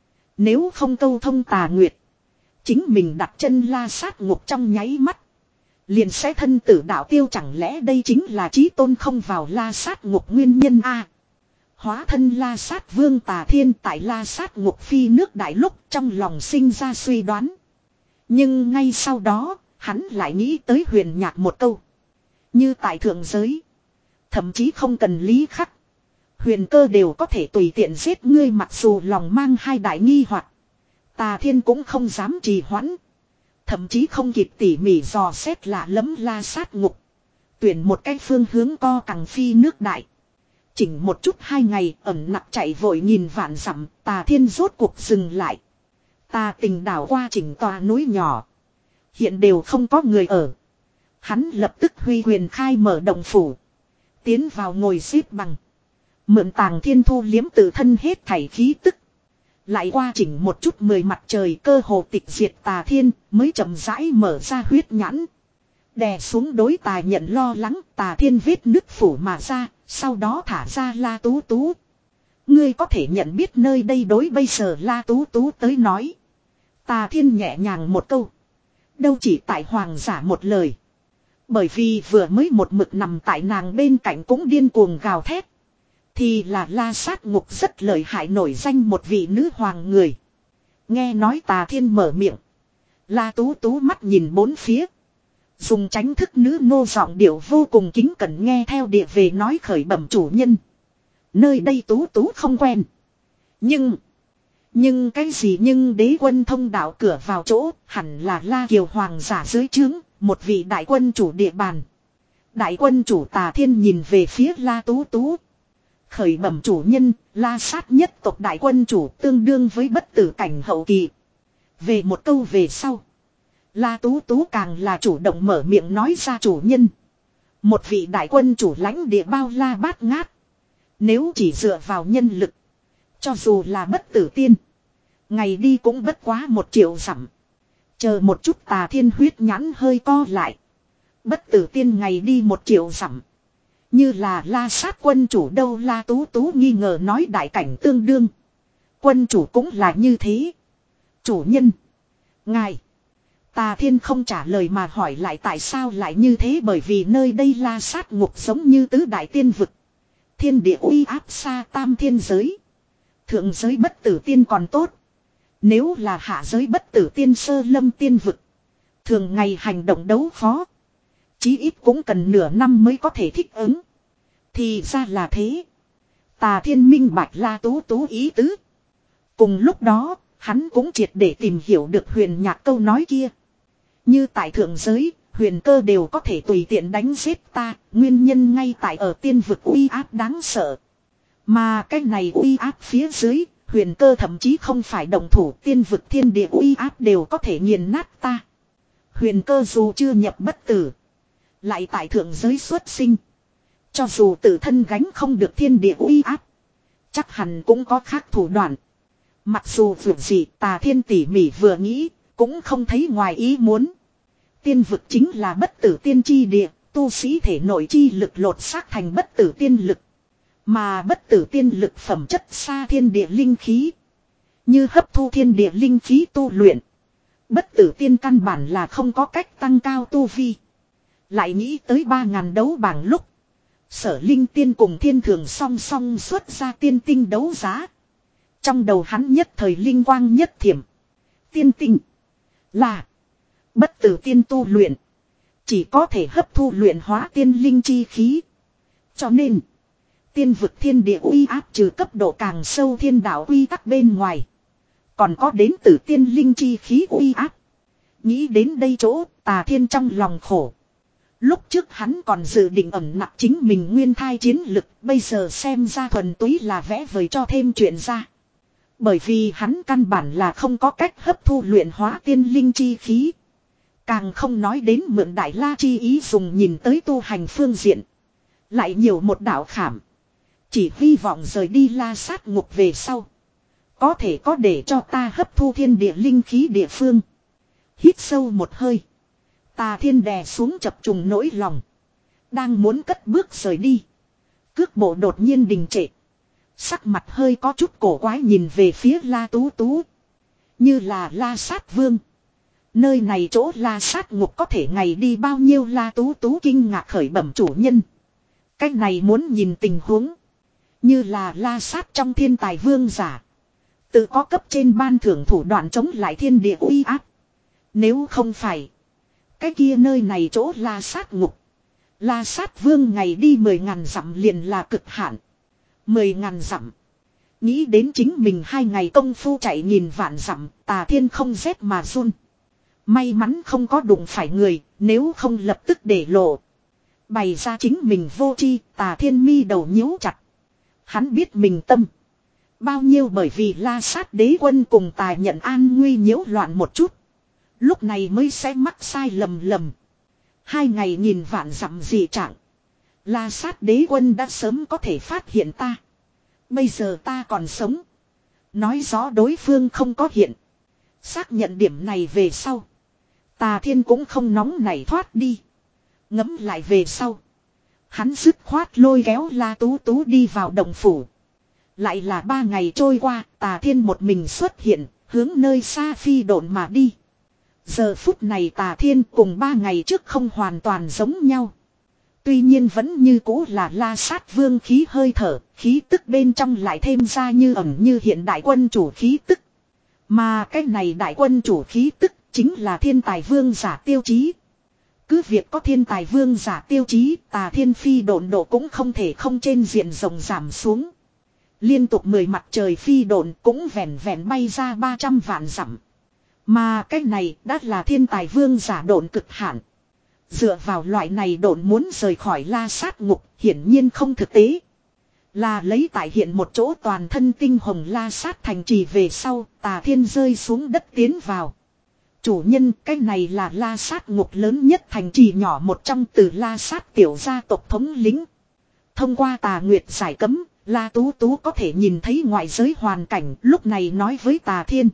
Nếu không câu thông Tà Nguyệt. Chính mình đặt chân la sát ngục trong nháy mắt. Liền sẽ thân tử đạo tiêu, chẳng lẽ đây chính là chí tôn không vào la sát ngục nguyên nhân a? À, hóa thân la sát vương Tà Thiên tại la sát ngục phi nước đại lúc trong lòng sinh ra suy đoán. Nhưng ngay sau đó, hắn lại nghĩ tới Huyền Nhạc một câu. Như tại thượng giới. Thậm chí không cần lý khắc. Huyền Cơ đều có thể tùy tiện giết ngươi, mặc dù lòng mang hai đại nghi hoặc. Tà Thiên cũng không dám trì hoãn. Thậm chí không kịp tỉ mỉ dò xét lạ lẫm la sát ngục. Tuyển một cái phương hướng co cẳng phi nước đại. Chỉnh một chút hai ngày ẩn nặc chạy vội nghìn vạn dặm. Tà Thiên rốt cuộc dừng lại. Tà tình đảo qua chỉnh tòa núi nhỏ. Hiện đều không có người ở. Hắn lập tức huy quyền khai mở động phủ. Tiến vào ngồi xếp bằng. Mượn Tàng Thiên thu liếm tự thân hết thảy khí tức. Lại qua chỉnh một chút mười mặt trời cơ hồ tịch diệt Tà Thiên mới chậm rãi mở ra huyết nhãn. Đè xuống đối Tà Nhận lo lắng. Tà Thiên vết nứt phủ mà ra. Sau đó thả ra La Tú Tú. Ngươi có thể nhận biết nơi đây đối bây giờ La Tú Tú tới nói. Tà Thiên nhẹ nhàng một câu. Đâu chỉ tại hoàng giả một lời. Bởi vì vừa mới một mực nằm tại nàng bên cạnh cũng điên cuồng gào thét. Thì là la sát ngục rất lợi hại nổi danh một vị nữ hoàng người. Nghe nói Tà Thiên mở miệng. La Tú Tú mắt nhìn bốn phía. Dùng tránh thức nữ nô giọng điệu vô cùng kính cẩn nghe theo địa về nói khởi bẩm chủ nhân. Nơi đây Tú Tú không quen. Nhưng... Nhưng cái gì nhưng đế quân thông đạo cửa vào chỗ hẳn là La Kiều hoàng giả dưới trướng. Một vị đại quân chủ địa bàn. Đại quân chủ Tà Thiên nhìn về phía La Tú Tú. Khởi bẩm chủ nhân, La Sát nhất tộc đại quân chủ tương đương với bất tử cảnh hậu kỳ. Về một câu về sau. La Tú Tú càng là chủ động mở miệng nói ra chủ nhân. Một vị đại quân chủ lãnh địa bao la bát ngát. Nếu chỉ dựa vào nhân lực. Cho dù là bất tử tiên. Ngày đi cũng bất quá một triệu dặm. Chờ một chút Tà Thiên huyết nhãn hơi co lại. Bất tử tiên ngày đi một triệu dặm. Như là La Sát quân chủ đâu La Tú Tú nghi ngờ nói đại cảnh tương đương. Quân chủ cũng là như thế. Chủ nhân. Ngài. Tà Thiên không trả lời mà hỏi lại tại sao lại như thế bởi vì nơi đây La Sát ngục giống như tứ đại tiên vực. Thiên địa uy áp xa tam thiên giới. Thượng giới bất tử tiên còn tốt. Nếu là hạ giới bất tử tiên sơ lâm tiên vực. Thường ngày hành động đấu khó. Chí ít cũng cần nửa năm mới có thể thích ứng. Thì ra là thế. Tà Thiên minh bạch La Tú Tú ý tứ. Cùng lúc đó, hắn cũng triệt để tìm hiểu được huyền nhạc câu nói kia. Như tại thượng giới, huyền cơ đều có thể tùy tiện đánh giết ta, nguyên nhân ngay tại ở tiên vực uy áp đáng sợ. Mà cái này uy áp phía dưới, huyền cơ thậm chí không phải đồng thủ tiên vực thiên địa uy áp đều có thể nghiền nát ta. Huyền cơ dù chưa nhập bất tử, lại tại thượng giới xuất sinh. Cho dù tự thân gánh không được thiên địa uy áp, chắc hẳn cũng có khác thủ đoạn. Mặc dù vượt gì Tà Thiên tỉ mỉ vừa nghĩ, cũng không thấy ngoài ý muốn. Tiên vực chính là bất tử tiên chi địa, tu sĩ thể nội chi lực lột xác thành bất tử tiên lực. Mà bất tử tiên lực phẩm chất xa thiên địa linh khí. Như hấp thu thiên địa linh khí tu luyện. Bất tử tiên căn bản là không có cách tăng cao tu vi. Lại nghĩ tới ba ngàn đấu bảng lúc. Sở Linh Tiên cùng Thiên Thường song song xuất ra tiên tinh đấu giá. Trong đầu hắn nhất thời linh quang nhất thiểm. Tiên tinh là bất tử tiên tu luyện. Chỉ có thể hấp thu luyện hóa tiên linh chi khí. Cho nên tiên vực thiên địa uy áp trừ cấp độ càng sâu thiên đạo uy tắc bên ngoài. Còn có đến từ tiên linh chi khí uy áp. Nghĩ đến đây chỗ Tà Thiên trong lòng khổ. Lúc trước hắn còn dự định ẩn nặc chính mình nguyên thai chiến lực. Bây giờ xem ra thuần túy là vẽ vời cho thêm chuyện ra. Bởi vì hắn căn bản là không có cách hấp thu luyện hóa tiên linh chi khí. Càng không nói đến mượn đại la chi ý dùng nhìn tới tu hành phương diện. Lại nhiều một đạo khảm. Chỉ hy vọng rời đi La Sát ngục về sau. Có thể có để cho ta hấp thu thiên địa linh khí địa phương. Hít sâu một hơi. Tà Thiên đè xuống chập trùng nỗi lòng. Đang muốn cất bước rời đi. Cước bộ đột nhiên đình trệ. Sắc mặt hơi có chút cổ quái nhìn về phía La Tú Tú. Như là La Sát Vương. Nơi này chỗ La Sát ngục có thể ngày đi bao nhiêu La Tú Tú kinh ngạc khởi bẩm chủ nhân. Cách này muốn nhìn tình huống. Như là La Sát trong thiên tài vương giả. Tự có cấp trên ban thưởng thủ đoạn chống lại thiên địa uy áp. Nếu không phải. Cái kia nơi này chỗ La Sát ngục. La Sát Vương ngày đi mười ngàn dặm liền là cực hạn. Mười ngàn dặm. Nghĩ đến chính mình hai ngày công phu chạy nghìn vạn dặm. Tà Thiên không rét mà run. May mắn không có đụng phải người. Nếu không lập tức để lộ. Bày ra chính mình vô tri. Tà Thiên mi đầu nhíu chặt. Hắn biết mình tâm. Bao nhiêu bởi vì La Sát đế quân cùng tài nhận an nguy nhiễu loạn một chút. Lúc này mới sẽ mắc sai lầm lầm. Hai ngày nghìn vạn dặm dị trạng. La Sát đế quân đã sớm có thể phát hiện ta. Bây giờ ta còn sống. Nói rõ đối phương không có hiện. Xác nhận điểm này về sau. Tà Thiên cũng không nóng nảy thoát đi. Ngấm lại về sau. Hắn dứt khoát lôi kéo La Tú Tú đi vào đồng phủ. Lại là ba ngày trôi qua. Tà Thiên một mình xuất hiện. Hướng nơi xa phi độn mà đi. Giờ phút này Tà Thiên cùng ba ngày trước không hoàn toàn giống nhau. Tuy nhiên vẫn như cũ là La Sát Vương khí hơi thở, khí tức bên trong lại thêm ra như ẩn như hiện đại quân chủ khí tức. Mà cái này đại quân chủ khí tức chính là thiên tài vương giả tiêu chí. Cứ việc có thiên tài vương giả tiêu chí, Tà Thiên phi độn độ cũng không thể không trên diện rộng giảm xuống. Liên tục mười mặt trời phi độn cũng vẹn vẹn bay ra ba trăm vạn dặm. Mà cái này đã là thiên tài vương giả độn cực hạn. Dựa vào loại này độn muốn rời khỏi La Sát ngục hiển nhiên không thực tế. Là lấy tại hiện một chỗ toàn thân tinh hồng La Sát thành trì về sau, Tà Thiên rơi xuống đất tiến vào. Chủ nhân, cái này là La Sát ngục lớn nhất thành trì nhỏ một trong, từ La Sát tiểu gia tộc thống lĩnh. Thông qua Tà Nguyệt giải cấm, La Tú Tú có thể nhìn thấy ngoại giới hoàn cảnh, lúc này nói với Tà Thiên.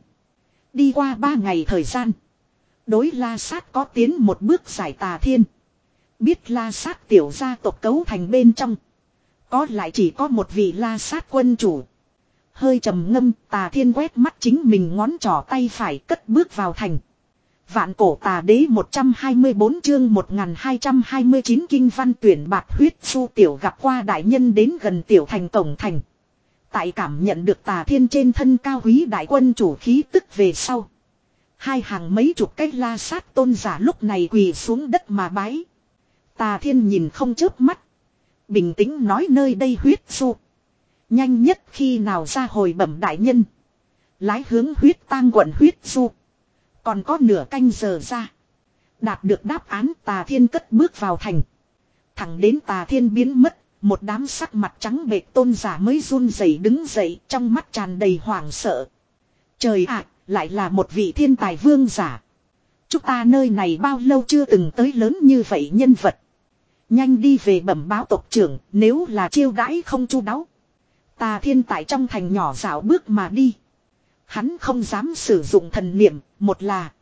Đi qua ba ngày thời gian, đối La Sát có tiến một bước giải. Tà Thiên biết La Sát tiểu gia tộc cấu thành bên trong, có lại chỉ có một vị La Sát quân chủ. Hơi trầm ngâm, Tà Thiên quét mắt chính mình ngón trỏ tay phải, cất bước vào thành. Vạn cổ tà đế một trăm hai mươi bốn chương một nghìn hai trăm hai mươi chín kinh văn tuyển bạt huyết su tiểu gặp qua đại nhân đến gần tiểu thành cổng thành. Tại cảm nhận được Tà Thiên trên thân cao quý đại quân chủ khí tức về sau, hai hàng mấy chục cái La Sát tôn giả lúc này quỳ xuống đất mà bái. Tà Thiên nhìn không chớp mắt, bình tĩnh nói nơi đây huyết su. Nhanh nhất khi nào ra hồi bẩm đại nhân. Lái hướng huyết tang quận huyết su. Còn có nửa canh giờ ra. Đạt được đáp án, Tà Thiên cất bước vào thành. Thẳng đến Tà Thiên biến mất, một đám sắc mặt trắng bệch tôn giả mới run rẩy đứng dậy, trong mắt tràn đầy hoảng sợ. Trời ạ, lại là một vị thiên tài vương giả. Chúng ta nơi này bao lâu chưa từng tới lớn như vậy nhân vật. Nhanh đi về bẩm báo tộc trưởng, nếu là chiêu đãi không chu đáo. Tà Thiên tại trong thành nhỏ dạo bước mà đi. Hắn không dám sử dụng thần niệm, một là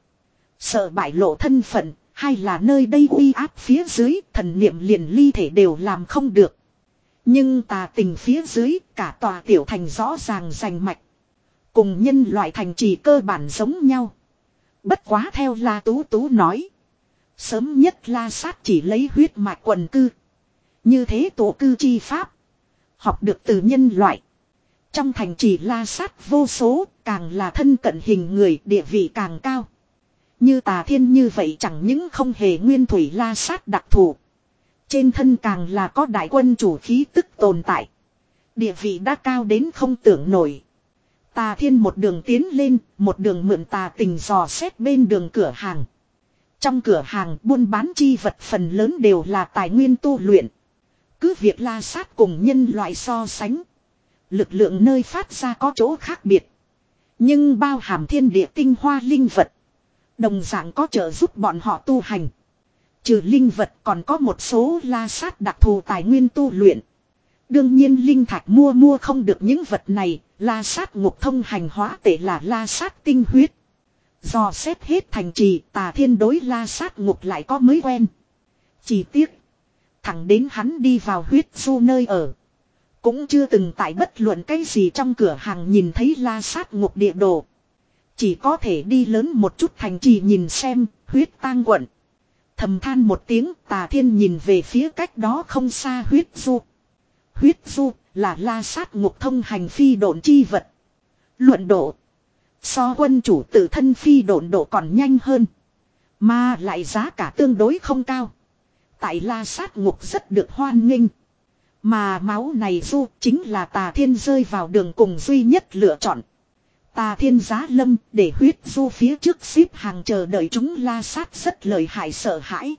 sợ bại lộ thân phận, hai là nơi đây uy áp phía dưới, thần niệm liền ly thể đều làm không được. Nhưng Tà Tình phía dưới, cả tòa tiểu thành rõ ràng rành mạch. Cùng nhân loại thành trì cơ bản giống nhau. Bất quá theo La Tú Tú nói, sớm nhất La Sát chỉ lấy huyết mạch quần cư. Như thế tổ cư chi pháp, học được từ nhân loại. Trong thành trì La Sát vô số, càng là thân cận hình người, địa vị càng cao. Như Tà Thiên như vậy chẳng những không hề nguyên thủy La Sát đặc thù, trên thân càng là có đại quân chủ khí tức tồn tại. Địa vị đã cao đến không tưởng nổi. Tà Thiên một đường tiến lên, một đường mượn Tà Tình dò xét bên đường cửa hàng. Trong cửa hàng buôn bán chi vật phần lớn đều là tài nguyên tu luyện. Cứ việc La Sát cùng nhân loại so sánh, lực lượng nơi phát ra có chỗ khác biệt. Nhưng bao hàm thiên địa tinh hoa linh vật, đồng dạng có trợ giúp bọn họ tu hành. Trừ linh vật còn có một số La Sát đặc thù tài nguyên tu luyện. Đương nhiên linh thạch mua mua không được những vật này. La Sát ngục thông hành hóa tệ là La Sát tinh huyết. Dò xét hết thành trì, Tà Thiên đối La Sát ngục lại có mới quen. Chỉ tiếc, thẳng đến hắn đi vào huyết su nơi ở, cũng chưa từng tại bất luận cái gì trong cửa hàng nhìn thấy La Sát ngục địa đồ. Chỉ có thể đi lớn một chút thành trì nhìn xem, huyết tang quận. Thầm than một tiếng, Tà Thiên nhìn về phía cách đó không xa huyết du. Huyết du là La Sát ngục thông hành phi độn chi vật. Luận độ, so quân chủ tự thân phi độn độ còn nhanh hơn, mà lại giá cả tương đối không cao. Tại La Sát ngục rất được hoan nghênh. Mà máu này du chính là Tà Thiên rơi vào đường cùng duy nhất lựa chọn. Tà Thiên giá lâm để huyết du phía trước xếp hàng chờ đợi chúng La Sát rất lợi hại sợ hãi.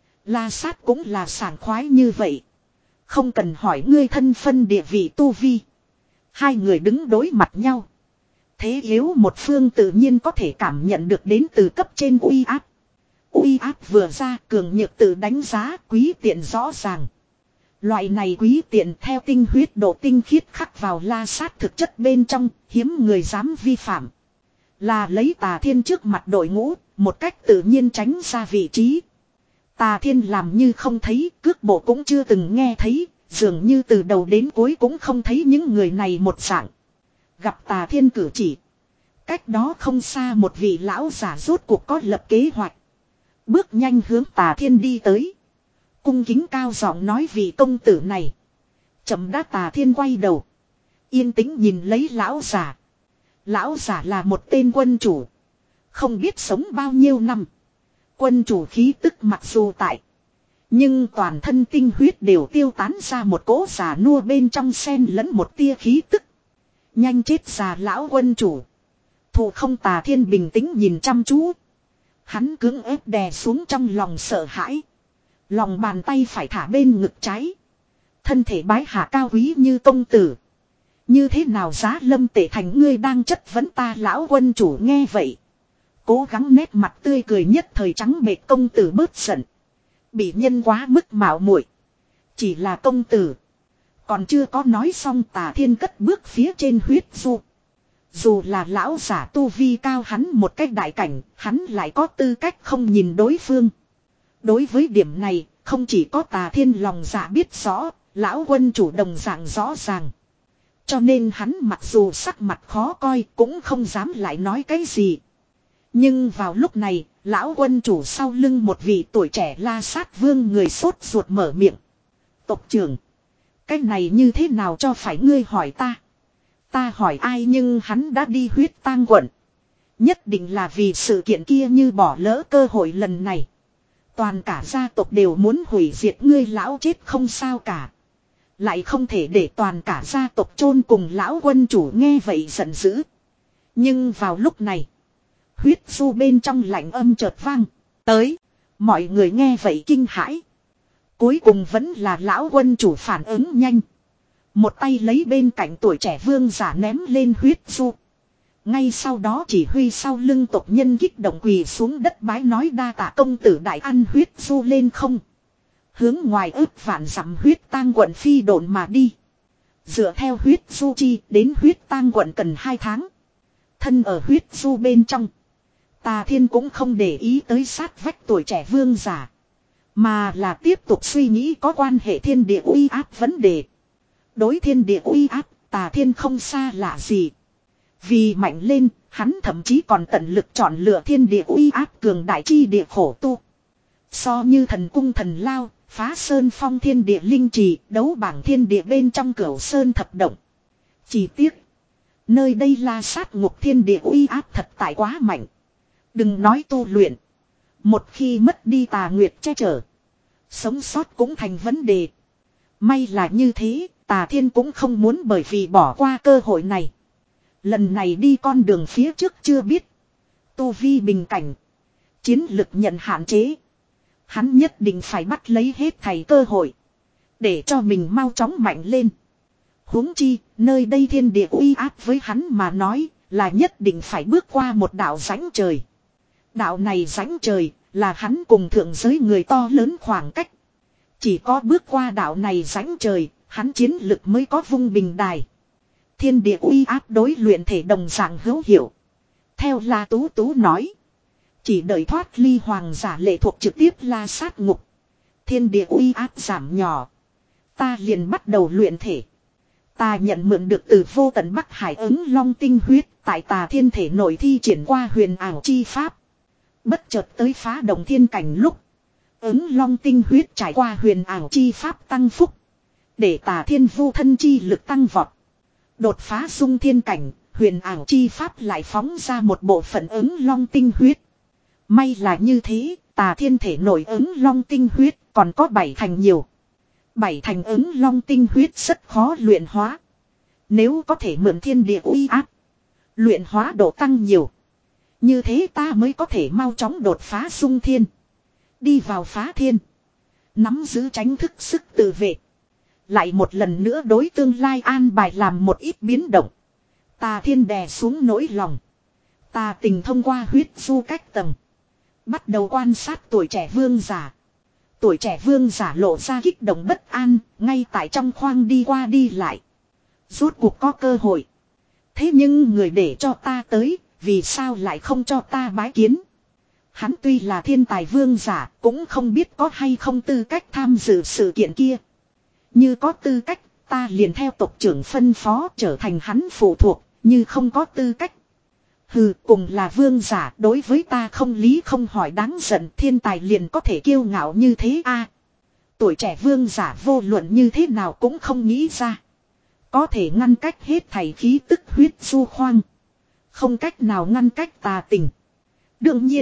La Sát cũng là sảng khoái như vậy. Không cần hỏi ngươi thân phân địa vị tu vi. Hai người đứng đối mặt nhau. Thế yếu một phương tự nhiên có thể cảm nhận được đến từ cấp trên uy áp. Uy áp vừa ra, cường nhược tự đánh giá, quý tiện rõ ràng. Loại này quý tiện theo tinh huyết độ tinh khiết khắc vào La Sát thực chất bên trong, hiếm người dám vi phạm. Là lấy Tà Thiên trước mặt đội ngũ, một cách tự nhiên tránh ra vị trí. Tà Thiên làm như không thấy, cước bộ cũng chưa từng nghe thấy, dường như từ đầu đến cuối cũng không thấy những người này một dạng. Gặp Tà Thiên cử chỉ, cách đó không xa một vị lão giả rốt cuộc có lập kế hoạch. Bước nhanh hướng Tà Thiên đi tới. Cung kính cao giọng nói vị công tử này. Chậm đã. Tà Thiên quay đầu, yên tĩnh nhìn lấy lão giả. Lão giả là một tên quân chủ, không biết sống bao nhiêu năm. Quân chủ khí tức mặc dù tại, nhưng toàn thân tinh huyết đều tiêu tán ra một cỗ già nua bên trong xen lẫn một tia khí tức. Nhanh chết già lão quân chủ. Thù không. Tà Thiên bình tĩnh nhìn chăm chú. Hắn cưỡng ép đè xuống trong lòng sợ hãi. Lòng bàn tay phải thả bên ngực trái. Thân thể bái hạ cao quý như công tử. Như thế nào Giá Lâm Tể Thành ngươi đang chất vấn ta lão quân chủ nghe vậy. Cố gắng nét mặt tươi cười nhất thời trắng bệch công tử bớt giận. Bị nhân quá mức mạo muội. Chỉ là công tử. Còn chưa có nói xong Tà Thiên cất bước phía trên huyết du. Dù là lão giả tu vi cao hắn một cách đại cảnh, hắn lại có tư cách không nhìn đối phương. Đối với điểm này, không chỉ có Tà Thiên lòng dạ biết rõ, lão quân chủ đồng dạng rõ ràng. Cho nên hắn mặc dù sắc mặt khó coi cũng không dám lại nói cái gì. Nhưng vào lúc này, lão quân chủ sau lưng một vị tuổi trẻ La Sát Vương người sốt ruột mở miệng. Tộc trưởng, cái này như thế nào cho phải ngươi hỏi ta? Ta hỏi ai nhưng hắn đã đi huyết tang quận. Nhất định là vì sự kiện kia như bỏ lỡ cơ hội lần này. Toàn cả gia tộc đều muốn hủy diệt ngươi lão chết không sao cả. Lại không thể để toàn cả gia tộc chôn cùng lão quân chủ nghe vậy giận dữ. Nhưng vào lúc này, huyết du bên trong lạnh âm chợt vang. Tới, mọi người nghe vậy kinh hãi. Cuối cùng vẫn là lão quân chủ phản ứng nhanh. Một tay lấy bên cạnh tuổi trẻ vương giả ném lên huyết du. Ngay sau đó chỉ huy sau lưng tộc nhân kích động quỳ xuống đất bái nói đa tạ công tử đại ăn huyết du lên không. Hướng ngoài ước vạn dặm huyết tang quận phi độn mà đi. Dựa theo huyết du chi đến huyết tang quận cần hai tháng. Thân ở huyết du bên trong. Tà Thiên cũng không để ý tới sát vách tuổi trẻ vương giả. Mà là tiếp tục suy nghĩ có quan hệ thiên địa uy áp vấn đề. Đối thiên địa uy áp, Tà Thiên không xa lạ gì. Vì mạnh lên, hắn thậm chí còn tận lực chọn lựa thiên địa uy áp cường đại chi địa khổ tu. So như thần cung thần lao, phá sơn phong thiên địa linh trì, đấu bảng thiên địa bên trong cửu sơn thập động. Chỉ tiếc, nơi đây La Sát ngục thiên địa uy áp thật tại quá mạnh. Đừng nói tu luyện. Một khi mất đi Tà Nguyệt che chở, sống sót cũng thành vấn đề. May là như thế, Tà Thiên cũng không muốn bởi vì bỏ qua cơ hội này. Lần này đi con đường phía trước chưa biết. Tu vi bình cảnh. Chiến lực nhận hạn chế. Hắn nhất định phải bắt lấy hết thảy cơ hội. Để cho mình mau chóng mạnh lên. Huống chi, nơi đây thiên địa uy áp với hắn mà nói là nhất định phải bước qua một đạo rãnh trời. Đạo này rãnh trời là hắn cùng thượng giới người to lớn khoảng cách. Chỉ có bước qua đạo này rãnh trời, hắn chiến lực mới có vung bình đài. Thiên địa uy áp đối luyện thể đồng dạng hữu hiệu. Theo La Tú Tú nói, chỉ đợi thoát ly hoàng giả lệ thuộc trực tiếp La Sát ngục. Thiên địa uy áp giảm nhỏ. Ta liền bắt đầu luyện thể. Ta nhận mượn được từ vô tận Bắc Hải ứng long tinh huyết tại Tà Thiên thể nội thi triển qua huyền ảo chi pháp. Bất chợt tới phá đồng thiên cảnh lúc. Ứng long tinh huyết trải qua huyền ảo chi pháp tăng phúc. Để Tà Thiên vu thân chi lực tăng vọt. Đột phá dung thiên cảnh, huyền ảo chi pháp lại phóng ra một bộ phận ứng long tinh huyết. May là như thế, Tà Thiên thể nổi ứng long tinh huyết còn có bảy thành nhiều. Bảy thành ứng long tinh huyết rất khó luyện hóa. Nếu có thể mượn thiên địa uy áp, luyện hóa độ tăng nhiều. Như thế ta mới có thể mau chóng đột phá dung thiên. Đi vào phá thiên. Nắm giữ tránh thức sức tự vệ. Lại một lần nữa đối tương lai an bài làm một ít biến động. Tà Thiên đè xuống nỗi lòng. Tà tình thông qua huyết du cách tầng. Bắt đầu quan sát tuổi trẻ vương giả. Tuổi trẻ vương giả lộ ra kích động bất an, ngay tại trong khoang đi qua đi lại. Rốt cuộc có cơ hội. Thế nhưng người để cho ta tới, vì sao lại không cho ta bái kiến? Hắn tuy là thiên tài vương giả, cũng không biết có hay không tư cách tham dự sự kiện kia. Như có tư cách, ta liền theo tộc trưởng phân phó trở thành hắn phụ thuộc, như không có tư cách. Hừ, cùng là vương giả, đối với ta không lý không hỏi đáng giận, thiên tài liền có thể kiêu ngạo như thế a. Tuổi trẻ vương giả vô luận như thế nào cũng không nghĩ ra. Có thể ngăn cách hết thảy khí tức huyết du khoang. Không cách nào ngăn cách Tà tình. Đương nhiên,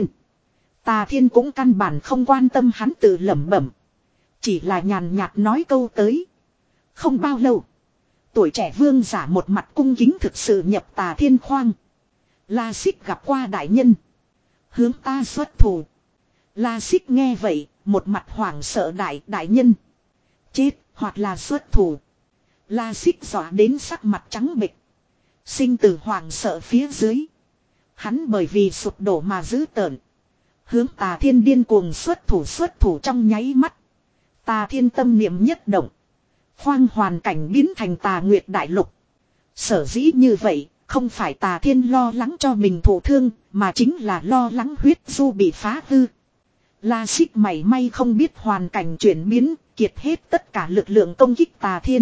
Tà Thiên cũng căn bản không quan tâm hắn tự lẩm bẩm. Chỉ là nhàn nhạt nói câu tới. Không bao lâu, tuổi trẻ vương giả một mặt cung kính thực sự nhập Tà Thiên khoang. La Xích gặp qua đại nhân. Hướng ta xuất thủ. La Xích nghe vậy, một mặt hoảng sợ đại đại nhân. Chết, hoặc là xuất thủ. La Xích dọa đến sắc mặt trắng bệch. Sinh tử hoảng sợ phía dưới. Hắn bởi vì sụp đổ mà dữ tợn. Hướng Tà Thiên điên cuồng xuất thủ xuất thủ trong nháy mắt. Tà Thiên tâm niệm nhất động. Khoang hoàn cảnh biến thành Tà Nguyệt Đại Lục. Sở dĩ như vậy, không phải Tà Thiên lo lắng cho mình thụ thương, mà chính là lo lắng huyết du bị phá hư. La Xích mảy may không biết hoàn cảnh chuyển biến, kiệt hết tất cả lực lượng công kích Tà Thiên.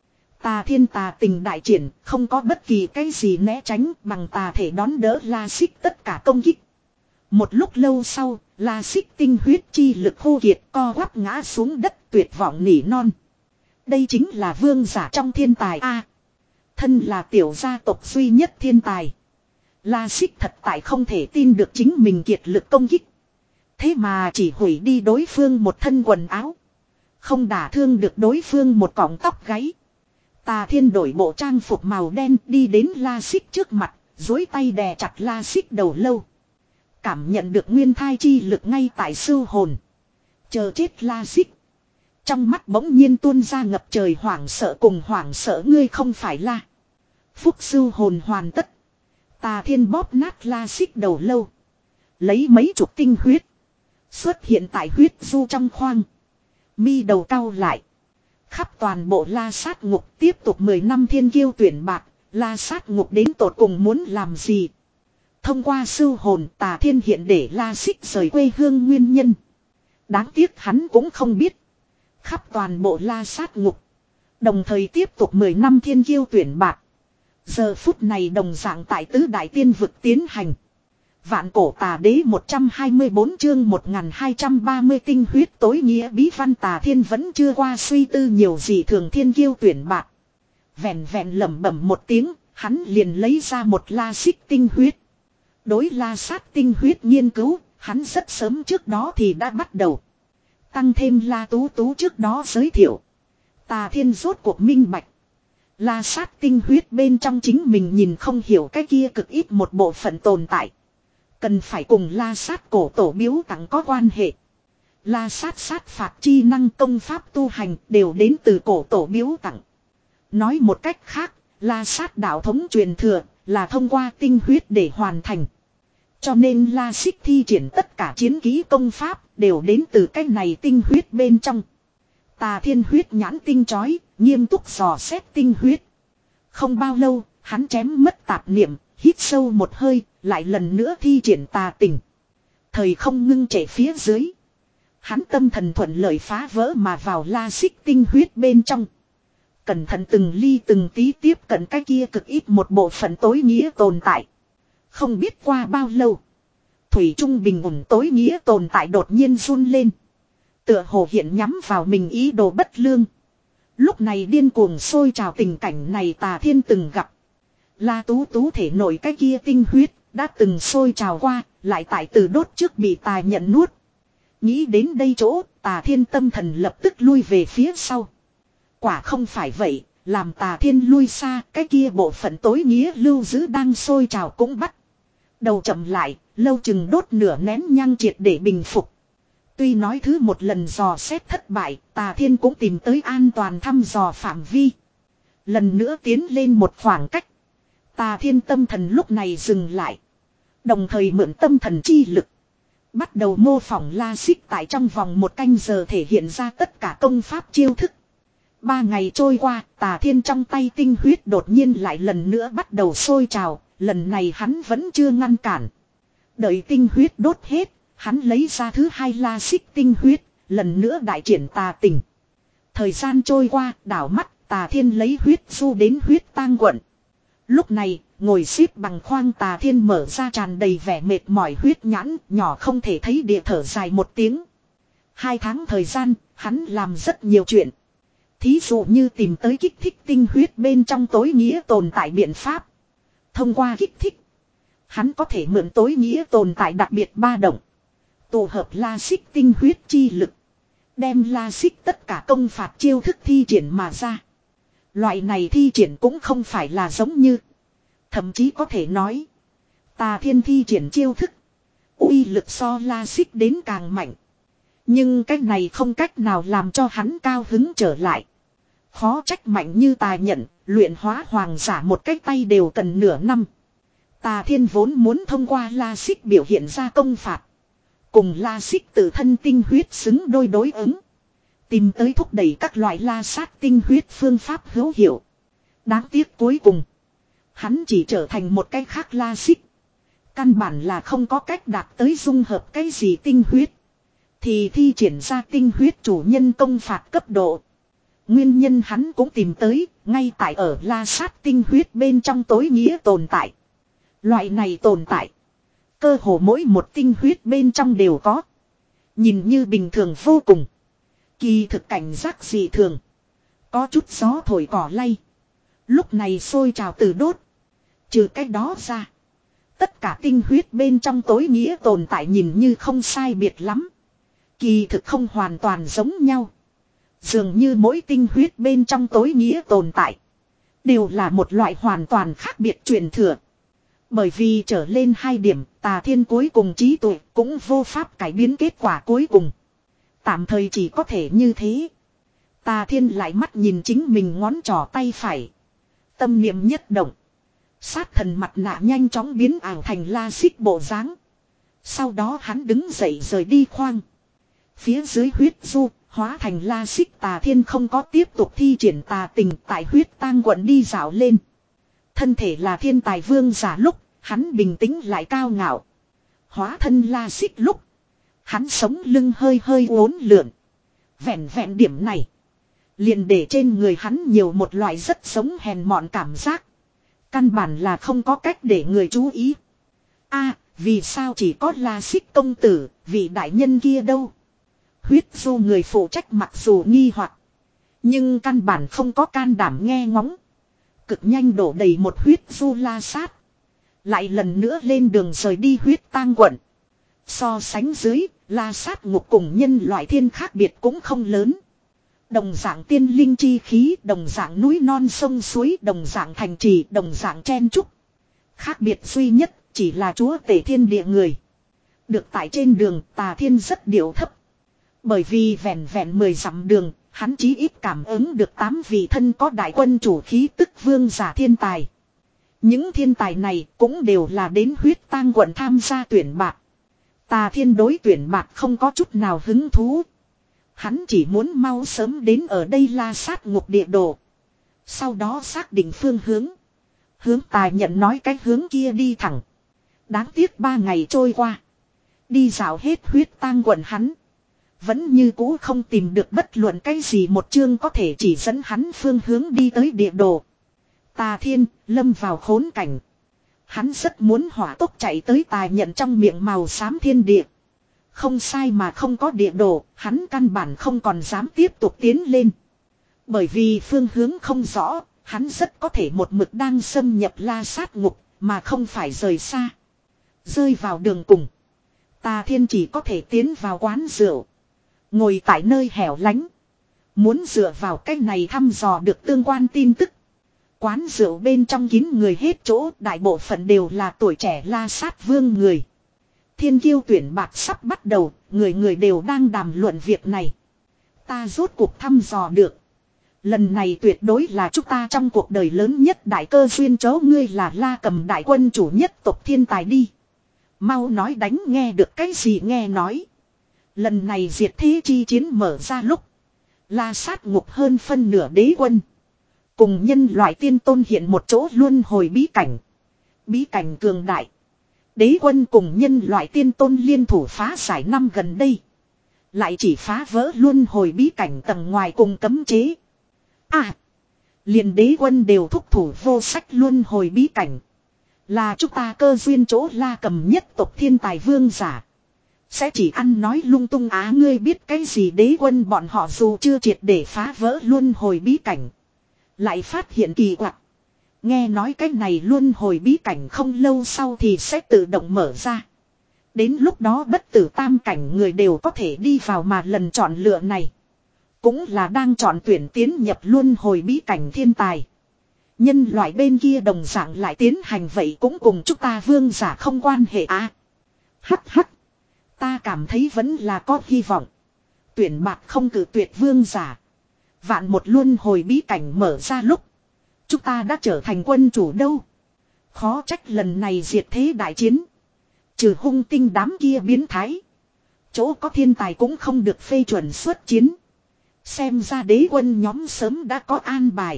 Tà Thiên tà tình đại triển, không có bất kỳ cái gì né tránh, bằng tà thể đón đỡ La Xích tất cả công kích. Một lúc lâu sau, La Xích tinh huyết chi lực khô kiệt, co quắp ngã xuống đất tuyệt vọng nỉ non. Đây chính là vương giả trong thiên tài a. Thân là tiểu gia tộc duy nhất thiên tài. La Xích thật tại không thể tin được chính mình kiệt lực công kích. Thế mà chỉ hủy đi đối phương một thân quần áo. Không đả thương được đối phương một cọng tóc gáy. Tà Thiên đổi bộ trang phục màu đen đi đến La Xích trước mặt, duỗi tay đè chặt La Xích đầu lâu. Cảm nhận được nguyên thai chi lực ngay tại sưu hồn. Chờ chết La Xích. Trong mắt bỗng nhiên tuôn ra ngập trời hoảng sợ cùng hoảng sợ ngươi không phải La. Phúc sưu hồn hoàn tất. Tà Thiên bóp nát La Xích đầu lâu. Lấy mấy chục tinh huyết. Xuất hiện tại huyết du trong khoang. Mi đầu cau lại. Khắp toàn bộ La Sát Ngục tiếp tục mười năm thiên kiêu tuyển bạc. La Sát Ngục đến tột cùng muốn làm gì? Thông qua sưu hồn Tà Thiên hiện để La Xích rời quê hương nguyên nhân. Đáng tiếc hắn cũng không biết. Khắp toàn bộ La Sát Ngục. Đồng thời tiếp tục mười năm thiên kiêu tuyển bạc. Giờ phút này đồng dạng tại tứ đại tiên vực tiến hành. Vạn cổ tà đế một trăm hai mươi bốn chương một nghìn hai trăm ba mươi tinh huyết tối nghĩa bí văn Tà Thiên vẫn chưa qua suy tư nhiều gì thường thiên kiêu tuyển bạc. Vẹn vẹn lẩm bẩm một tiếng, hắn liền lấy ra một La Xích tinh huyết. Đối La Sát tinh huyết nghiên cứu, hắn rất sớm trước đó thì đã bắt đầu. Tăng thêm La Tú Tú trước đó giới thiệu. Tà Thiên rốt cuộc minh bạch. La Sát tinh huyết bên trong chính mình nhìn không hiểu cái kia cực ít một bộ phận tồn tại. Cần phải cùng La Sát cổ tổ biếu tặng có quan hệ. La Sát sát phạt chi năng công pháp tu hành đều đến từ cổ tổ biếu tặng. Nói một cách khác, La Sát đạo thống truyền thừa là thông qua tinh huyết để hoàn thành. Cho nên La Xích thi triển tất cả chiến kỹ công pháp đều đến từ cái này tinh huyết bên trong. Tà Thiên huyết nhãn tinh chói, nghiêm túc dò xét tinh huyết. Không bao lâu, hắn chém mất tạp niệm, hít sâu một hơi, lại lần nữa thi triển tà tình. Thời không ngưng trệ phía dưới. Hắn tâm thần thuận lợi phá vỡ mà vào La Xích tinh huyết bên trong. Cẩn thận từng ly từng tí tiếp cận cái kia cực ít một bộ phận tối nghĩa tồn tại. Không biết qua bao lâu. Thủy Trung bình ổn tối nghĩa tồn tại đột nhiên run lên. Tựa hồ hiện nhắm vào mình ý đồ bất lương. Lúc này điên cuồng sôi trào tình cảnh này Tà Thiên từng gặp. La Tú Tú thể nổi cái kia tinh huyết, đã từng sôi trào qua, lại tại từ đốt trước bị Tà nhận nuốt. Nghĩ đến đây chỗ, Tà Thiên tâm thần lập tức lui về phía sau. Quả không phải vậy, làm Tà Thiên lui xa, cái kia bộ phận tối nghĩa lưu giữ đang sôi trào cũng bắt. Đầu chậm lại, lâu chừng đốt nửa nén nhang triệt để bình phục. Tuy nói thứ một lần dò xét thất bại, Tà Thiên cũng tìm tới an toàn thăm dò phạm vi. Lần nữa tiến lên một khoảng cách. Tà Thiên tâm thần lúc này dừng lại. Đồng thời mượn tâm thần chi lực. Bắt đầu mô phỏng La Xích tại trong vòng một canh giờ thể hiện ra tất cả công pháp chiêu thức. Ba ngày trôi qua, Tà Thiên trong tay tinh huyết đột nhiên lại lần nữa bắt đầu sôi trào. Lần này hắn vẫn chưa ngăn cản. Đợi tinh huyết đốt hết, hắn lấy ra thứ hai La Xích tinh huyết, lần nữa đại triển tà tình. Thời gian trôi qua, đảo mắt, Tà Thiên lấy huyết du đến huyết tang quận. Lúc này, ngồi xếp bằng khoang Tà Thiên mở ra tràn đầy vẻ mệt mỏi huyết nhãn, nhỏ không thể thấy địa thở dài một tiếng. Hai tháng thời gian, hắn làm rất nhiều chuyện. Thí dụ như tìm tới kích thích tinh huyết bên trong tối nghĩa tồn tại biện pháp. Thông qua kích thích, hắn có thể mượn tối nghĩa tồn tại đặc biệt ba động. Tụ hợp La Xích tinh huyết chi lực. Đem La Xích tất cả công phạt chiêu thức thi triển mà ra. Loại này thi triển cũng không phải là giống như. Thậm chí có thể nói. Tà Thiên thi triển chiêu thức. Uy lực so La Xích đến càng mạnh. Nhưng cái này không cách nào làm cho hắn cao hứng trở lại. Khó trách mạnh như Tà nhận, luyện hóa hoàng giả một cái tay đều cần nửa năm. Tà Thiên vốn muốn thông qua La Xích biểu hiện ra công phạt. Cùng La Xích tự thân tinh huyết xứng đôi đối ứng. Tìm tới thúc đẩy các loại la sát tinh huyết phương pháp hữu hiệu. Đáng tiếc cuối cùng. Hắn chỉ trở thành một cái khác La Xích. Căn bản là không có cách đạt tới dung hợp cái gì tinh huyết. Thì thi triển ra tinh huyết chủ nhân công phạt cấp độ. Nguyên nhân hắn cũng tìm tới, ngay tại ở la sát tinh huyết bên trong tối nghĩa tồn tại. Loại này tồn tại. Cơ hồ mỗi một tinh huyết bên trong đều có. Nhìn như bình thường vô cùng. Kỳ thực cảnh giác dị thường. Có chút gió thổi cỏ lay. Lúc này sôi trào từ đốt. Trừ cái đó ra. Tất cả tinh huyết bên trong tối nghĩa tồn tại nhìn như không sai biệt lắm. Kỳ thực không hoàn toàn giống nhau. Dường như mỗi tinh huyết bên trong tối nghĩa tồn tại. Đều là một loại hoàn toàn khác biệt truyền thừa. Bởi vì trở lên hai điểm, Tà Thiên cuối cùng trí tuệ cũng vô pháp cải biến kết quả cuối cùng. Tạm thời chỉ có thể như thế. Tà Thiên lại mắt nhìn chính mình ngón trỏ tay phải. Tâm niệm nhất động. Sát thần mặt nạ nhanh chóng biến ảo thành La Xích bộ dáng. Sau đó hắn đứng dậy rời đi khoang. Phía dưới huyết du, hóa thành La Xích. Tà Thiên không có tiếp tục thi triển tà tình tại huyết tang quận đi dạo lên. Thân thể là thiên tài vương giả lúc, hắn bình tĩnh lại cao ngạo. Hóa thân La Xích lúc, hắn sống lưng hơi hơi uốn lượn. Vẹn vẹn điểm này, liền để trên người hắn nhiều một loại rất sống hèn mọn cảm giác. Căn bản là không có cách để người chú ý. A, vì sao chỉ có La Xích công tử, vị đại nhân kia đâu? Huyết du người phụ trách mặc dù nghi hoặc, nhưng căn bản không có can đảm nghe ngóng. Cực nhanh đổ đầy một huyết du la sát. Lại lần nữa lên đường rời đi huyết tang quận. So sánh dưới, la sát ngục cùng nhân loại thiên khác biệt cũng không lớn. Đồng dạng tiên linh chi khí, đồng dạng núi non sông suối, đồng dạng thành trì, đồng dạng chen trúc. Khác biệt duy nhất chỉ là chúa tể thiên địa người. Được tại trên đường, Tà Thiên rất điệu thấp. Bởi vì vẹn vẹn mười dặm đường, hắn chí ít cảm ứng được tám vị thân có đại quân chủ khí tức vương giả thiên tài. Những thiên tài này cũng đều là đến huyết tang quận tham gia tuyển bạt. Tà Thiên đối tuyển bạt không có chút nào hứng thú. Hắn chỉ muốn mau sớm đến ở đây la sát ngục địa đồ. Sau đó xác định phương hướng. Hướng Tài nhận nói cái hướng kia đi thẳng. Đáng tiếc ba ngày trôi qua. Đi dạo hết huyết tang quận hắn. Vẫn như cũ không tìm được bất luận cái gì một chương có thể chỉ dẫn hắn phương hướng đi tới địa đồ. Tà Thiên lâm vào khốn cảnh. Hắn rất muốn hỏa tốc chạy tới Tài nhận trong miệng màu xám thiên địa. Không sai mà không có địa đồ, hắn căn bản không còn dám tiếp tục tiến lên. Bởi vì phương hướng không rõ, hắn rất có thể một mực đang xâm nhập la sát ngục, mà không phải rời xa. Rơi vào đường cùng. Tà Thiên chỉ có thể tiến vào quán rượu. Ngồi tại nơi hẻo lánh. Muốn dựa vào cách này thăm dò được tương quan tin tức. Quán rượu bên trong kín người hết chỗ, đại bộ phận đều là tuổi trẻ la sát vương người. Thiên kiêu tuyển bạc sắp bắt đầu, người người đều đang đàm luận việc này. Ta rốt cuộc thăm dò được. Lần này tuyệt đối là chúng ta trong cuộc đời lớn nhất đại cơ duyên, chó ngươi là La Cầm đại quân chủ nhất tộc thiên tài đi. Mau nói đánh nghe được cái gì nghe nói. Lần này diệt thế chi chiến mở ra lúc. La sát ngục hơn phân nửa đế quân. Cùng nhân loại tiên tôn hiện một chỗ luân hồi bí cảnh. Bí cảnh cường đại. Đế quân cùng nhân loại tiên tôn liên thủ phá giải năm gần đây. Lại chỉ phá vỡ luân hồi bí cảnh tầng ngoài cùng cấm chế. À. Liền đế quân đều thúc thủ vô sách luân hồi bí cảnh. Là chúng ta cơ duyên chỗ La Cầm nhất tộc thiên tài vương giả. Sẽ chỉ ăn nói lung tung á, ngươi biết cái gì? Đế quân bọn họ dù chưa triệt để phá vỡ luân hồi bí cảnh. Lại phát hiện kỳ quặc. Nghe nói cái này luân hồi bí cảnh không lâu sau thì sẽ tự động mở ra. Đến lúc đó bất tử tam cảnh người đều có thể đi vào, mà lần chọn lựa này cũng là đang chọn tuyển tiến nhập luân hồi bí cảnh thiên tài. Nhân loại bên kia đồng dạng lại tiến hành, vậy cũng cùng chúng ta vương giả không quan hệ à. Hắc hắc. Ta cảm thấy vẫn là có hy vọng. Tuyển bạt không cử tuyệt vương giả. Vạn một luân hồi bí cảnh mở ra lúc. Chúng ta đã trở thành quân chủ đâu. Khó trách lần này diệt thế đại chiến. Trừ hung tinh đám kia biến thái. Chỗ có thiên tài cũng không được phê chuẩn xuất chiến. Xem ra đế quân nhóm sớm đã có an bài.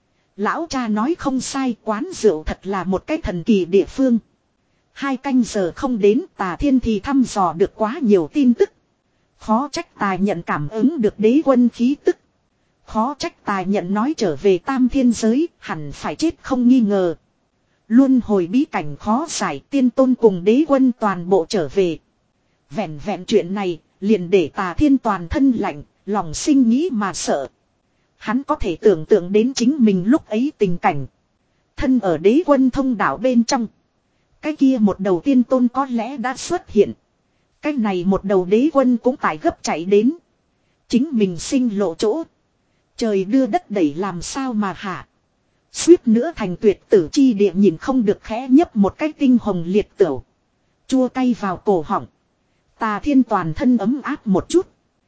Lão cha nói không sai, quán rượu thật là một cái thần kỳ địa phương. Hai canh giờ không đến, Tà Thiên thì thăm dò được quá nhiều tin tức. Khó trách Tài nhận cảm ứng được đế quân khí tức. Khó trách Tài nhận nói trở về tam thiên giới, hẳn phải chết không nghi ngờ. Luân hồi bí cảnh khó giải, tiên tôn cùng đế quân toàn bộ trở về. Vẹn vẹn chuyện này, liền để Tà Thiên toàn thân lạnh, lòng sinh nghĩ mà sợ. Hắn có thể tưởng tượng đến chính mình lúc ấy tình cảnh. Thân ở đế quân thông đạo bên trong. Cái kia một đầu tiên tôn có lẽ đã xuất hiện. Cái này một đầu đế quân cũng tại gấp chạy đến. Chính mình sinh lộ chỗ. Trời đưa đất đẩy làm sao mà hạ. Suýt nữa thành tuyệt tử chi địa, nhìn không được khẽ nhấp một cái tinh hồng liệt tửu. Chua cay vào cổ họng. Tà Thiên toàn thân ấm áp một chút.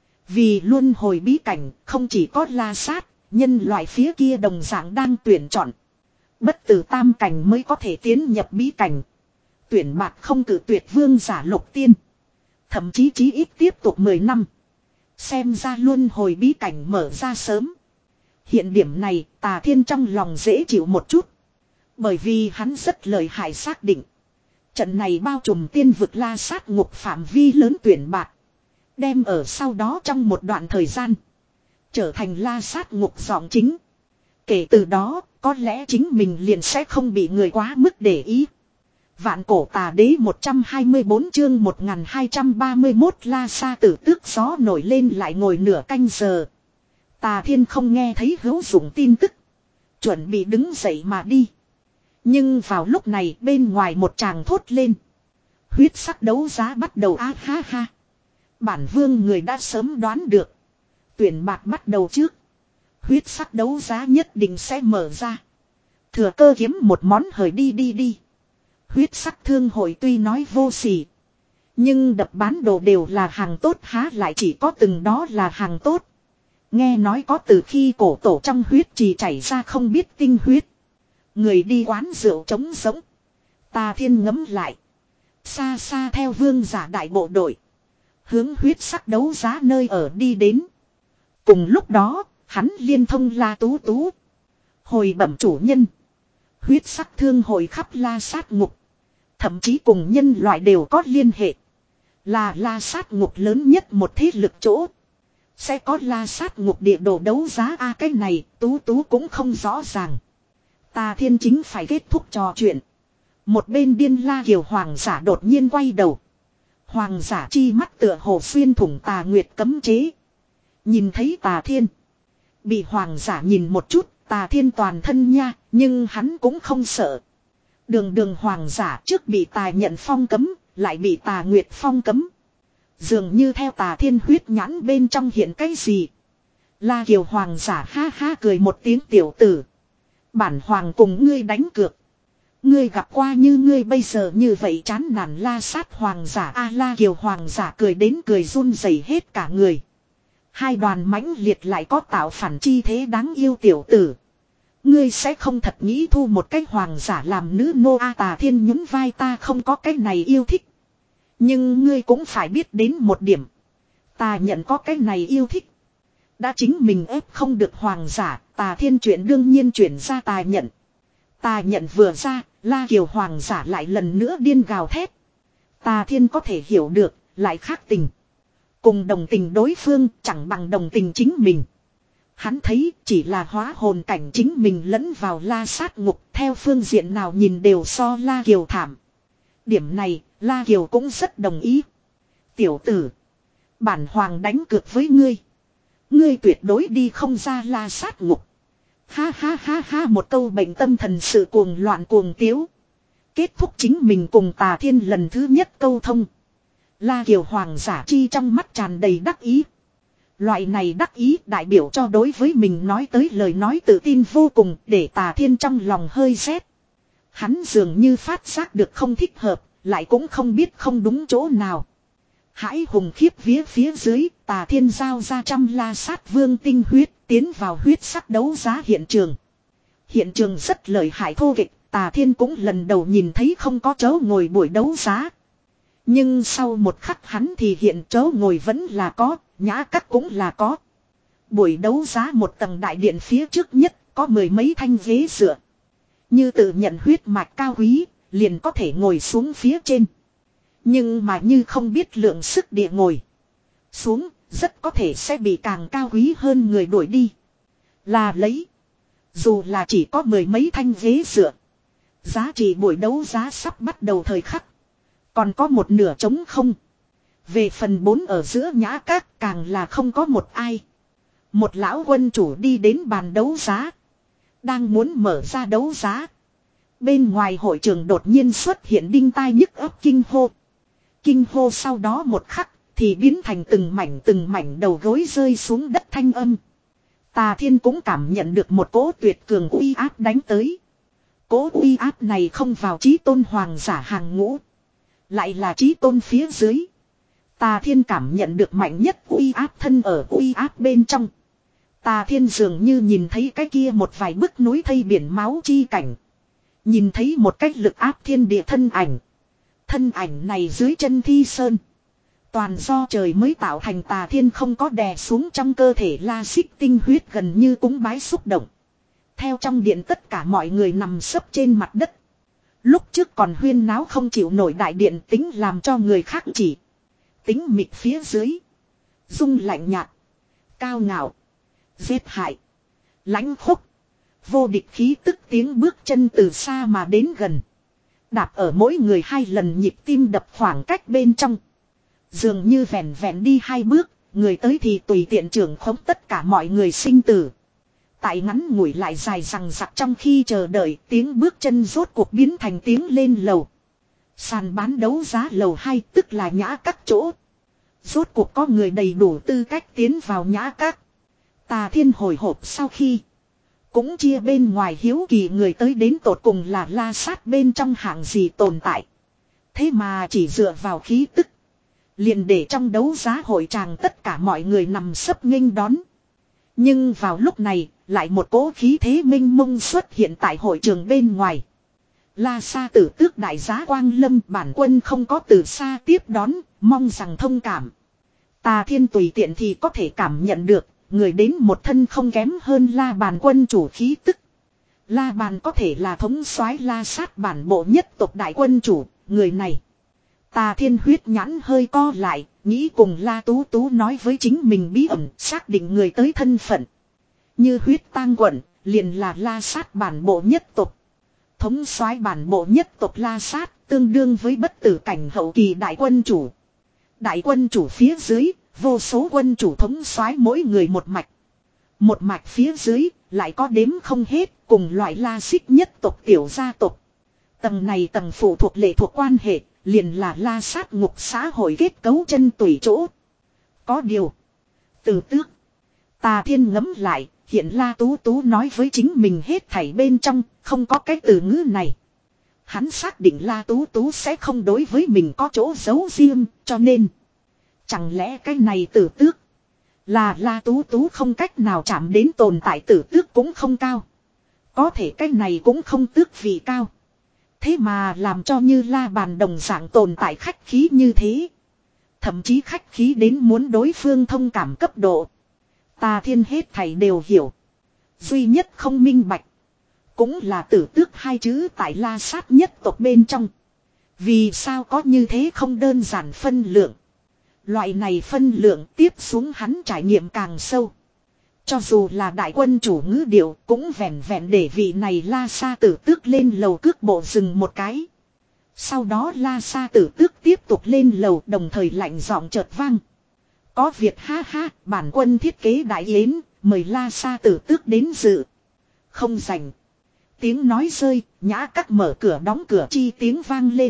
Vì luân hồi bí cảnh không chỉ có La Sát, nhân loại phía kia đồng dạng đang tuyển chọn. Bất tử tam cảnh mới có thể tiến nhập bí cảnh. Tuyển bạt không cử tuyệt vương giả lục tiên. Thậm chí chí ít tiếp tục mười năm. Xem ra luân hồi bí cảnh mở ra sớm. Hiện điểm này Tà Thiên trong lòng dễ chịu một chút. Bởi vì hắn rất lợi hại xác định. Trận này bao trùm tiên vực La Sát ngục phạm vi lớn tuyển bạt. Đem ở sau đó trong một đoạn thời gian. Trở thành La Sát ngục giọng chính. Kể từ đó, có lẽ chính mình liền sẽ không bị người quá mức để ý. Vạn cổ tà đế một trăm hai mươi bốn chương một nghìn hai trăm ba mươi mốt La Sa tử tước gió nổi lên lại ngồi nửa canh giờ. Tà Thiên không nghe thấy hữu dụng tin tức. Chuẩn bị đứng dậy mà đi. Nhưng vào lúc này bên ngoài một chàng thốt lên. Huyết sắc đấu giá bắt đầu a ha ha. Bản vương người đã sớm đoán được. Tuyển bạt bắt đầu trước. Huyết sắc đấu giá nhất định sẽ mở ra. Thừa cơ kiếm một món hời đi đi đi. Huyết sắc thương hội tuy nói vô sỉ. Nhưng đập bán đồ đều là hàng tốt, há lại chỉ có từng đó là hàng tốt. Nghe nói có từ khi cổ tổ trong huyết trì chảy ra không biết tinh huyết. Người đi quán rượu trống sống. Tà Thiên ngấm lại. Xa xa theo vương giả đại bộ đội. Hướng huyết sắc đấu giá nơi ở đi đến. Cùng lúc đó, hắn liên thông La Tú Tú. Hồi bẩm chủ nhân. Huyết sắc thương hội khắp La Sát ngục. Thậm chí cùng nhân loại đều có liên hệ. Là La Sát ngục lớn nhất một thế lực chỗ. Sẽ có La Sát ngục địa đồ đấu giá a à, cái này Tú Tú cũng không rõ ràng. Tà Thiên chính phải kết thúc trò chuyện. Một bên điên La Kiều hoàng giả đột nhiên quay đầu. Hoàng giả chi mắt tựa hồ xuyên thủng Tà Nguyệt cấm chế. Nhìn thấy Tà Thiên. Bị hoàng giả nhìn một chút, Tà Thiên toàn thân nha, nhưng hắn cũng không sợ. Đường đường hoàng giả trước bị Tà nhận phong cấm, lại bị Tà Nguyệt phong cấm. Dường như theo Tà Thiên huyết nhãn bên trong hiện cái gì. La Kiều hoàng giả ha ha cười một tiếng, tiểu tử. Bản hoàng cùng ngươi đánh cược. Ngươi gặp qua như ngươi bây giờ như vậy chán nản La Sát hoàng giả a à, La Kiều hoàng giả cười đến cười run rẩy hết cả người. Hai đoàn mãnh liệt lại có tạo phản chi thế đáng yêu tiểu tử. Ngươi sẽ không thật nghĩ thu một cái hoàng giả làm nữ nô a à, Tà Thiên nhún vai, ta không có cái này yêu thích. Nhưng ngươi cũng phải biết đến một điểm. Ta nhận có cái này yêu thích. Đã chính mình ép không được hoàng giả, Tà Thiên chuyện đương nhiên chuyển ra Tà nhận. Tà nhận vừa ra, La Kiều hoàng giả lại lần nữa điên gào thét. Tà Thiên có thể hiểu được, lại khác tình. Cùng đồng tình đối phương chẳng bằng đồng tình chính mình. Hắn thấy chỉ là hóa hồn cảnh chính mình lẫn vào La Sát ngục, theo phương diện nào nhìn đều so La Kiều thảm. Điểm này, La Kiều cũng rất đồng ý. Tiểu tử, bản hoàng đánh cược với ngươi. Ngươi tuyệt đối đi không ra La Sát ngục. Ha ha ha ha, một câu bệnh tâm thần sự cuồng loạn cuồng tiếu. Kết thúc chính mình cùng Tà Thiên lần thứ nhất câu thông. La Kiều hoàng giả chi trong mắt tràn đầy đắc ý. Loại này đắc ý đại biểu cho đối với mình nói tới lời nói tự tin vô cùng, để Tà Thiên trong lòng hơi rét. Hắn dường như phát giác được không thích hợp, lại cũng không biết không đúng chỗ nào. Hãi hùng khiếp vía phía dưới, Tà Thiên giao ra trăm la sát vương tinh huyết, tiến vào huyết sắc đấu giá hiện trường. Hiện trường rất lợi hại thô kịch, Tà Thiên cũng lần đầu nhìn thấy không có chỗ ngồi buổi đấu giá. Nhưng sau một khắc hắn thì hiện chỗ ngồi vẫn là có, nhã các cũng là có. Buổi đấu giá một tầng đại điện phía trước nhất, có mười mấy thanh ghế dựa. Như tự nhận huyết mạch cao quý, liền có thể ngồi xuống phía trên. Nhưng mà như không biết lượng sức địa ngồi xuống, rất có thể sẽ bị càng cao quý hơn người đuổi đi. Là lấy. Dù là chỉ có mười mấy thanh ghế dựa. Giá trị buổi đấu giá sắp bắt đầu thời khắc. Còn có một nửa trống không. Về phần bốn ở giữa nhã các càng là không có một ai. Một lão quân chủ đi đến bàn đấu giá. Đang muốn mở ra đấu giá. Bên ngoài hội trường đột nhiên xuất hiện đinh tai nhức ấp kinh hô. Kinh hô sau đó một khắc thì biến thành từng mảnh từng mảnh đầu gối rơi xuống đất thanh âm. Tà Thiên cũng cảm nhận được một cỗ tuyệt cường uy áp đánh tới. Cỗ uy áp này không vào chí tôn hoàng giả hàng ngũ. Lại là chí tôn phía dưới. Tà Thiên cảm nhận được mạnh nhất uy áp thân ở uy áp bên trong. Tà Thiên dường như nhìn thấy cái kia một vài bức núi thây biển máu chi cảnh. Nhìn thấy một cách lực áp thiên địa thân ảnh. Thân ảnh này dưới chân thi sơn. Toàn do trời mới tạo thành. Tà Thiên không có đè xuống trong cơ thể la xích tinh huyết gần như cúng bái xúc động. Theo trong điện tất cả mọi người nằm sấp trên mặt đất. Lúc trước còn huyên náo không chịu nổi đại điện tính làm cho người khác chỉ. Tính mịt phía dưới. Dung lạnh nhạt. Cao ngạo. Giết hại. Lãnh khốc. Vô địch khí tức tiếng bước chân từ xa mà đến gần. Đạp ở mỗi người hai lần nhịp tim đập khoảng cách bên trong. Dường như vẹn vẹn đi hai bước. Người tới thì tùy tiện trưởng khống tất cả mọi người sinh tử. Tại ngắn ngủi lại dài rằng rặc trong khi chờ đợi tiếng bước chân rốt cuộc biến thành tiếng lên lầu. Sàn bán đấu giá lầu hai tức là nhã các chỗ. Rốt cuộc có người đầy đủ tư cách tiến vào nhã các. Tà Thiên hồi hộp sau khi. Cũng chia bên ngoài hiếu kỳ người tới đến tột cùng là la sát bên trong hạng gì tồn tại. Thế mà chỉ dựa vào khí tức. Liền để trong đấu giá hội tràng tất cả mọi người nằm sấp nghênh đón. Nhưng vào lúc này, lại một cỗ khí thế minh mông xuất hiện tại hội trường bên ngoài. La Sa Tử Tước đại giá Quang Lâm bản quân không có từ xa tiếp đón, mong rằng thông cảm. Tà Thiên tùy tiện thì có thể cảm nhận được, người đến một thân không kém hơn La Bàn quân chủ khí tức. La Bàn có thể là thống soái La Sát bản bộ nhất tộc đại quân chủ, người này. Tà Thiên huyết nhãn hơi co lại, nghĩ cùng La Tú Tú nói với chính mình bí ẩn, xác định người tới thân phận. Như huyết tang quận, liền là La Sát bản bộ nhất tộc. Thống soái bản bộ nhất tộc La Sát, tương đương với bất tử cảnh hậu kỳ đại quân chủ. Đại quân chủ phía dưới, vô số quân chủ thống soái mỗi người một mạch. Một mạch phía dưới, lại có đếm không hết, cùng loại La Xích nhất tộc tiểu gia tộc. Tầng này tầng phụ thuộc lệ thuộc quan hệ, liền là La Sát ngục xã hội kết cấu chân tùy chỗ. Có điều. Từ tước. Tà Thiên ngẫm lại, hiện La Tú Tú nói với chính mình hết thảy bên trong, không có cái từ ngữ này. Hắn xác định La Tú Tú sẽ không đối với mình có chỗ giấu riêng, cho nên. Chẳng lẽ cái này tử tước. Là La Tú Tú không cách nào chạm đến tồn tại tử tước cũng không cao. Có thể cái này cũng không tước vì cao. Thế mà làm cho như La Bàn đồng dạng tồn tại khách khí như thế. Thậm chí khách khí đến muốn đối phương thông cảm cấp độ. Tà Thiên hết thảy đều hiểu. Duy nhất không minh bạch. Cũng là tử tước hai chữ tại La Sát nhất tộc bên trong. Vì sao có như thế không đơn giản phân lượng. Loại này phân lượng tiếp xuống hắn trải nghiệm càng sâu. Cho dù là đại quân chủ ngữ điệu cũng vẹn vẹn để vị này La Sa tử tước lên lầu cước bộ dừng một cái. Sau đó La Sa tử tước tiếp tục lên lầu đồng thời lạnh giọng chợt vang. Có việc ha ha, bản quân thiết kế đại yến, mời La Sa tử tước đến dự. Không rảnh. Tiếng nói rơi, nhã các mở cửa đóng cửa chi tiếng vang lên.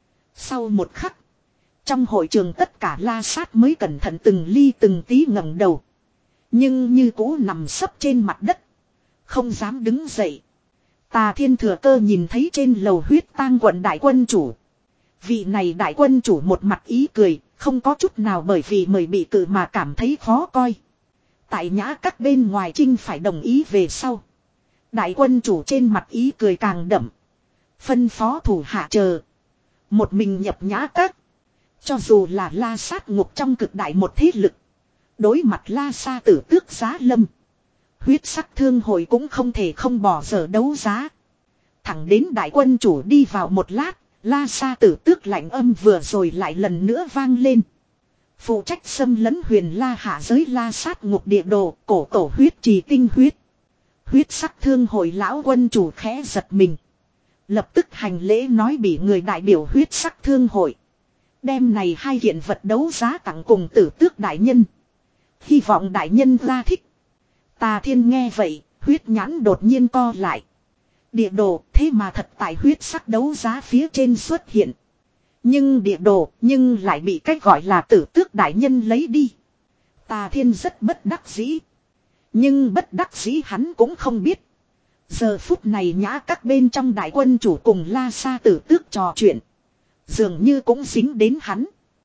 Sau một khắc, trong hội trường tất cả La Sát mới cẩn thận từng ly từng tí ngẩng đầu. Nhưng như cũ nằm sấp trên mặt đất. Không dám đứng dậy. Tà Thiên thừa cơ nhìn thấy trên lầu huyết tang quận đại quân chủ. Vị này đại quân chủ một mặt ý cười, Không có chút nào bởi vì mời bị cử mà cảm thấy khó coi. Tại nhã các bên ngoài trinh phải đồng ý về sau. Đại quân chủ trên mặt ý cười càng đậm. Phân phó thủ hạ chờ. Một mình nhập nhã các. Cho dù là la sát ngục trong cực đại một thế lực. Đối mặt la sa tử tước giá lâm. Huyết sắc thương hội cũng không thể không bỏ dở đấu giá. Thẳng đến đại quân chủ đi vào một lát. La sa tử tước lạnh âm vừa rồi lại lần nữa vang lên. Phụ trách xâm lấn huyền la hạ giới la sát ngục địa đồ, cổ tổ huyết trì tinh huyết. Huyết sắc thương hội lão quân chủ khẽ giật mình. Lập tức hành lễ nói bị người đại biểu huyết sắc thương hội. Đem này hai hiện vật đấu giá tặng cùng tử tước đại nhân. Hy vọng đại nhân ra thích. Tà Thiên nghe vậy, huyết nhãn đột nhiên co lại. Địa đồ thế mà thật tại huyết sắc đấu giá phía trên xuất hiện. Nhưng địa đồ nhưng lại bị cách gọi là tử tước đại nhân lấy đi. Tà Thiên rất bất đắc dĩ. Nhưng bất đắc dĩ hắn cũng không biết. Giờ phút này nhã các bên trong đại quân chủ cùng la sa tử tước trò chuyện. Dường như cũng dính đến hắn.